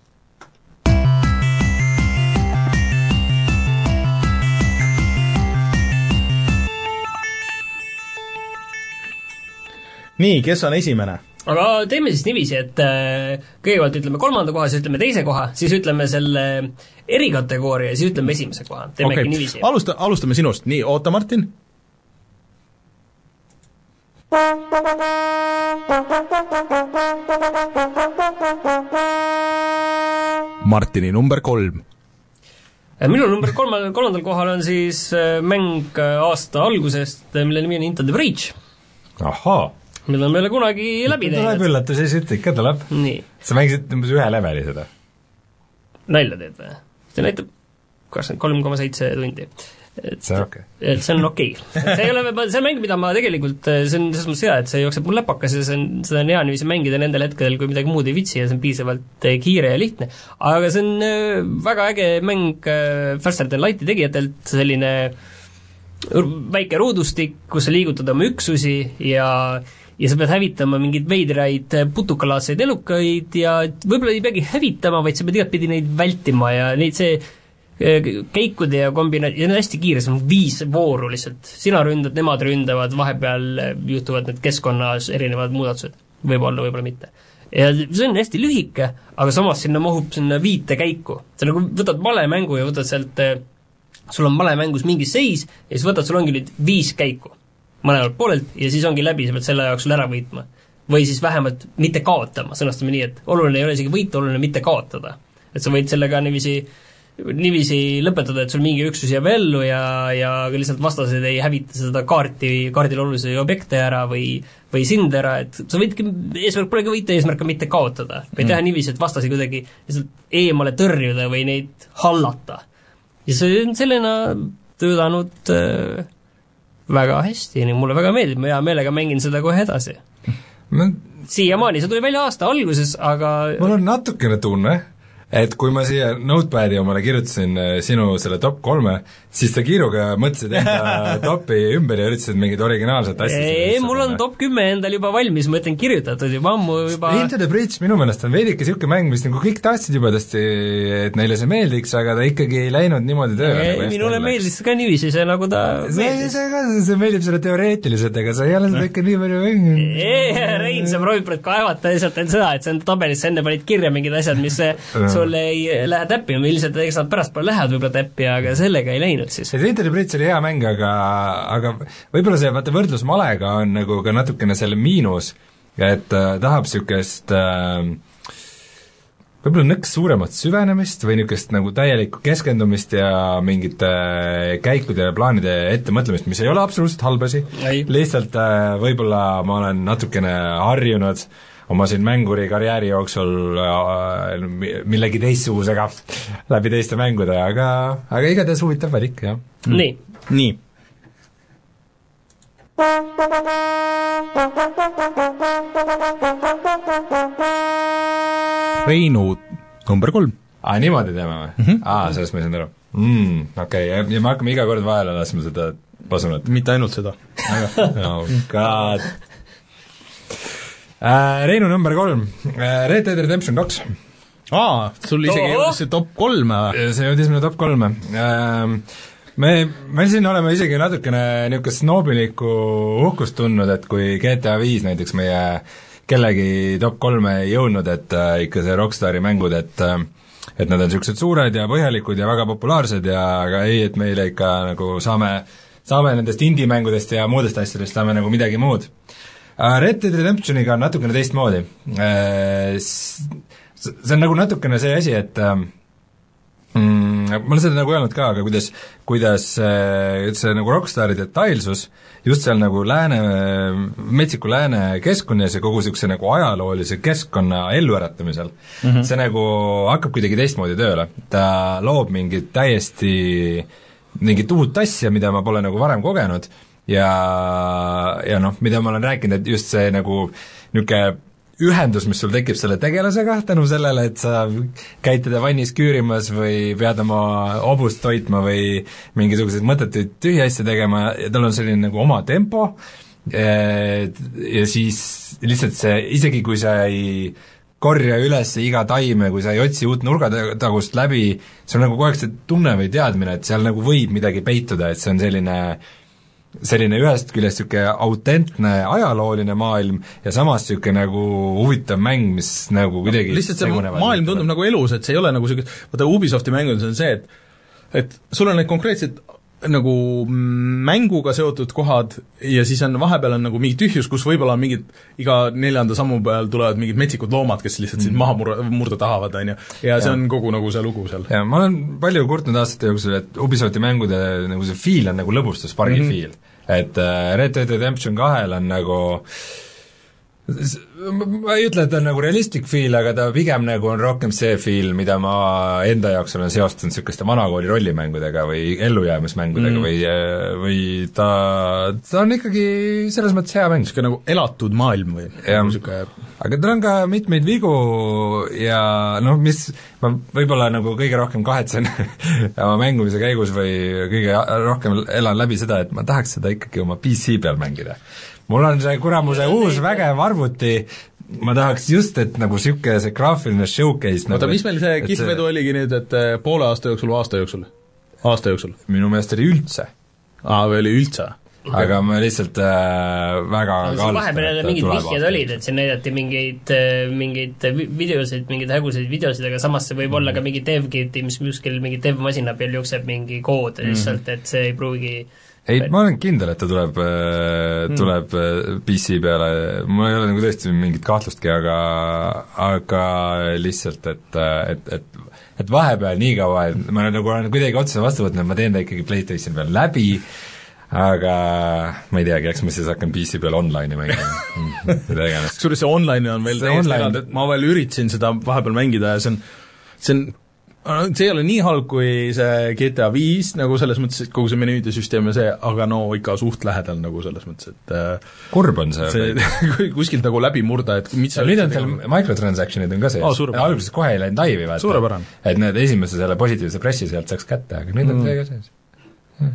nii, kes on esimene? aga teeme siis niiviisi, et äh, kõigepealt ütleme kolmanda koha, siis ütleme teise koha, siis ütleme selle erikategooria ja siis ütleme esimese koha. Teemegi okay. niiviisi. Alusta, alustame sinust. Nii, oota, Martin. Martini number kolm. Minu number kolmal, kolmandal kohal on siis mäng aasta algusest, mille nimi on Into the Breach. Ahaa. Meil on meile kunagi läbi teinud. Tuleb üllatus, siis ütle ikka tuleb. Nii. Sa mängisid umbes ühe leveli seda? Nalja teed või? See näitab kakskümmend kolm koma seitse tundi. Et, see on okei. Okay. Et see on okei. Okay. See ei ole, see on mäng, mida ma tegelikult, see on selles mõttes hea, et see jookseb mul läpakas ja see on, seda on hea niiviisi mängida nendel hetkedel, kui midagi muud ei vitsi ja see on piisavalt kiire ja lihtne. Aga see on väga äge mäng Faster Than Lighti tegijatelt, selline väike ruudustik, kus sa liigutad oma üksusi ja ja sa pead hävitama mingeid veidraid putukalaadseid elukaid ja võib-olla ei peagi hävitama, vaid sa pead igatpidi neid vältima ja neid see keikude ja kombina-, ja hästi kiire, see on viis vooru lihtsalt. Sina ründad, nemad ründavad, vahepeal juhtuvad need keskkonnas erinevad muudatused. Võib-olla, võib-olla mitte. Ja see on hästi lühike, aga samas sinna mahub sinna viite käiku. Sa nagu võtad malemängu ja võtad sealt, sul on malemängus mingi seis ja siis võtad, sul ongi nüüd viis käiku mõlemalt poolelt ja siis ongi läbi, sa pead selle jaoks sul ära võitma. Või siis vähemalt mitte kaotama, sõnastame nii, et oluline ei ole isegi võita, oluline mitte kaotada. Et sa võid sellega niiviisi, niiviisi lõpetada, et sul mingi üksus jääb ellu ja, ja lihtsalt vastased ei hävita seda kaarti, kaardil olulisi objekte ära või, või sind ära, et sa võidki, eesmärk polegi võita, eesmärk on mitte kaotada. Või mm. teha niiviisi, et vastasi kuidagi lihtsalt eemale tõrjuda või neid hallata. Ja see on sellena töötanud äh, väga hästi, nii mulle väga meeldib, ma hea meelega mängin seda kohe edasi. Ma... siiamaani, see tuli välja aasta alguses, aga mul on natukene tunne, et kui ma siia notepadi omale kirjutasin sinu selle top kolme, siis sa kiiruga mõtlesid enda topi ümber ja üritasid mingid originaalsed asjad. Ei, mul on top kümme endal juba valmis, ma ütlen kirjutatud juba ammu juba Into the Breach minu meelest on veidike siuke mäng, mis nagu kõik tahtsid juba tõesti, et neile see meeldiks, aga ta ikkagi ei läinud niimoodi tööle. Nagu minule meeldis ka niiviisi, see nagu ta see, see, ka, see meeldib selle teoreetiliselt, ega sa ei ole seda ikka nii palju mänginud. Ei, Rein, sa proovib praegu kaevata lihtsalt end seda, et see on tabelis, sa enne panid kirja mingid asjad, mis sul ei lähe täppi, ilmselt eks nad pärast palju lähevad võib-olla täppi, aga sellega ei läinud siis. See Into the Breach oli hea mäng, aga, aga võib-olla see vaata võrdlus malega on nagu ka natukene selle miinus, et äh, tahab niisugust äh, võib-olla nõks suuremat süvenemist või niisugust nagu täielikku keskendumist ja mingite käikude ja plaanide ettemõtlemist, mis ei ole absoluutselt halbasi, lihtsalt äh, võib-olla ma olen natukene harjunud oma siin mänguri karjääri jooksul millegi teistsugusega läbi teiste mängude, aga, aga igatahes huvitav valik, jah. Nii. Nii. Reinu number kolm. Aa, niimoodi teeme või? Mm -hmm. Aa, sellest ma ei saanud aru. Mm, okei, okay. ja me hakkame iga kord vahele laskma seda pasunat. Mitte ainult seda. Oh god. Äh, Reinu number kolm, Red Dead Redemption kaks. Aa, sul isegi jõudis see top kolme või? See jõudis minu top kolme. Me, me siin oleme isegi natukene niisugust snoobilikku uhkust tundnud, et kui G T A viis näiteks meie kellegi top kolme ei jõudnud, et äh, ikka see Rockstari mängud, et äh, et nad on niisugused suured ja põhjalikud ja väga populaarsed ja aga ei, et meile ikka nagu saame, saame nendest indie-mängudest ja muudest asjadest saame nagu midagi muud. Red Dead Redemptioniga on natukene teistmoodi. See on nagu natukene see asi, et mm, ma olen seda nagu öelnud ka, aga kuidas, kuidas see nagu Rockstari detailsus just seal nagu lääne, metsiku lääne keskkonnas ja kogu niisuguse nagu ajaloolise keskkonna elluäratamisel mm, -hmm. see nagu hakkab kuidagi teistmoodi tööle. Ta loob mingit täiesti, mingit uut asja, mida ma pole nagu varem kogenud ja, ja noh, mida ma olen rääkinud, et just see nagu niisugune ühendus, mis sul tekib selle tegelasega, tänu sellele, et sa käid teda vannis küürimas või pead oma hobust toitma või mingisuguseid mõttetuid tühja asja tegema ja tal on selline nagu oma tempo ja siis lihtsalt see, isegi kui sa ei korja üles iga taime, kui sa ei otsi uut nurgatagust läbi, see on nagu kogu aeg see tunne või teadmine, et seal nagu võib midagi peituda, et see on selline selline ühest küljest niisugune autentne ajalooline maailm ja samas niisugune nagu huvitav mäng, mis nagu kuidagi lihtsalt see maailm tundub nagu elus, et see ei ole nagu niisugune, vaata Ubisofti mängudes on see, et et sul on need konkreetsed nagu mänguga seotud kohad ja siis on vahepeal on nagu mingi tühjus, kus võib-olla on mingid iga neljanda sammu peal tulevad mingid metsikud loomad, kes lihtsalt sind mm. maha murda, murda tahavad, on ju. ja see ja. on kogu nagu see lugu seal. ja ma olen palju kurtnud aastate jooksul, et Ubisofti mängude nagu see feel on nagu lõbustuspargi mm -hmm. feel. Et Red Dead Redemption kahel on nagu ma ei ütle, et ta on nagu realistic feel, aga ta pigem nagu on rohkem see feel, mida ma enda jaoks olen seostanud niisuguste vanakooli rollimängudega või ellujäämismängudega mm. või, või ta, ta on ikkagi selles mõttes hea mäng. niisugune nagu elatud maailm või niisugune aga tal on ka mitmeid vigu ja noh, mis ma võib-olla nagu kõige rohkem kahetsen oma mängumise käigus või kõige rohkem elan läbi seda, et ma tahaks seda ikkagi oma P C peal mängida. Mul on see kuramuse uus vägev arvuti, ma tahaks just, et nagu niisugune see graafiline showcase oota nagu,, mis meil see kihvedu see... oligi nüüd, et poole aasta jooksul või aasta jooksul? Aasta jooksul? Minu meelest oli üldse. aa, või oli üldse? Okay. aga ma lihtsalt äh, väga no, vahepeal mingid vihjed olid, et siin näidati mingeid, mingeid videosid, mingeid häguseid videosid, aga samas see võib mm. olla ka mingi dev-kiti, mis kuskil mingi dev-masina peal jookseb mingi kood mm. lihtsalt, et see ei pruugi ei, ma olen kindel, et ta tuleb, tuleb mm. P C peale, mul ei ole nagu tõesti mingit kahtlustki, aga aga lihtsalt, et, et, et et vahepeal nii kaua, et ma nagu olen kuidagi otsa vastu võtnud, et ma teen ta ikkagi PlayStation peal läbi, aga ma ei teagi, eks ma siis hakkan P C peal online'i mängima, mida iganes. Kusjuures see online on veel täiesti eraldi, et ma veel üritasin seda vahepeal mängida ja see on, see on see ei ole nii halb kui see G T A viis nagu selles mõttes, et kogu see menüüde süsteem ja see, aga no ikka suht lähedal nagu selles mõttes, et kurb on see, see kuskilt nagu läbi murda, et mis ja nüüd on seal microtransactionid on ka sees oh,, alguses kohe ei läinud laivi vaata, et need esimese selle positiivse pressi sealt saaks kätte, aga nüüd on mm. see ka sees hmm.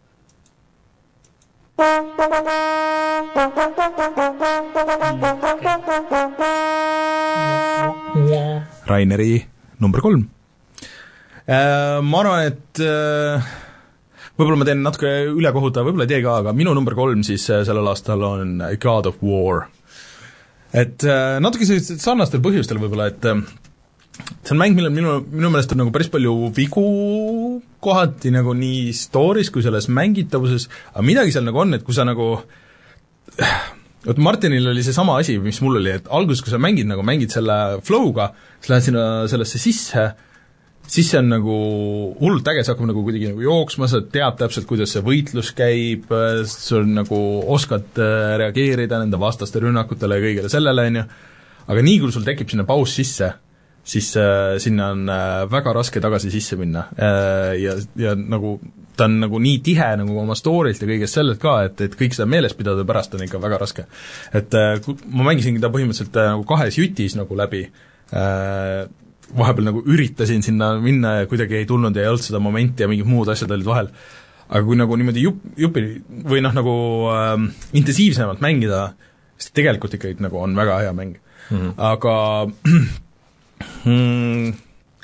Raineri number kolm. Ma arvan, et võib-olla ma teen natuke ülekohuta, võib-olla ei tee ka, aga minu number kolm siis sellel aastal on God of War. Et natuke sellistel sarnastel põhjustel võib-olla, et see on mäng, millel minu, minu meelest on nagu päris palju vigu kohati nagu nii story's kui selles mängitavuses, aga midagi seal nagu on, et kui sa nagu vot Martinil oli see sama asi, mis mul oli, et alguses, kui sa mängid nagu, mängid selle flow'ga, sa lähed sinna sellesse sisse, siis see on nagu hullult äge, see hakkab nagu kuidagi nagu jooksma, sa tead täpselt, kuidas see võitlus käib, sul nagu oskad reageerida nende vastaste rünnakutele ja kõigele sellele, on ju, aga nii, kui sul tekib sinna paus sisse, siis äh, sinna on äh, väga raske tagasi sisse minna äh, ja, ja nagu ta on nagu nii tihe nagu oma story'lt ja kõigest sellelt ka, et, et kõik seda meeles pidada pärast on ikka väga raske. Et äh, ma mängisingi ta põhimõtteliselt äh, nagu kahes jutis nagu läbi, äh, vahepeal nagu üritasin sinna minna ja kuidagi ei tulnud ja ei olnud seda momenti ja mingid muud asjad olid vahel. Aga kui nagu niimoodi jup, jupi või noh, nagu äh, intensiivsemalt mängida, siis tegelikult ikkagi nagu on väga hea mäng. Mm-hmm. Aga mm,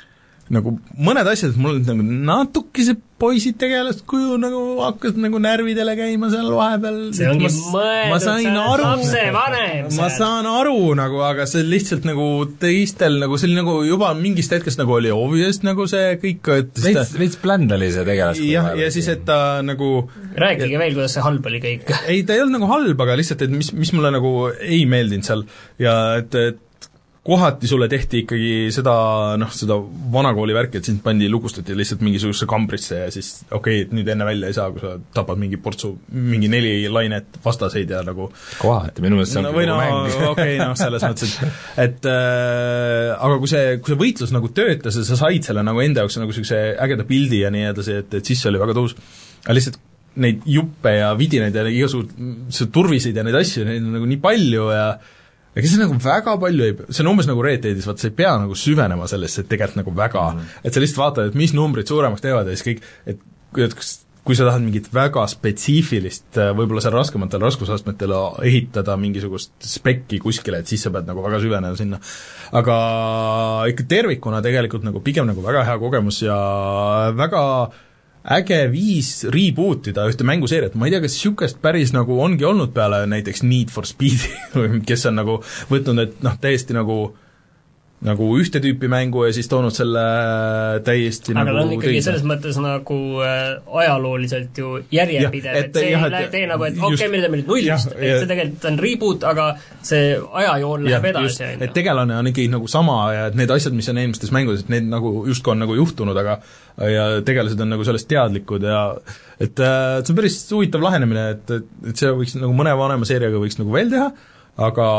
nagu mõned asjad, mul nagu natukese poisid tegelast kuju nagu hakkas nagu närvidele käima seal vahepeal. See ongi mõeldud, see on lapsevanem. Ma saan aru nagu, aga see lihtsalt nagu teistel nagu, see oli nagu juba mingist hetkest nagu oli obvious nagu see kõik, et veits, veits bländ oli see tegelast. jah, ja siis, et ta nagu rääkige veel, kuidas see halb oli kõik. ei, ta ei olnud nagu halb, aga lihtsalt, et mis, mis mulle nagu ei meeldinud seal ja et, et kohati sulle tehti ikkagi seda, noh, seda vanakooli värki, et sind pandi, lukustati lihtsalt mingisugusesse kambrisse ja siis okei okay,, et nüüd enne välja ei saa, kui sa tapad mingi portsu, mingi neli lainet vastaseid ja nagu kohati, minu meelest see on no, või no, okei okay,, noh, selles mõttes, et et äh, aga kui see, kui see võitlus nagu töötas ja sa said selle nagu enda jaoks nagu sellise ägeda pildi ja nii edasi, et, et siis see oli väga tõus, aga lihtsalt neid juppe ja vidinaid ja igasugu turvisid ja neid asju, neid on nagu nii palju ja ega see nagu väga palju ei, see on umbes nagu Red Deadis, vaata sa ei pea nagu süvenema sellesse, et tegelikult nagu väga mm., et sa lihtsalt vaatad, et mis numbrid suuremaks teevad ja siis kõik, et, et kui sa tahad mingit väga spetsiifilist, võib-olla seal raskematel raskusastmetel ehitada mingisugust spekki kuskile, et siis sa pead nagu väga süvenema sinna. Aga ikka tervikuna tegelikult nagu pigem nagu väga hea kogemus ja väga äge viis rebootida ühte mänguseeriat, ma ei tea, kas niisugust päris nagu ongi olnud peale näiteks Need for Speedi, kes on nagu võtnud, et noh, täiesti nagu nagu ühte tüüpi mängu ja siis toonud selle täiesti aga nagu ta on ikkagi teise. selles mõttes nagu äh, ajalooliselt ju järjepidev, et, et see jah, ei tee nagu, et okei okay,, me teeme nüüd nullist, et see tegelikult on reboot, aga see ajajoon läheb edasi. et tegelane on ikkagi nagu sama ja et need asjad, mis on eelmistes mängudes, et need nagu justkui on nagu juhtunud, aga ja tegelased on nagu sellest teadlikud ja et äh, see on päris huvitav lahenemine, et, et see võiks nagu mõne vanema seeriaga võiks nagu veel teha, aga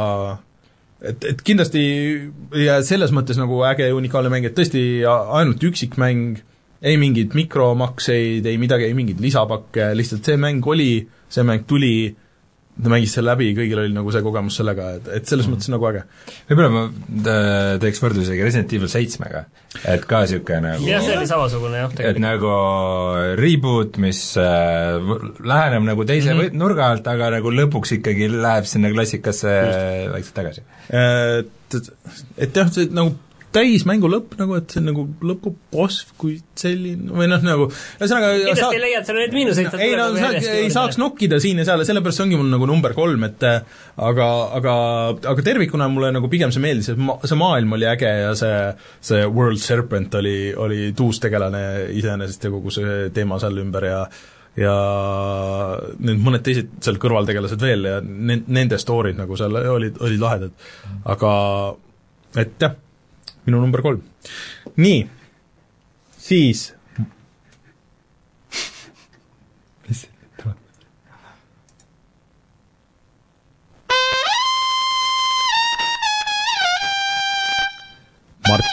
et, et kindlasti ja selles mõttes nagu äge ja unikaalne mäng, et tõesti ainult üksikmäng, ei mingit mikromakseid, ei midagi, ei mingit lisapakke, lihtsalt see mäng oli, see mäng tuli, ta mängis selle läbi, kõigil oli nagu see kogemus sellega, et, et selles mm. mõttes nagu äge. Võib-olla ma teeks võrdlusega Resident Evil seitsmega, et ka niisugune nagu jah, see oli samasugune jah, et nagu reboot, mis äh, läheneb nagu teise mm -hmm. nurga alt, aga nagu lõpuks ikkagi läheb sinna klassikasse vaikselt tagasi. Et, et jah, see nagu täismängu lõpp nagu, et see nagu lõpuboss kui selline, või noh, nagu ühesõnaga kindlasti saak... leiad seal need miinuseid ei, no saak, ei saaks nokkida siin ja seal ja sellepärast ongi mul nagu number kolm, et aga, aga, aga tervikuna mulle nagu pigem see meeldis, et ma, see maailm oli äge ja see, see World Serpent oli, oli tuus tegelane iseenesest ja kogu see teema seal ümber ja ja need mõned teised seal kõrvaltegelased veel ja ne, nende story'd nagu seal olid, olid lahedad, aga et jah, minu number kolm. Nii, siis Mart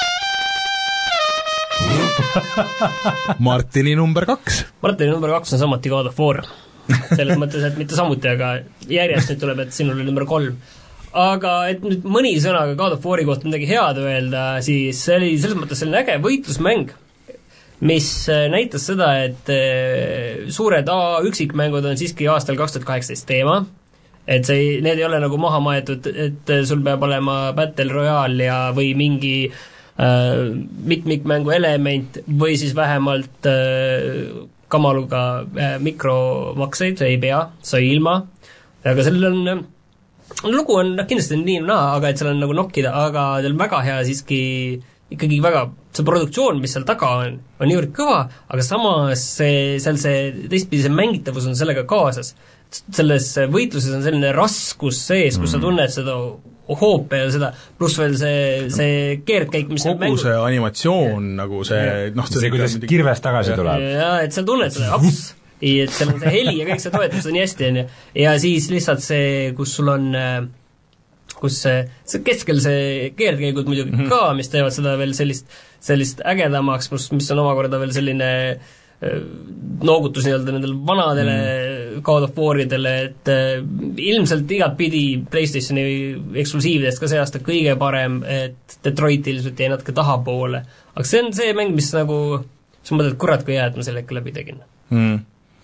Martini number kaks. Martini number kaks on samuti God of War. Selles mõttes, et mitte samuti, aga järjest nüüd tuleb, et sinul oli number kolm. Aga et nüüd mõni sõnaga God of War'i kohta midagi head öelda, siis see oli selles mõttes selline äge võitlusmäng, mis näitas seda, et suured A-üksikmängud on siiski aastal kaks tuhat kaheksateist teema, et see, need ei ole nagu maha maetud, et sul peab olema Battle Royale ja või mingi äh, mikmikmängu element või siis vähemalt äh, kamaluga äh, mikromakseid, see ei pea, sai ilma, aga sellel on lugu on kindlasti nii naa, aga et seal on nagu nokkida, aga seal on väga hea siiski ikkagi väga, see produktsioon, mis seal taga on, on niivõrd kõva, aga samas see, seal see teistpidi see mängitavus on sellega kaasas. Selles võitluses on selline raskus sees, kus mm. sa tunned seda hoope ja seda, pluss veel see, see keerdkäik, mis kogu mängu... see animatsioon ja. Nagu see noh, see, see kuidas midagi... kirvest tagasi tuleb. Jaa, et seal tunned seda aps, et seal on see heli ja kõik see toetus on nii hästi, on ju. Ja siis lihtsalt see, kus sul on, kus see, see keskel see keerdkäigud muidugi mm-hmm. ka, mis teevad seda veel sellist, sellist ägedamaks, mis on omakorda veel selline noogutus nii-öelda nendele vanadele mm. God of Waridele, et ilmselt igat pidi PlayStationi eksklusiividest ka see aasta kõige parem, et Detroit ilmselt jäi natuke tahapoole. Aga see on see mäng, mis nagu, sa mõtled, kurat, kui hea, et ma selle ikka läbi tegin. Mm.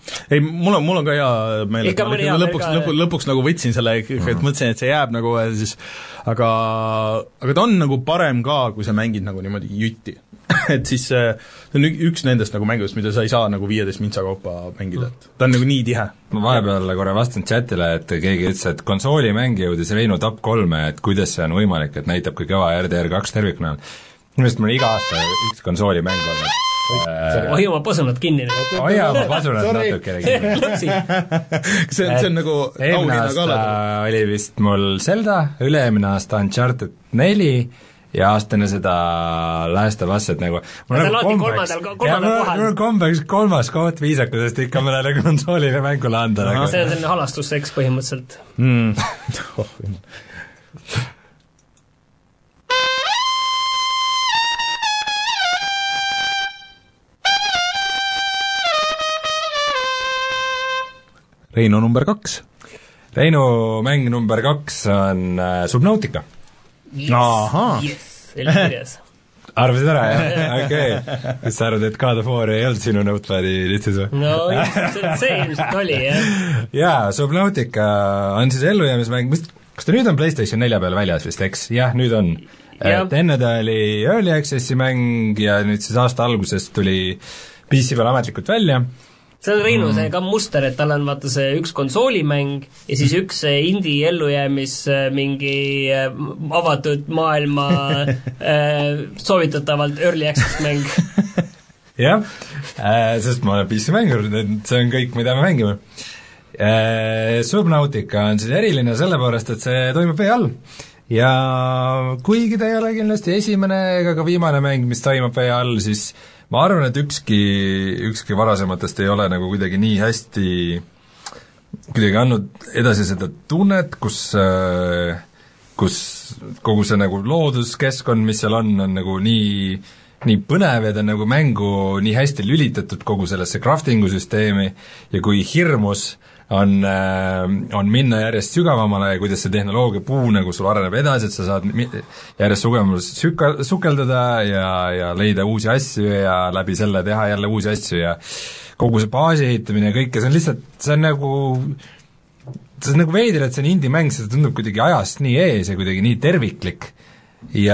ei, mul on, mul on ka hea meel, et ma hea lõpuks, ka... lõpuks, lõpuks nagu võtsin selle, et mm-hmm. mõtlesin, et see jääb nagu siis, aga, aga ta on nagu parem ka, kui sa mängid nagu niimoodi jutti. et siis see on üks nendest nagu mängudest, mida sa ei saa nagu viieteist mintsa kaupa mängida, et ta on nagu nii tihe. ma vahepeal korra vastan chatile, et keegi ütles, et konsoolimäng jõudis Reinu top kolme, et kuidas see on võimalik, et näitab kui kõva R D R kaks tervikuna. minu meelest mul iga aasta üks konsoolimäng olnud. hoia oma pasunad kinni. hoia oma pasunad natukene kinni. see on, see on nagu eelmine aasta oli vist mul Zelda, üle-eelmine aasta Uncharted neli ja aastane seda Last of Us, et nagu mul on kombeks, mul on kombeks kolmas koht viisakusest ikka mõnele konsoolile mängule anda. No, see on selline halastusseks põhimõtteliselt mm. oh, Reinu number kaks. Reinu mäng number kaks on äh, Subnautica. Yes, yes, elkirjas. Arvasid ära, jah? Okei. Okay. Kas sa arvad, et God of War ei olnud sinu notepad'i listis või? No, see, see ilmselt oli, jah. Jaa, Subnautica on siis ellujäämismäng, kas ta nüüd on PlayStation nelja peal väljas vist, eks? Jah, nüüd on. Et enne ta oli Early Accessi mäng ja nüüd siis aasta algusest tuli P C peal ametlikult välja. See on Reinu see ka muster, et tal on vaata see üks konsoolimäng ja siis üks indie ellujäämis mingi avatud maailma soovitatavalt early access mäng. jah, sest ma olen P C mängur, see on kõik, mida me mängime. Subnautica on siis eriline sellepärast, et see toimub vee all. Ja kuigi ta ei ole kindlasti esimene ega ka viimane mäng, mis toimub vee all, siis ma arvan, et ükski, ükski varasematest ei ole nagu kuidagi nii hästi kuidagi andnud edasi seda tunnet, kus, kus kogu see nagu looduskeskkond, mis seal on, on nagu nii, nii põnev ja ta on nagu mängu nii hästi lülitatud kogu sellesse craftingu süsteemi ja kui hirmus on, on minna järjest sügavamale ja kuidas see tehnoloogia puu nagu sul areneb edasi, et sa saad järjest sügavamale süka, sukeldada ja, ja leida uusi asju ja läbi selle teha jälle uusi asju ja kogu see baasi ehitamine ja kõik ja see on lihtsalt, see on nagu see on nagu veider, et see on indie-mäng, see tundub kuidagi ajast nii ees ja kuidagi nii terviklik ja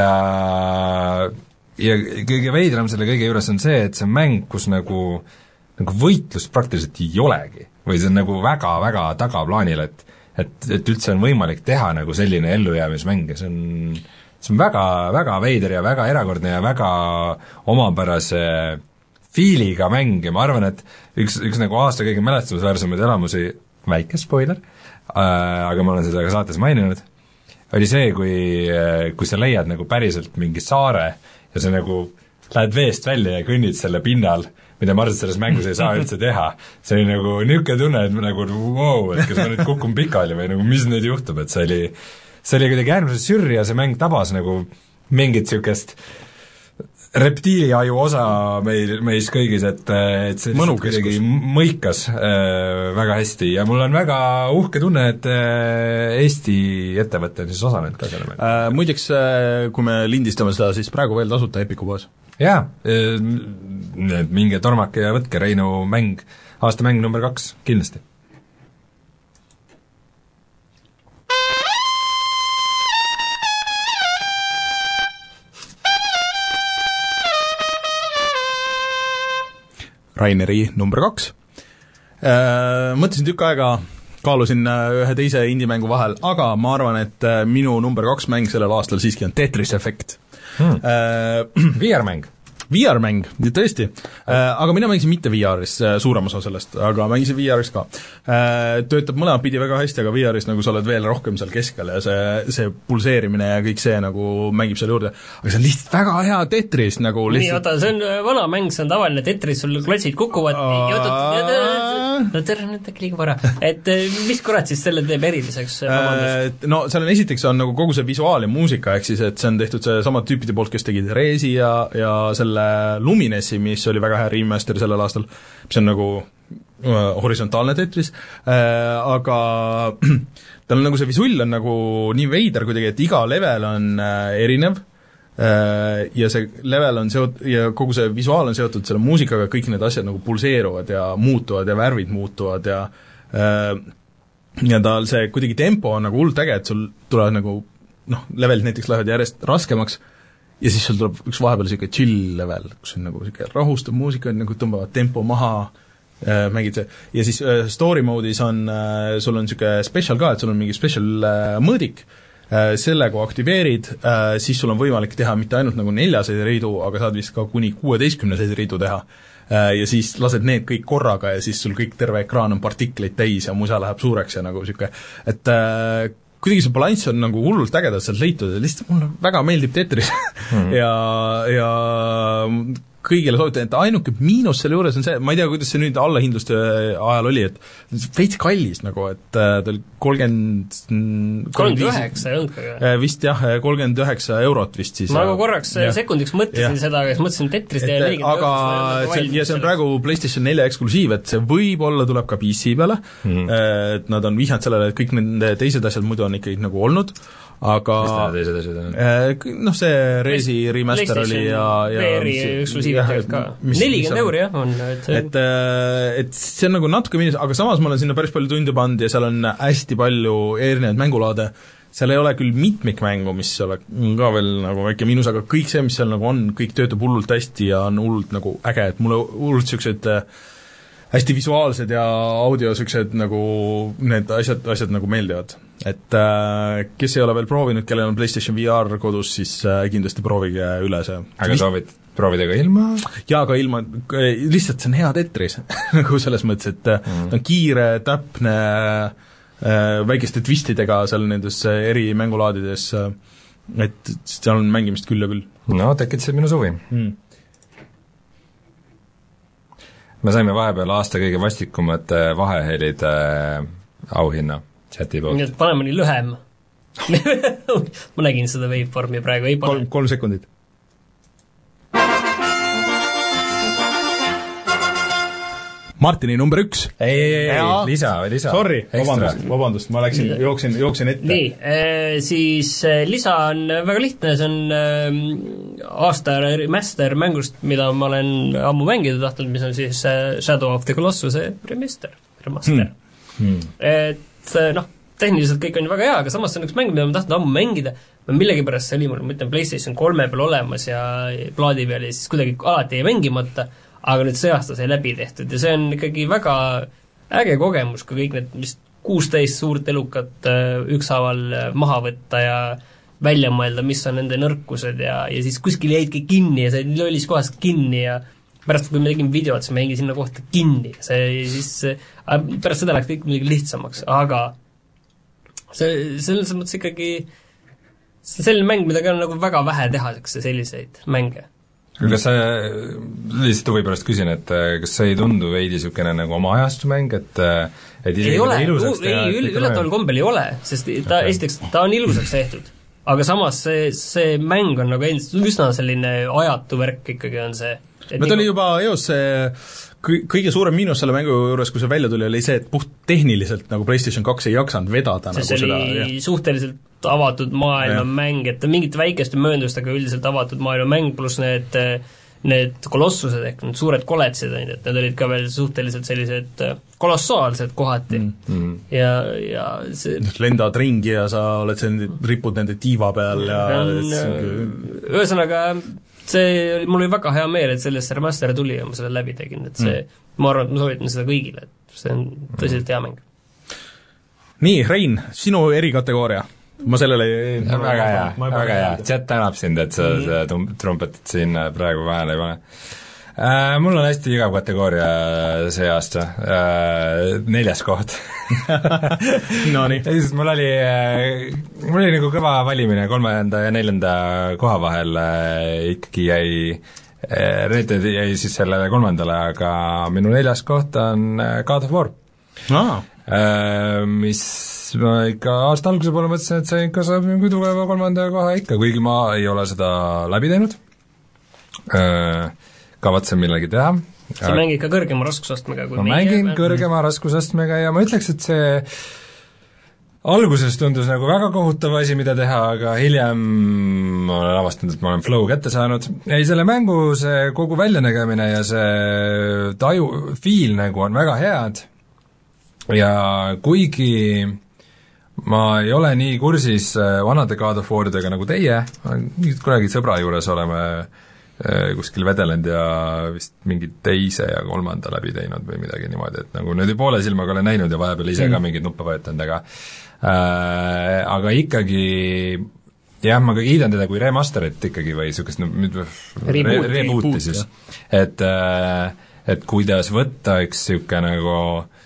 ja kõige veidram selle kõige juures on see, et see on mäng, kus nagu nagu võitlust praktiliselt ei olegi või see on nagu väga-väga tagaplaanil, et et, et üldse on võimalik teha nagu selline ellujäämismäng ja see on see on väga, väga veider ja väga erakordne ja väga omapärase fiiliga mäng ja ma arvan, et üks, üks nagu aasta kõige mälestusväärsemaid elamusi, väike spoiler, äh, aga ma olen seda ka saates maininud, oli see, kui, kui sa leiad nagu päriselt mingi saare ja sa nagu lähed veest välja ja kõnnid selle pinnal, mida ma arvan, et selles mängus ei saa üldse teha. See oli nagu niisugune tunne, et nagu wow, et kas ma nüüd kukun pikali või nagu mis nüüd juhtub, et see oli see oli kuidagi äärmiselt sürri ja see mäng tabas nagu mingit niisugust reptiiliaju osa meil, meis kõigis, et, et see kuidagi mõikas äh, väga hästi ja mul on väga uhke tunne, et äh, Eesti ettevõte on siis osanud ka selle mängu äh,. Muideks, äh, kui me lindistame seda, siis praegu veel tasuta Epiku poes. Jaa, äh, minge tormake ja võtke Reinu mäng, aasta mäng number kaks, kindlasti. Raineri number kaks. Mõtlesin tükk aega, kaalusin ühe teise indie-mängu vahel, aga ma arvan, et minu number kaks mäng sellel aastal siiski on Tetris Effect. Hmm. V R-mäng? V R-mäng, tõesti. Aga mina mängisin mitte V R-is, suurem osa sellest, aga mängisin V R-is ka. Töötab mõlemad pidi väga hästi, aga V R-is nagu sa oled veel rohkem seal keskel ja see, see pulseerimine ja kõik see nagu mängib seal juurde. Aga see on lihtsalt väga hea Tetris nagu lihtsalt... Nii, oota, see on vana mäng, see on tavaline Tetris, sul klotsid kukuvad no terve nüüd äkki liiga vara. Et mis kurat siis selle teeb eriliseks? No seal on esiteks on nagu kogu see visuaal ja muusika, ehk siis, et see on tehtud see samad tüüpide poolt, kes tegid Resi ja, ja selle Luminessi, mis oli väga hea remaster sellel aastal, mis on nagu uh, horisontaalne Tetris, uh, aga tal on nagu see visull on nagu nii veider kuidagi, et iga level on uh, erinev, ja see level on seot- ja kogu see visuaal on seotud selle muusikaga, kõik need asjad nagu pulseeruvad ja muutuvad ja värvid muutuvad ja ja tal see kuidagi tempo on nagu hullult äge, et sul tulevad nagu noh, levelid näiteks lähevad järjest raskemaks ja siis sul tuleb üks vahepeal niisugune chill level, kus on nagu niisugune rahustav muusika, nagu tõmbavad tempo maha, äh, mängid see, ja siis äh, story mode'is on äh,, sul on niisugune special ka, et sul on mingi special äh, mõõdik, äh, selle kui aktiveerid äh,, siis sul on võimalik teha mitte ainult nagu neljaseid riidu, aga saad vist ka kuni kuueteistkümneseid riidu teha. Ja siis lased need kõik korraga ja siis sul kõik terve ekraan on partikleid täis ja musa läheb suureks ja nagu niisugune, et äh, kuidagi see balanss on nagu hullult ägedalt sealt leitud ja lihtsalt mulle väga meeldib Tetris mm. ja, ja kõigile soovitan, et ainuke miinus selle juures on see, ma ei tea, kuidas see nüüd allahindluste ajal oli, et veits kallis nagu, et ta oli kolmkümmend kolmkümmend üheksa ei olnud ka vist jah, kolmkümmend üheksa eurot vist siis. ma nagu korraks ja, sekundiks mõtlesin ja. Seda, aga siis mõtlesin Tetrist ja nelikümmend aga see, ja see on praegu PlayStation nelja eksklusiiv, et see võib-olla tuleb ka P C peale mm., et nad on vihjanud sellele, et kõik nende teised asjad muidu on ikkagi nagu olnud, aga mis teised asjad on? Noh, see Resi remaster oli ja, ja V R-i eksklusiivid ka. nelikümmend euri jah, on et, et, et see on nagu natuke miinus, aga samas ma olen sinna päris palju tunde pannud ja seal on hästi palju erinevaid mängulaade, seal ei ole küll mitmikmängu, mis oleks ka veel nagu väike miinus, aga kõik see, mis seal nagu on, kõik töötab hullult hästi ja on hullult nagu äge, et mulle hullult niisugused hästi visuaalsed ja audio niisugused nagu need asjad, asjad nagu meeldivad. Et äh, kes ei ole veel proovinud, kellel on PlayStation V R kodus, siis äh, kindlasti proovige üle see. Aga Vist... soovid proovida ka ilma? Jaa, ka ilma, lihtsalt see on hea Tetris nagu selles mõttes, et mm. ta on kiire, täpne, äh, väikeste twistidega seal nendes eri mängulaadides, et seal on mängimist küll ja küll. No, tekitasid minu suvi mm. me saime vahepeal aasta kõige vastikumad vahehelid äh, auhinna chati poolt. nii et paneme nii lühem ma nägin seda waveformi praegu, ei pane. kolm, kolm sekundit. Martini number üks. ei, ei, ei, lisa, lisa. Sorry, vabandust, vabandust, ma läksin, jooksin, jooksin ette. Nii, äh, siis äh, lisa on väga lihtne, see on äh, aasta remaster mängust, mida ma olen ammu mängida tahtnud, mis on siis äh, Shadow of the Colossuse remaster, remaster. Hmm. Hmm. Et äh, noh, tehniliselt kõik on ju väga hea, aga samas see on üks mäng, mida ma tahtnud ammu mängida, ma millegipärast see oli mul, ma ütlen, PlayStation kolme peal olemas ja plaadi peal ja siis kuidagi alati jäi mängimata, aga nüüd see aasta sai läbi tehtud ja see on ikkagi väga äge kogemus, kui kõik need mis kuusteist suurt elukat ükshaaval maha võtta ja välja mõelda, mis on nende nõrkused ja, ja siis kuskil jäidki kinni ja see lollis kohas kinni ja pärast, kui me tegime videot, siis me jäingi sinna kohta kinni, see siis, pärast seda läks kõik midagi lihtsamaks, aga see, selles mõttes ikkagi see on selline mäng, mida ka on nagu väga vähe teha, selliseid mänge. Aga kas sa, lihtsalt huvi pärast küsin, et kas see ei tundu veidi niisugune nagu oma ajastu mäng, et et ei ole, ei, üllataval kombel ei ole, sest ta okay. esiteks, ta on ilusaks tehtud, aga samas see, see mäng on nagu üsna selline ajatu värk ikkagi on see. no ta oli juba eos see kõige suurem miinus selle mängu juures, kui see välja tuli, oli see, et puht tehniliselt nagu PlayStation kaks ei jaksanud vedada see nagu see seda. See oli suhteliselt avatud maailma ja. mäng, et mingite väikeste mööndustega üldiselt avatud maailma mäng, pluss need, need kolossused ehk need suured koletsid, et need olid ka veel suhteliselt sellised kolossaalsed kohati mm. ja, ja see lendad ringi ja sa oled seal, ripud nende tiiva peal ja ühesõnaga see, mul oli väga hea meel, et sellest remaster tuli ja ma selle läbi tegin, et see mm. ma arvan, et ma soovitan seda kõigile, et see on tõsiselt hea mäng. Nii, Rein, sinu erikategooria ma sellele ei... Ja, väga hea, väga hea, chat tänab sind, et sa mm. seda trumpetit siin praegu vahele ei pane. Äh, mul on hästi igav kategooria see aasta, äh, neljas koht no nii. mul oli, mul oli nagu kõva valimine kolmanda ja neljanda koha vahel, ikkagi jäi Red Dead jäi siis sellele kolmandale, aga minu neljas koht on God of War ah. äh, mis ma ikka aasta alguse poole mõtlesin, et see ikka saab mingi tugeva kolmanda koha ikka, kuigi ma ei ole seda läbi teinud, kavatsen millegi teha. sa mängid ka kõrgema raskusastmega kui ma mängin kõrgema raskusastmega ja ma ütleks, et see alguses tundus nagu väga kohutav asi, mida teha, aga hiljem ma olen avastanud, et ma olen flow kätte saanud. ei, selle mängu see kogu väljanägemine ja see taju, feel nagu on väga head ja kuigi ma ei ole nii kursis vanade God of Waridega nagu teie, kunagi sõbra juures oleme kuskil vedelenud ja vist mingi teise ja kolmanda läbi teinud või midagi niimoodi, et nagu nüüd poole silmaga olen näinud ja vahepeal ise mm. ka mingeid nuppe vajutanud, aga äh, aga ikkagi jah, ma kiidan teda kui remasterit ikkagi või niisugust no, reboot, re, rebooti siis, et äh, et kuidas võtta üks niisugune nagu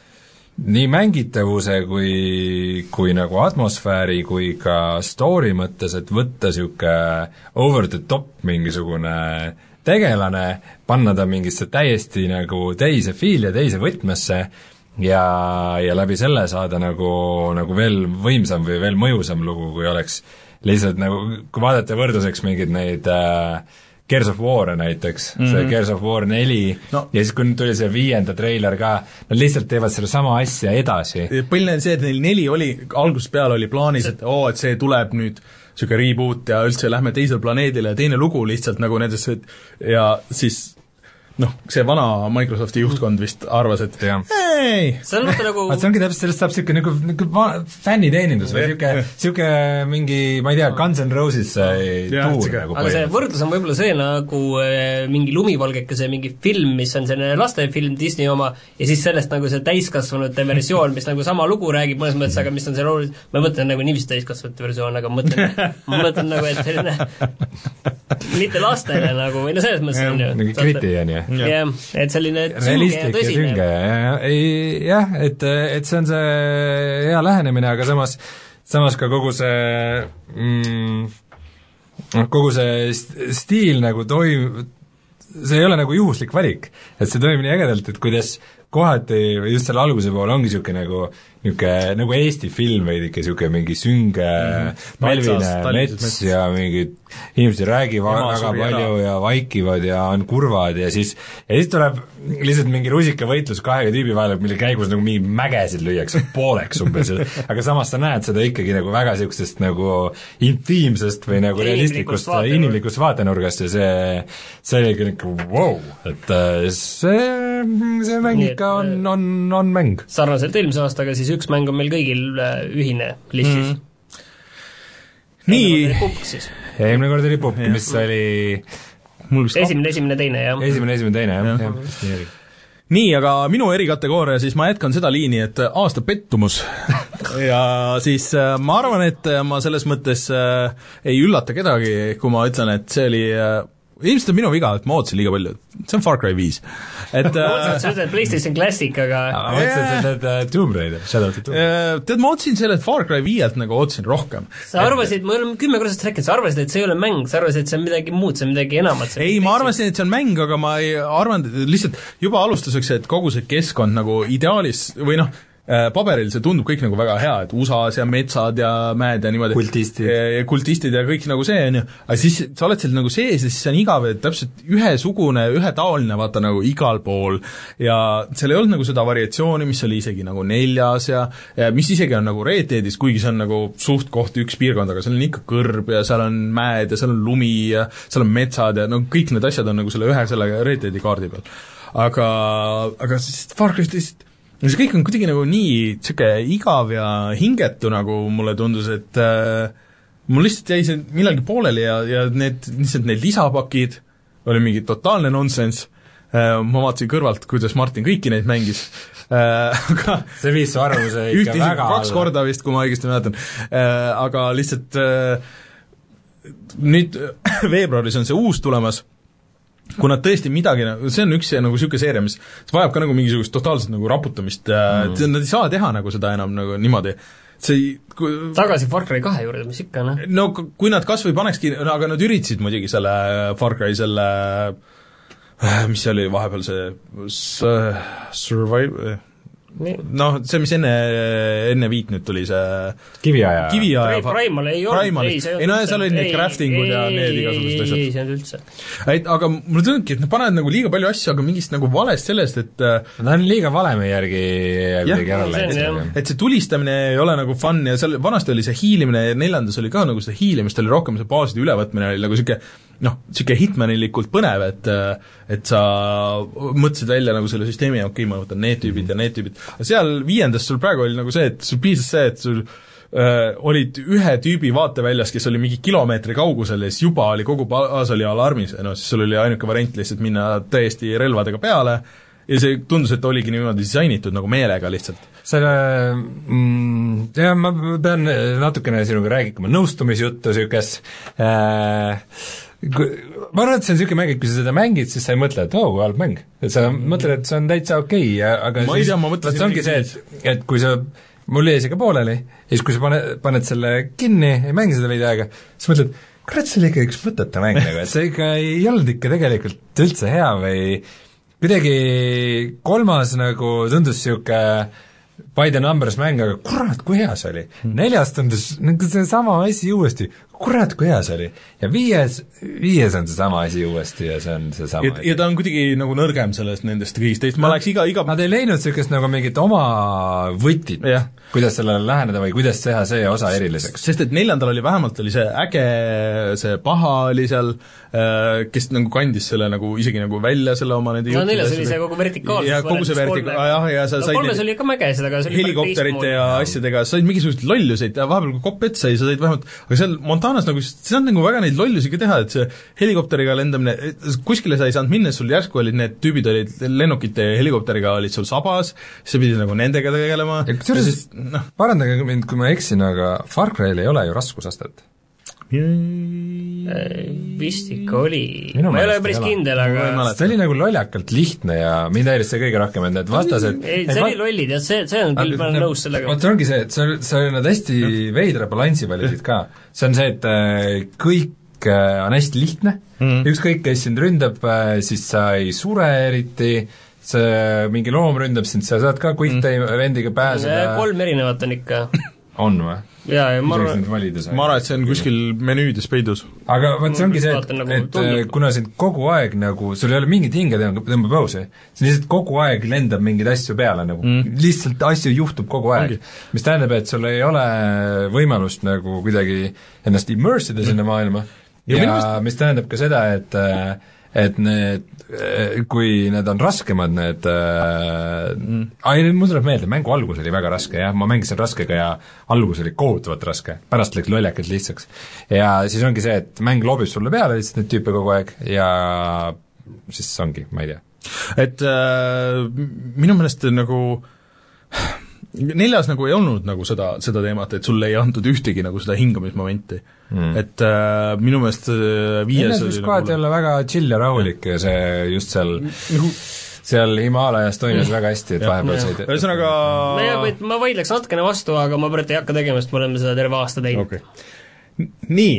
nii mängitavuse kui, kui nagu atmosfääri kui ka story mõttes, et võtta niisugune over the top mingisugune tegelane, panna ta mingisse täiesti nagu teise fiili ja teise võtmesse ja, ja läbi selle saada nagu, nagu veel võimsam või veel mõjusam lugu, kui oleks lihtsalt nagu, kui vaadata võrdluseks mingeid neid äh, Gears of War näiteks, mm -hmm. see Gears of War neli no. ja siis, kui nüüd tuli see viienda treiler ka, nad lihtsalt teevad selle sama asja edasi. põhiline on see, et neil neli oli, algusest peale oli plaanis, et oo, et see tuleb nüüd niisugune reboot ja üldse lähme teisele planeedile ja teine lugu lihtsalt nagu nendest, ja siis noh, see vana Microsofti juhtkond vist arvas, et ja. ei, see on mõte nagu see ongi täpselt, sellest saab niisugune nagu, nagu fänniteenindus või niisugune, niisugune mingi, ma ei tea, Guns N' Roses tuur nagu. aga see võrdlus on võib-olla see nagu äh, mingi lumivalgekese mingi film, mis on selline lastefilm Disney oma, ja siis sellest nagu see täiskasvanute versioon, mis nagu sama lugu räägib mõnes mõttes, aga mis on see oluline, ma mõtlen nagu niiviisi täiskasvanute versioon, aga ma mõtlen, ma mõtlen nagu, et selline mitte lastele nagu, või no selles mõttes on ju. mingi kriti on ju. jah, et selline sünge ja tõsine. Ja, ei, jah, et, et see on see hea lähenemine, aga samas, samas ka kogu see mm, kogu see stiil nagu toim-, see ei ole nagu juhuslik valik, et see toimub nii ägedalt, et kuidas kohati, just selle alguse pool ongi niisugune nagu niisugune nagu Eesti film veidike, niisugune mingi sünge mm-hmm. talvine mets ja mingid inimesed räägivad väga palju ära. Ja vaikivad ja on kurvad ja siis ja siis tuleb lihtsalt mingi rusikavõitlus kahega tüübi vahel, mille käigus nagu mingi mägesid lüüakse pooleks umbes, aga samas sa näed seda ikkagi nagu väga niisugusest nagu intiimsest või nagu realistlikust, inimlikust vaatenurgast ja see see oli ikka nagu wow, et see, see mäng ikka on, on, on mäng. Sarnaselt eelmise aastaga siis üks mäng on meil kõigil ühine listis mm. nii ja eelmine kord oli Pupp, mis oli esimene, esimene, teine, jah. esimene, esimene, teine, jah, jah. jah. nii, aga minu erikategooria, siis ma jätkan seda liini, et aasta pettumus ja siis äh, ma arvan, et ma selles mõttes äh, ei üllata kedagi, kui ma ütlen, et see oli äh, ilmselt on minu viga, et ma ootasin liiga palju, see on Far Cry viis. Et ma ootasin, et sa ütled PlayStation Classic, aga ma ootasin, et sa ütled Tomb Raider, Shadow of the Tomb Raider. Tead, ma ootasin selle Far Cry viielt nagu ootasin rohkem. Sa arvasid, ma olen kümme korda rääkinud, sa arvasid, et see ei ole mäng, sa arvasid, et see on midagi muud, see on midagi enamat. Ei, ma arvasin, et see on mäng, aga ma ei arvan, lihtsalt juba alustuseks, et kogu see keskkond nagu ideaalis või noh, paberil see tundub kõik nagu väga hea, et U S A-s ja metsad ja mäed ja niimoodi kultistid ja, kultistid ja kõik nagu see, on ju, aga siis sa oled seal nagu sees ja siis see on igav, et täpselt ühesugune, ühetaoline, vaata nagu igal pool ja seal ei olnud nagu seda variatsiooni, mis oli isegi nagu neljas ja, ja mis isegi on nagu Red Deadis, kuigi see on nagu suht koht üks piirkond, aga seal on ikka kõrb ja seal on mäed ja seal on lumi ja seal on metsad ja no kõik need asjad on nagu selle ühe selle Red Deadi kaardi peal. Aga, aga siis Far Cry lihtsalt ja see kõik on kuidagi nagu nii niisugune igav ja hingetu, nagu mulle tundus, et äh, mul lihtsalt jäi see millalgi pooleli ja, ja need, lihtsalt need lisapakid oli mingi totaalne nonsense äh,, ma vaatasin kõrvalt, kuidas Martin kõiki neid mängis äh,, aga see viis su arvamuse ikka väga kaks korda vist, kui ma õigesti mäletan äh,, aga lihtsalt äh, nüüd veebruaris on see uus tulemas, kui nad tõesti midagi, see on üks nagu niisugune seeria, mis vajab ka nagu mingisugust totaalset nagu raputamist mm., et nad ei saa teha nagu seda enam nagu niimoodi. See kui, tagasi Far Cry kahe juurde, mis ikka, noh? No kui nad kas või panekski, no aga nad üritasid muidugi selle Far Cry selle, mis see oli vahepeal see Survive, noh, see, mis enne, enne viit nüüd tuli, see kiviaja kiviaja Primal ei olnud, ei, ei no seal olid need craftingud ja need igasugused asjad. ei, see on üldse. Et, aga mulle tundki, et nad panevad nagu liiga palju asju, aga mingist nagu valest sellest, et ta on liiga valemi järgi kuidagi ära läinud. Et see tulistamine ei ole nagu fun ja seal vanasti oli see hiilimine ja neljandas oli ka nagu seda hiilimist, oli rohkem see baaside ülevõtmine oli nagu siuke noh, siuke hitmanilikult põnev, et et sa mõtlesid välja nagu selle süsteemi, okei okay,, ma võtan need tüübid ja need tüübid, aga seal viiendas sul praegu oli nagu see, et sul piisas see, et sul äh, olid ühe tüübi vaateväljas, kes oli mingi kilomeetri kaugusel ja siis juba oli kogu baas oli alarmis, no siis sul oli ainuke variant lihtsalt minna täiesti relvadega peale ja see tundus, et oligi niimoodi disainitud nagu meelega lihtsalt. Selle mm, jah, ma pean natukene sinuga räägikama nõustumisjuttu niisugust äh, ma arvan, et see on niisugune mäng, et kui sa seda mängid, siis sa ei mõtle, et oo oh,, halb mäng. Et sa mõtled, et see on täitsa okei okay,, aga ma siis, tea, ma mõtlesin see ongi see, et, et kui sa, mul jäi see ka pooleli, ja siis kui sa paned, paned selle kinni, ei mängi seda veidi aega, siis mõtled, kurat, see oli ikka üks mõtete mäng, nagu, et see ikka ei olnud ikka tegelikult üldse hea või kuidagi kolmas nagu tundus niisugune by the numbers mäng, aga kurat, kui hea see oli. Neljas tundus nagu see sama asi uuesti, kurat, kui hea see oli. Ja viies, viies on see sama asi uuesti ja see on see sama ja, ja ta on kuidagi nagu nõrgem sellest nendest kõigist teist, ma läheks iga, iga Nad ei leidnud sellist nagu mingit oma võtit, yeah. kuidas sellele läheneda või kuidas teha see osa eriliseks. Sest et neljandal oli vähemalt oli see äge, see paha oli seal, kes nagu kandis selle nagu isegi nagu välja selle oma nende no neljas oli see kogu vertikaalsus ja kogu see vertikaal, jah, ja sa no, said kolmes oli ka mäge seda, aga see oli helikopterite ja asjadega, sa said mingisuguseid lolluseid ja vahepeal kui kopp ette sai, sa said vähemalt, aga seal Montanas nagu, see on nagu väga neid lollusi ka teha, et see helikopteriga lendamine, kuskile sa ei saanud minna, sul järsku olid need tüübid olid lennukite ja helikopteriga olid sul sabas, siis sa pidid nagu nendega tegelema. Kusjuures, noh, parandage mind, kui ma eksin, aga Far Cry'l ei ole ju raskusastet. Vist ikka oli, ma ei ole päris kindel, aga see oli nagu loljakalt lihtne ja mind häiris see kõige rohkem, et need vastased ei, see oli lollid ja see, see on küll, ma olen nõus sellega. Vaat see ongi see, et see, see nad hästi veidra balansi valisid ka. See on see, et kõik on hästi lihtne, mm. ükskõik, kes sind ründab, siis sa ei sure eriti, see mingi loom ründab sind, sa saad ka quick-time mm. vendiga pääseda. Kolm erinevat on ikka. On või? jaa, ja ma arvan, ma arvan, et see on kuskil menüüdes peidus. Aga vaat see ongi see, et, nagu et tundub. Kuna sind kogu aeg nagu, sul ei ole mingit hinge tõmba pausi, see lihtsalt kogu aeg lendab mingeid asju peale nagu mm., lihtsalt asju juhtub kogu aeg, mis tähendab, et sul ei ole võimalust nagu kuidagi ennast immerse ida sinna maailma ja, ja minust... mis tähendab ka seda, et et need, kui need on raskemad, need mm. ai, mul tuleb meelde, mängu algus oli väga raske, jah, ma mängisin raskega ja algus oli kohutavalt raske, pärast läks loljakalt lihtsaks. Ja siis ongi see, et mäng loobib sulle peale lihtsalt neid tüüpe kogu aeg ja siis ongi, ma ei tea. Et äh, minu meelest nagu neljas nagu ei olnud nagu seda, seda teemat, et sulle ei antud ühtegi nagu seda hingamismomenti mm.. et äh, minu meelest äh, viies neljas võis kohati olla väga chill ja rahulik ja see just seal nagu seal Himaalajas toimus mm. väga hästi, et vahepeal said ühesõnaga ma vaidleks natukene vastu, aga ma praegu ei hakka tegema, sest me oleme seda terve aasta teinud okay. Nii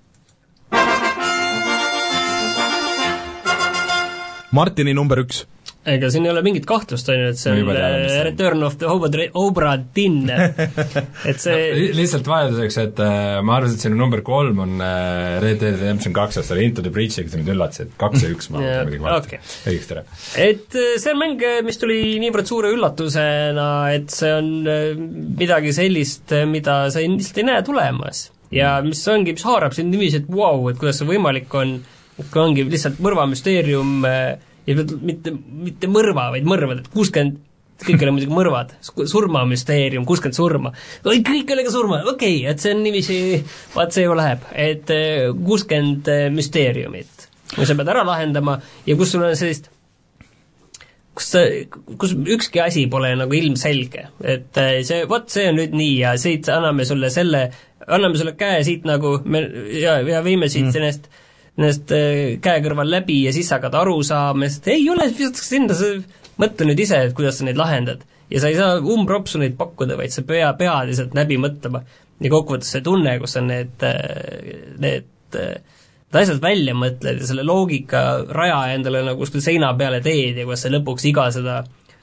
Martini number üks ega siin ei ole mingit kahtlust, on ju, et see on Return of the Obra Dinn et see no, lihtsalt vahelduseks, et äh, ma arvasin, et sinu number kolm on äh, Red Dead Redemption kaks, sest oli Into the Breach, ega sa mind üllatasid, kaks ja üks ma muidugi vaatasin, õigeks tere. Et see on mäng, mis tuli niivõrd suure üllatusena, et see on midagi sellist, mida sa lihtsalt ei näe tulemas ja mis ongi, mis haarab sind niiviisi, et vau, wow, et kuidas see võimalik on, kui ongi lihtsalt mõrvamüsteerium ja mitte, mitte mõrva, vaid mõrvad, et kuuskümmend, kõik oli muidugi mõrvad, surmamüsteerium, kuuskümmend surma, kõik oli ka surma, okei okay,, et see on niiviisi, vaat see ju läheb, et kuuskümmend müsteeriumit, kus sa pead ära lahendama ja kus sul on sellist, kus, kus ükski asi pole nagu ilmselge, et see, vot see on nüüd nii ja siit anname sulle selle, anname sulle käe siit nagu, me, ja, ja viime siit mm. sellest nendest käe kõrval läbi ja siis hakkad aru saama, sest ei ole, sinna sa mõtle nüüd ise, et kuidas sa neid lahendad. Ja sa ei saa umbropsu neid pakkuda, vaid sa pea, pead lihtsalt läbi mõtlema. Ja kokkuvõttes see tunne, kus sa need, need, need asjad välja mõtled ja selle loogika raja endale nagu kuskil seina peale teed ja kuidas sa lõpuks iga seda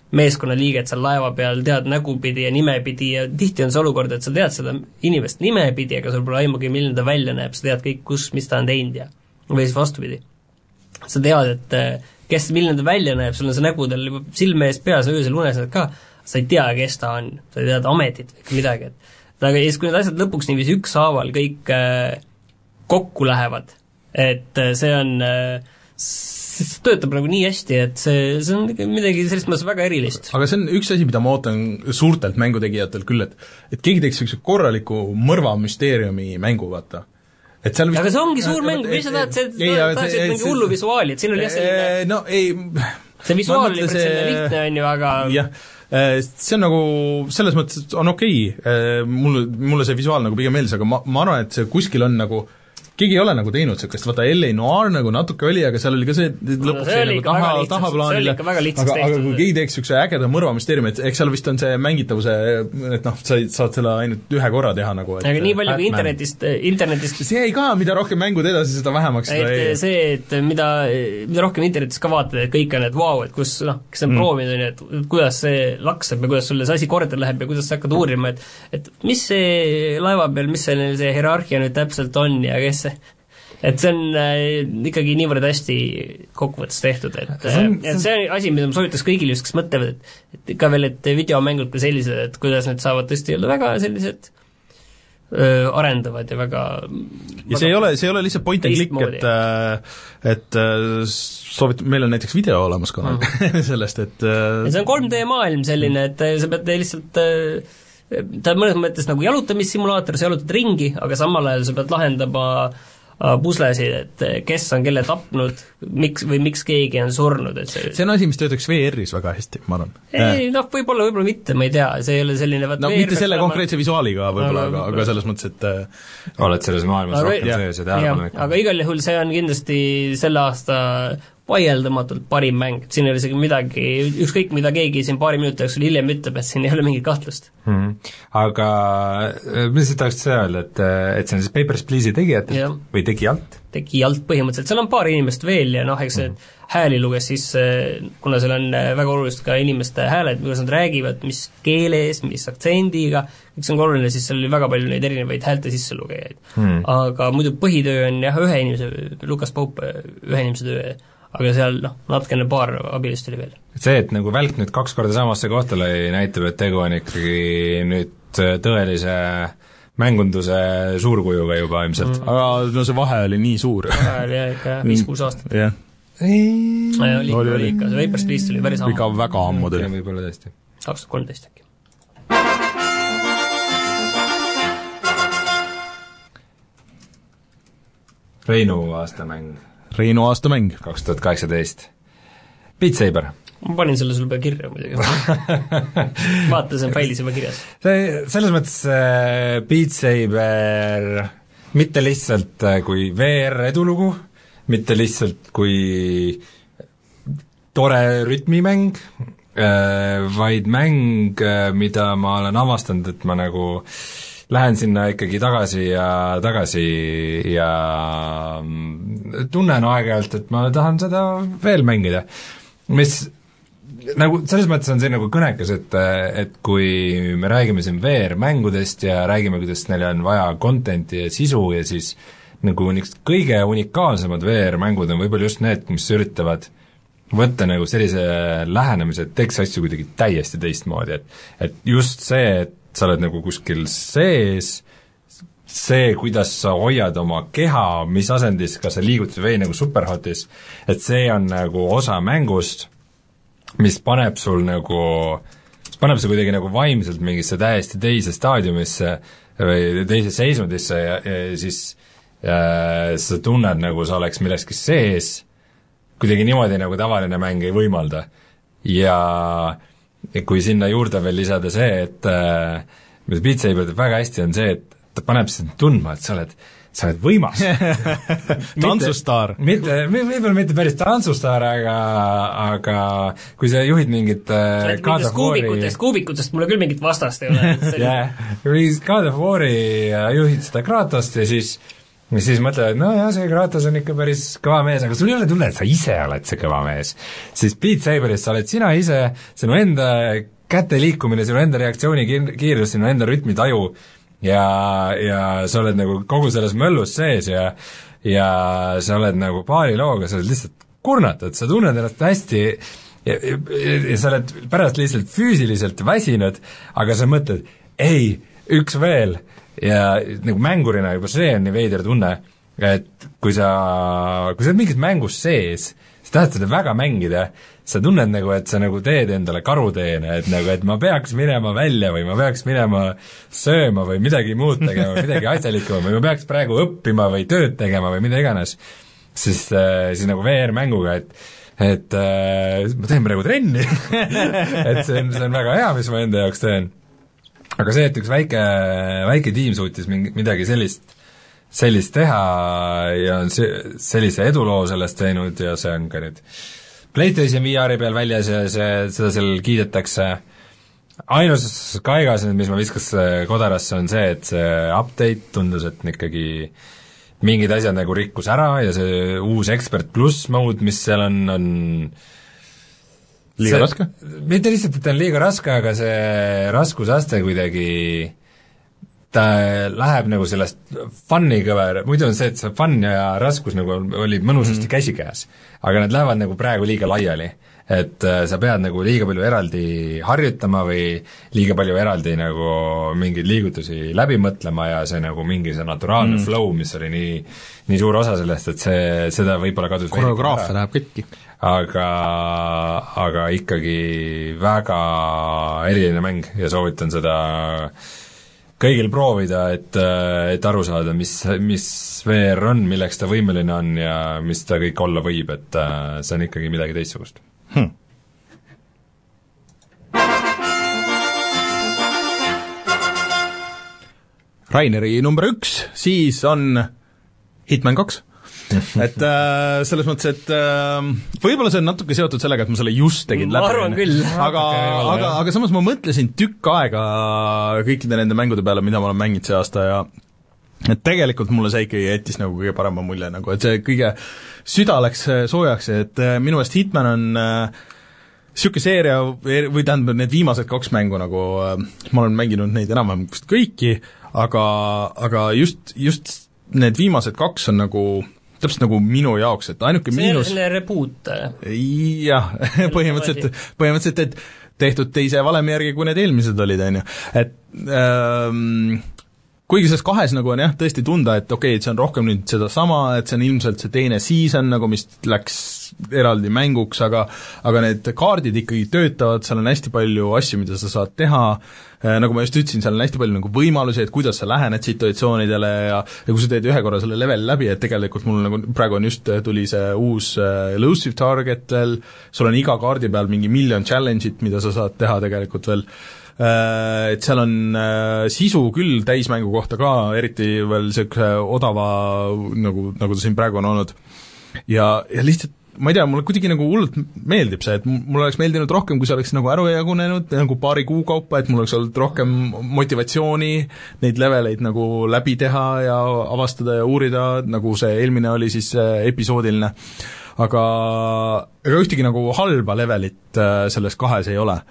meeskonnaliiget seal laeva peal, tead nägupidi ja nimepidi ja tihti on see olukord, et sa tead seda inimest nimepidi, aga sul pole aimugi, milline ta välja näeb, sa tead kõik, kus, mis ta on teinud ja või siis vastupidi. Sa tead, et kes, milline ta välja näeb, sul on see nägu tal juba silme ees peas, öösel unes ka, sa ei tea, kes ta on, sa ei tead ametit või midagi, et aga siis, kui need asjad lõpuks niiviisi ükshaaval kõik äh, kokku lähevad, et äh, see on äh, see töötab nagu nii hästi, et see, see on midagi sellist mõttes väga erilist. Aga see on üks asi, mida ma ootan suurtelt mängutegijatelt küll, et et keegi teeks üks korraliku mõrvamüsteeriumi mängu, vaata. Et seal vist... Aga see ongi suur mäng, mis sa tahad, see tahad mingi hullu visuaali, et siin oli jah selline no, ei, see visuaal oli päris selline lihtne, on ju, aga jah, see on nagu, selles mõttes on okei okay., mulle, mulle see visuaal nagu pigem meeldis, aga ma, ma arvan, et see kuskil on nagu keegi ei ole nagu teinud sellist, vaata L A Noir nagu natuke oli, aga seal oli ka see lõpuks no, nagu taha, tahaplaanile, aga, aga kui keegi teeks niisuguse ägeda mõrvamüsteeriumi, et eks seal vist on see mängitavuse, et noh, sa saad selle ainult ühe korra teha nagu et aga nii palju kui internetist, internetist see ei ka, mida rohkem mängud edasi, seda vähemaks et seda see, et mida, mida rohkem internetist ka vaatad, et kõik on, et vau, wow, et kus, noh, kes on mm. proovinud, et kuidas see laksab ja kuidas sulle see asi korda läheb ja kuidas sa hakkad uurima, et et mis see laeva peal, mis see, see hierarhia nüüd täpselt on ja kes et see on äh, ikkagi niivõrd hästi kokkuvõttes tehtud, et see on, et see on asi, mida ma soovitaks kõigile just, kes mõtlevad, et, et ikka veel, et videomängud ka sellised, et kuidas need saavad tõesti olla väga sellised öö, arendavad ja väga ja see ei ole, see ei ole lihtsalt point and click, et et soovit-, meil on näiteks video olemas ka mm. sellest, et ja see on kolm D maailm selline, et sa pead lihtsalt ta on mõnes mõttes nagu jalutamissimulaator, sa jalutad ringi, aga samal ajal sa pead lahendama puslesid, et kes on kelle tapnud, miks või miks keegi on surnud, et see see on asi, mis töötaks V R-is väga hästi, ma arvan. Ei, noh, võib-olla, võib-olla mitte, ma ei tea, see ei ole selline no mitte selle konkreetse visuaaliga võib-olla, aga, aga selles mõttes, et oled selles maailmas aga, rohkem sees ja tähelepanu ikka. Aga igal juhul see on kindlasti selle aasta vaieldamatult parim mäng, et siin ei ole isegi midagi, ükskõik mida keegi siin paari minuti jooksul hiljem ütleb, et siin ei ole mingit kahtlust mm.. Aga mis sa tahaks öelda, et, et see on siis Papers, Please'i tegijatelt ja. Või tegijalt? Tegijalt põhimõtteliselt, seal on paar inimest veel ja noh, eks see mm. hääli luges siis, kuna seal on väga olulised ka inimeste hääled, kuidas nad räägivad, mis keeles, mis aktsendiga, kõik see on oluline, siis seal oli väga palju neid erinevaid häälte sisselugejaid mm.. Aga muidu põhitöö on jah, ühe inimese, Lukas Pope, ühe inimese töö, aga seal noh, natukene paar abilist oli veel. See, et nagu välk nüüd kaks korda samasse kohta lõi, näitab, et tegu on ikkagi nüüd tõelise mängunduse suurkujuga juba ilmselt mm.. aga no see vahe oli nii suur. Vahe oli jah ikka viis-kuus aastat. jah. oli, oli, oli ikka, see Vapers, Please tuli päris ammu. ikka väga ammu tuli. võib-olla tõesti. kaks tuhat kolmteist äkki. Reinu aastamäng. Reinu aastamäng. kaks tuhat kaheksateist. Beat Saber. Ma panin selle sul peal kirja muidugi. Vaata, see on failis juba kirjas. See, selles mõttes äh, Beat Saber mitte lihtsalt äh, kui V R edulugu, mitte lihtsalt kui tore rütmimäng, äh, vaid mäng, äh, mida ma olen avastanud, et ma nagu lähen sinna ikkagi tagasi ja tagasi ja tunnen aeg-ajalt, et ma tahan seda veel mängida. Mis nagu selles mõttes on see nagu kõnekas, et, et kui me räägime siin V R-mängudest ja räägime, kuidas neil on vaja content'i ja sisu ja siis nagu niisugused kõige unikaalsemad V R-mängud on võib-olla just need, mis üritavad võtta nagu sellise lähenemise, et teeks asju kuidagi täiesti teistmoodi, et et just see, et sa oled nagu kuskil sees, see, kuidas sa hoiad oma keha, mis asendis, kas sa liigutad või nagu superhotis, et see on nagu osa mängust, mis paneb sul nagu, mis paneb sul kuidagi nagu vaimselt mingisse täiesti teise staadiumisse või teise seisundisse ja, ja siis ja, sa tunned nagu sa oleks milleski sees, kuidagi niimoodi nagu tavaline mäng ei võimalda. Ja ja kui sinna juurde veel lisada see, et äh, mida Beat Saber teeb väga hästi, on see, et ta paneb sind tundma, et sa oled, sa oled võimas tantsustaar. mitte, võib-olla mitte päris tantsustaar, aga aga kui sa juhid mingit äh, God of War'i kuubikutest, kuubikutest mulle küll mingit vastast ei ole. jah, kui God of War'i juhid seda Kratost ja siis ja siis mõtlevad, no jah, see Kratos on ikka päris kõva mees, aga sul ei ole tunne, et sa ise oled see kõva mees. Siis Beat Saberis sa oled sina ise, sinu enda käte liikumine, sinu enda reaktsiooni kiirus, sinu enda rütmitaju ja, ja sa oled nagu kogu selles möllus sees ja ja sa oled nagu paari looga, sa oled lihtsalt kurnatud, sa tunned ennast hästi ja, ja, ja sa oled pärast lihtsalt füüsiliselt väsinud, aga sa mõtled, ei, üks veel ja nagu mängurina juba see on nii veider tunne, et kui sa, kui sa oled mingis mängus sees, sa tahad seda väga mängida, sa tunned nagu, et sa nagu teed endale karuteene, et nagu, et ma peaks minema välja või ma peaks minema sööma või midagi muud tegema, midagi asjalikuma või ma peaks praegu õppima või tööd tegema või mida iganes, siis, siis nagu V R-mänguga, et et äh, ma teen praegu trenni et see on, see on väga hea, mis ma enda jaoks teen. Aga see, et üks väike, väike tiim suutis mingi, midagi sellist, sellist teha ja on see, sellise eduloo sellest teinud ja see on ka nüüd PlayStation V R-i peal väljas ja see, seda seal kiidetakse. Ainus kaigas, mis ma viskas kodarasse, on see, et see update tundus, et ikkagi mingid asjad nagu rikkus ära ja see uus Expert Plus mode, mis seal on, on liiga see, raske? Mitte lihtsalt, et ta on liiga raske, aga see raskusaste kuidagi ta läheb nagu sellest fun'i kõver, muidu on see, et see fun ja raskus nagu oli mõnusasti mm. käsikäes, aga nad lähevad nagu praegu liiga laiali, et sa pead nagu liiga palju eraldi harjutama või liiga palju eraldi nagu mingeid liigutusi läbi mõtlema ja see nagu mingi see naturaalne mm. flow, mis oli nii, nii suur osa sellest, et see, seda võib-olla kadus koreograafia läheb kõiki. aga, aga ikkagi väga eriline mäng ja soovitan seda kõigil proovida, et, et aru saada, mis, mis V R on, milleks ta võimeline on ja mis ta kõik olla võib, et see on ikkagi midagi teistsugust hmm.. Raineri number üks, siis on Hitman kaks et äh, selles mõttes, et äh, võib-olla see on natuke seotud sellega, et ma selle just tegin läbi. Ma arvan küll. Aga, aga, aga samas ma mõtlesin tükk aega kõikide nende mängude peale, mida ma olen mänginud see aasta ja et tegelikult mulle see ikkagi jättis nagu kõige parema mulje, nagu et see kõige süda läks soojaks, et minu eest Hitman on äh, siuke seeria või tähendab need viimased kaks mängu nagu äh, ma olen mänginud neid enam-vähem vist kõiki, aga, aga just, just need viimased kaks on nagu täpselt nagu minu jaoks, et ainuke see miinus selle reboot? Jah, põhimõtteliselt, põhimõtteliselt, et tehtud teise valemi järgi, kui need eelmised olid, on ju. Et ähm, kuigi selles kahes nagu on jah, tõesti tunda, et okei okay,, et see on rohkem nüüd seda sama, et see on ilmselt see teine season nagu, mis läks eraldi mänguks, aga aga need kaardid ikkagi töötavad, seal on hästi palju asju, mida sa saad teha, nagu ma just ütlesin, seal on hästi palju nagu võimalusi, et kuidas sa lähened situatsioonidele ja, ja kui sa teed ühe korra selle level läbi, et tegelikult mul nagu praegu on just, tuli see uus uh, elusive target veel, sul on iga kaardi peal mingi miljon challenge'it, mida sa saad teha tegelikult veel, uh, et seal on uh, sisu küll täismängu kohta ka, eriti veel niisuguse odava, nagu, nagu ta siin praegu on olnud, ja, ja lihtsalt ma ei tea, mulle kuidagi nagu hullult meeldib see, et mul oleks meeldinud rohkem, kui see oleks nagu ära jagunenud nagu paari kuu kaupa, et mul oleks olnud rohkem motivatsiooni neid leveleid nagu läbi teha ja avastada ja uurida, nagu see eelmine oli siis episoodiline. Aga, aga ühtegi nagu halba levelit selles kahes ei ole.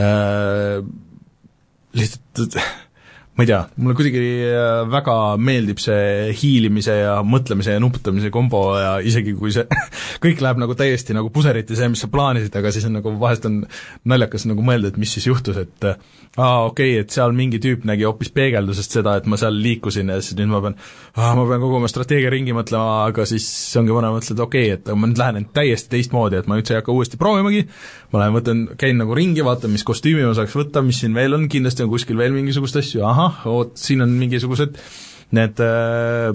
Lihtsalt ma ei tea, mulle kuidagi väga meeldib see hiilimise ja mõtlemise ja nuputamise kombo ja isegi kui see kõik läheb nagu täiesti nagu puseriti see, mis sa plaanisid, aga siis on nagu vahest on naljakas nagu mõelda, et mis siis juhtus, et aa, okei okay,, et seal mingi tüüp nägi hoopis peegeldusest seda, et ma seal liikusin ja siis nüüd ma pean, aa, ma pean kogu oma strateegia ringi mõtlema, aga siis ongi vana mõtled, okei okay,, et ma nüüd lähen täiesti teistmoodi, et ma üldse ei hakka uuesti proovimagi, ma lähen võtan, käin nagu ringi, vaatan, mis kostüümi ma saaks võtta, mis siin veel on, kindlasti on kuskil veel mingisugust asju, ahah, oot, siin on mingisugused need äh,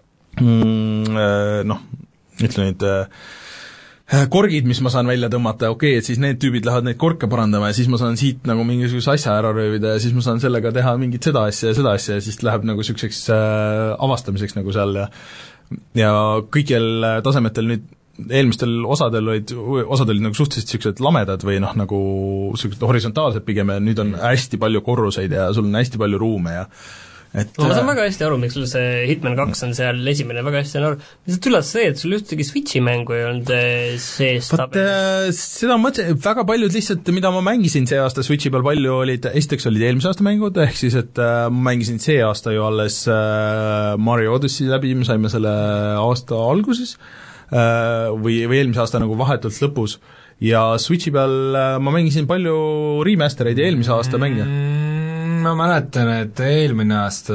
mm, noh, ütle nüüd äh, korgid, mis ma saan välja tõmmata, okei okay,, et siis need tüübid lähevad neid korke parandama ja siis ma saan siit nagu mingisuguse asja ära röövida ja siis ma saan sellega teha mingit seda asja ja seda asja ja siis läheb nagu niisuguseks äh, avastamiseks nagu seal ja ja kõigil tasemetel nüüd eelmistel osadel olid, osad olid nagu suhteliselt niisugused lamedad või noh, nagu niisugused horisontaalsed pigem ja nüüd on hästi palju korruseid ja sul on hästi palju ruume ja et no ma saan väga hästi aru, miks sul see Hitman kaks on seal esimene, väga hästi on aru. Lihtsalt üllatas see, et sul ühtegi Switchi mängu ei olnud sees tabelis. Seda mõtlesin, väga paljud lihtsalt, mida ma mängisin see aasta Switchi peal palju, olid, esiteks olid eelmise aasta mängud, ehk siis, et äh, ma mängisin see aasta ju alles äh, Mario Odyssey läbi, me saime selle aasta alguses äh, või, või eelmise aasta nagu vahetult lõpus, ja Switchi peal äh, ma mängisin palju remastereid ja eelmise aasta mänge. Ma mäletan, et eelmine aasta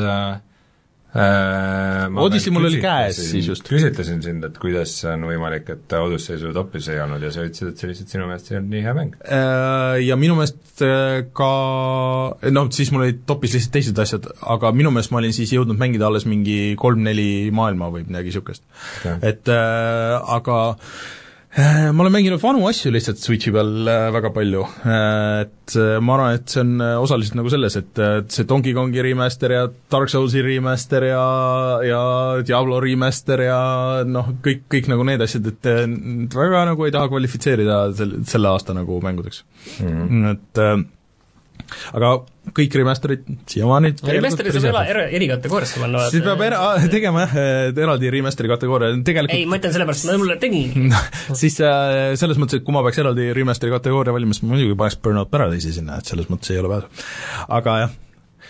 äh, Odyssey mul oli käes siis just. Küsitlesin sind, et kuidas on võimalik, et Odyssey sul topis ei olnud ja sa ütlesid, et see lihtsalt sinu meelest ei olnud nii hea mäng. Ja minu meelest ka, noh, siis mul olid topis lihtsalt teised asjad, aga minu meelest ma olin siis jõudnud mängida alles mingi kolm-neli maailma või midagi niisugust. Et äh, aga ma olen mänginud vanu asju lihtsalt Switchi peal väga palju, et ma arvan, et see on osaliselt nagu selles, et see Donkey Kongi remaster ja Dark Soulsi remaster ja, ja Diablo remaster ja noh, kõik, kõik nagu need asjad, et väga nagu ei taha kvalifitseerida selle, selle aasta nagu mängudeks mm-hmm. et aga kõik remasterid siiamaani remasterid saab ela, er, erikategooriasse panna siis peab era, tegema jah, eraldi remasteri kategooria tegelikult ei, ma ütlen sellepärast, ma mulle tegin siis äh, selles mõttes, et kui ma peaks eraldi remasteri kategooria valima, siis ma muidugi paneks Burnout Paradise'i sinna, et selles mõttes ei ole pääsu aga jah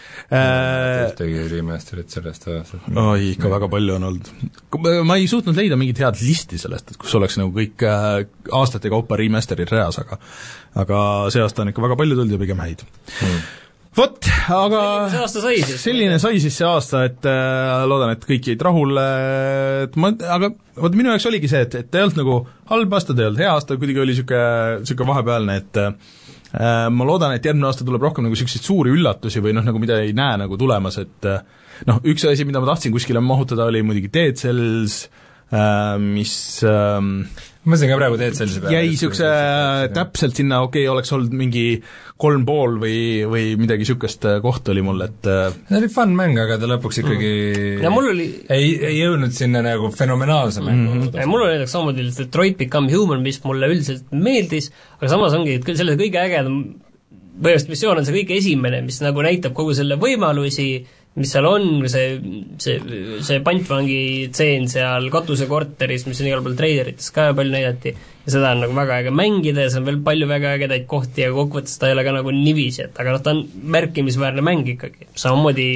äh, tegi remasterit sellest ajast oi, ikka väga palju on olnud ma ei suutnud leida mingit head listi sellest, et kus oleks nagu kõik äh, aastate kaupa remasterid reas, aga aga see aasta on ikka väga palju tulnud ja pigem häid hmm. Vot, aga see aasta sai siis. selline sai siis see aasta, et äh, loodan, et kõik jäid rahule, et ma, aga vot minu jaoks oligi see, et, et ei olnud nagu halb aasta, ei olnud hea aasta, kuidagi oli niisugune, niisugune vahepealne, et äh, ma loodan, et järgmine aasta tuleb rohkem nagu niisuguseid suuri üllatusi või noh, nagu mida ei näe nagu tulemas, et äh, noh, üks asi, mida ma tahtsin kuskile mahutada, oli muidugi Dead Cells, äh, mis äh, ma mõtlen ka praegu Dead Cellsi peale. jäi niisuguse täpselt sinna, okei okay,, oleks olnud mingi kolm pool või, või midagi niisugust koht oli mul, et see oli fun mäng, aga ta lõpuks ikkagi mm. ja mul oli ei, ei jõudnud sinna nagu fenomenaalse mängu mm. ja mul oli näiteks samamoodi Detroit Become Human, mis mulle üldiselt meeldis, aga samas ongi, et selle kõige ägedam põhimõtteliselt missioon on see kõige esimene, mis nagu näitab kogu selle võimalusi, mis seal on, see, see, see pantvangi tseen seal katusekorteris, mis on igal pool treiderites ka palju näidati, ja seda on nagu väga äge mängida ja see on veel palju väga ägedaid kohti ja kokkuvõttes ta ei ole ka nagu niiviisi, et aga noh, ta on märkimisväärne mäng ikkagi, samamoodi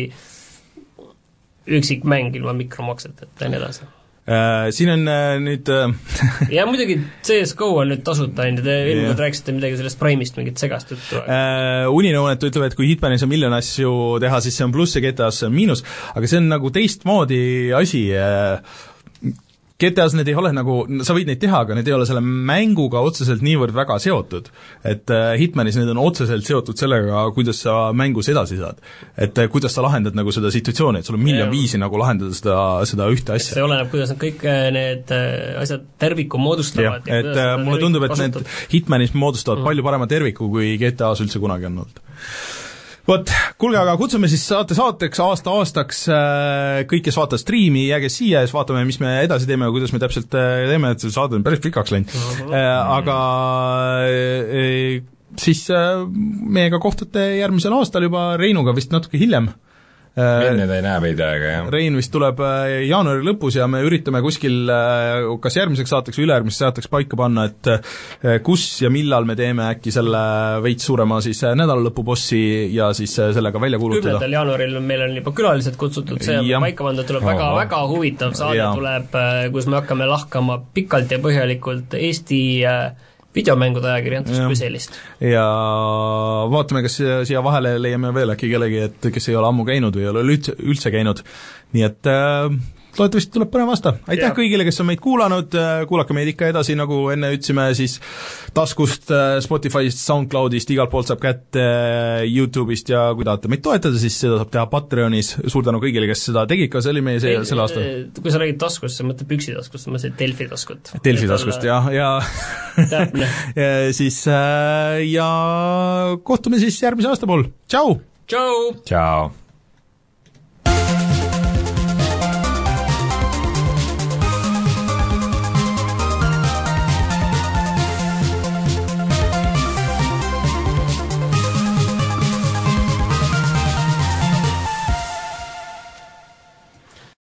üksik mäng ilma mikromakseteta ja nii edasi. Äh, siin on äh, nüüd äh, ja muidugi C S G O on nüüd tasuta, on ju, te eelmine rääkisite midagi sellest Prime'ist, mingit segast juttu äh, Uninõunetu ütleb, et kui Hitmanis on miljon asju teha, siis see on pluss ja G T A-s on miinus, aga see on nagu teistmoodi asi äh, G T A-s need ei ole nagu, sa võid neid teha, aga need ei ole selle mänguga otseselt niivõrd väga seotud. Et äh, Hitmanis need on otseselt seotud sellega, kuidas sa mängus edasi saad. Et äh, kuidas sa lahendad nagu seda situatsiooni, et sul on miljon ja, viisi nagu lahendada seda, seda ühte asja. See oleneb, kuidas nad kõik need asjad terviku moodustavad. Ja, et äh, mulle tundub, et kasutad. Need Hitmanis moodustavad mm. palju parema terviku, kui G T A-s üldse kunagi on olnud. Vot, kuulge, aga kutsume siis saate saateks aasta-aastaks kõik, kes vaatavad striimi, jääge siia ja siis vaatame, mis me edasi teeme ja kuidas me täpselt teeme, et see saade on päris pikaks läinud. Aga siis meiega kohtute järgmisel aastal juba Reinuga vist natuke hiljem. Enne ta ei näe veidi aega, jah. Rein vist tuleb jaanuari lõpus ja me üritame kuskil kas järgmiseks saateks või ülejärgmiseks saateks paika panna, et kus ja millal me teeme äkki selle veits suurema siis nädalalõpubossi ja siis sellega välja kuulutada. kümnendal jaanuaril meil on juba külalised kutsutud, see on paika panna, tuleb väga, väga huvitav saade ja. Tuleb, kus me hakkame lahkama pikalt ja põhjalikult Eesti videomängude ajakirjandust kui sellist. Ja vaatame, kas siia vahele leiame veel äkki kellegi, et kes ei ole ammu käinud või ei ole üldse, üldse käinud. Nii et äh, loodetavasti tuleb põnev aasta. Aitäh ja. Kõigile, kes on meid kuulanud, kuulake meid ikka edasi, nagu enne ütlesime, siis taskust, Spotify'st, SoundCloudist, igalt poolt saab kätte YouTube'ist ja kui tahate meid toetada, siis seda saab teha Patreonis. Suur tänu kõigile, kes seda tegid, ka see oli meie see, selle aasta. Kui sa räägid taskust, sa mõtled püksitaskust, sa mõtled Delfi taskut. Delfi taskust, jah, ja, ja siis ja kohtume siis järgmise aasta pool. Tšau! Tšau! Tšau!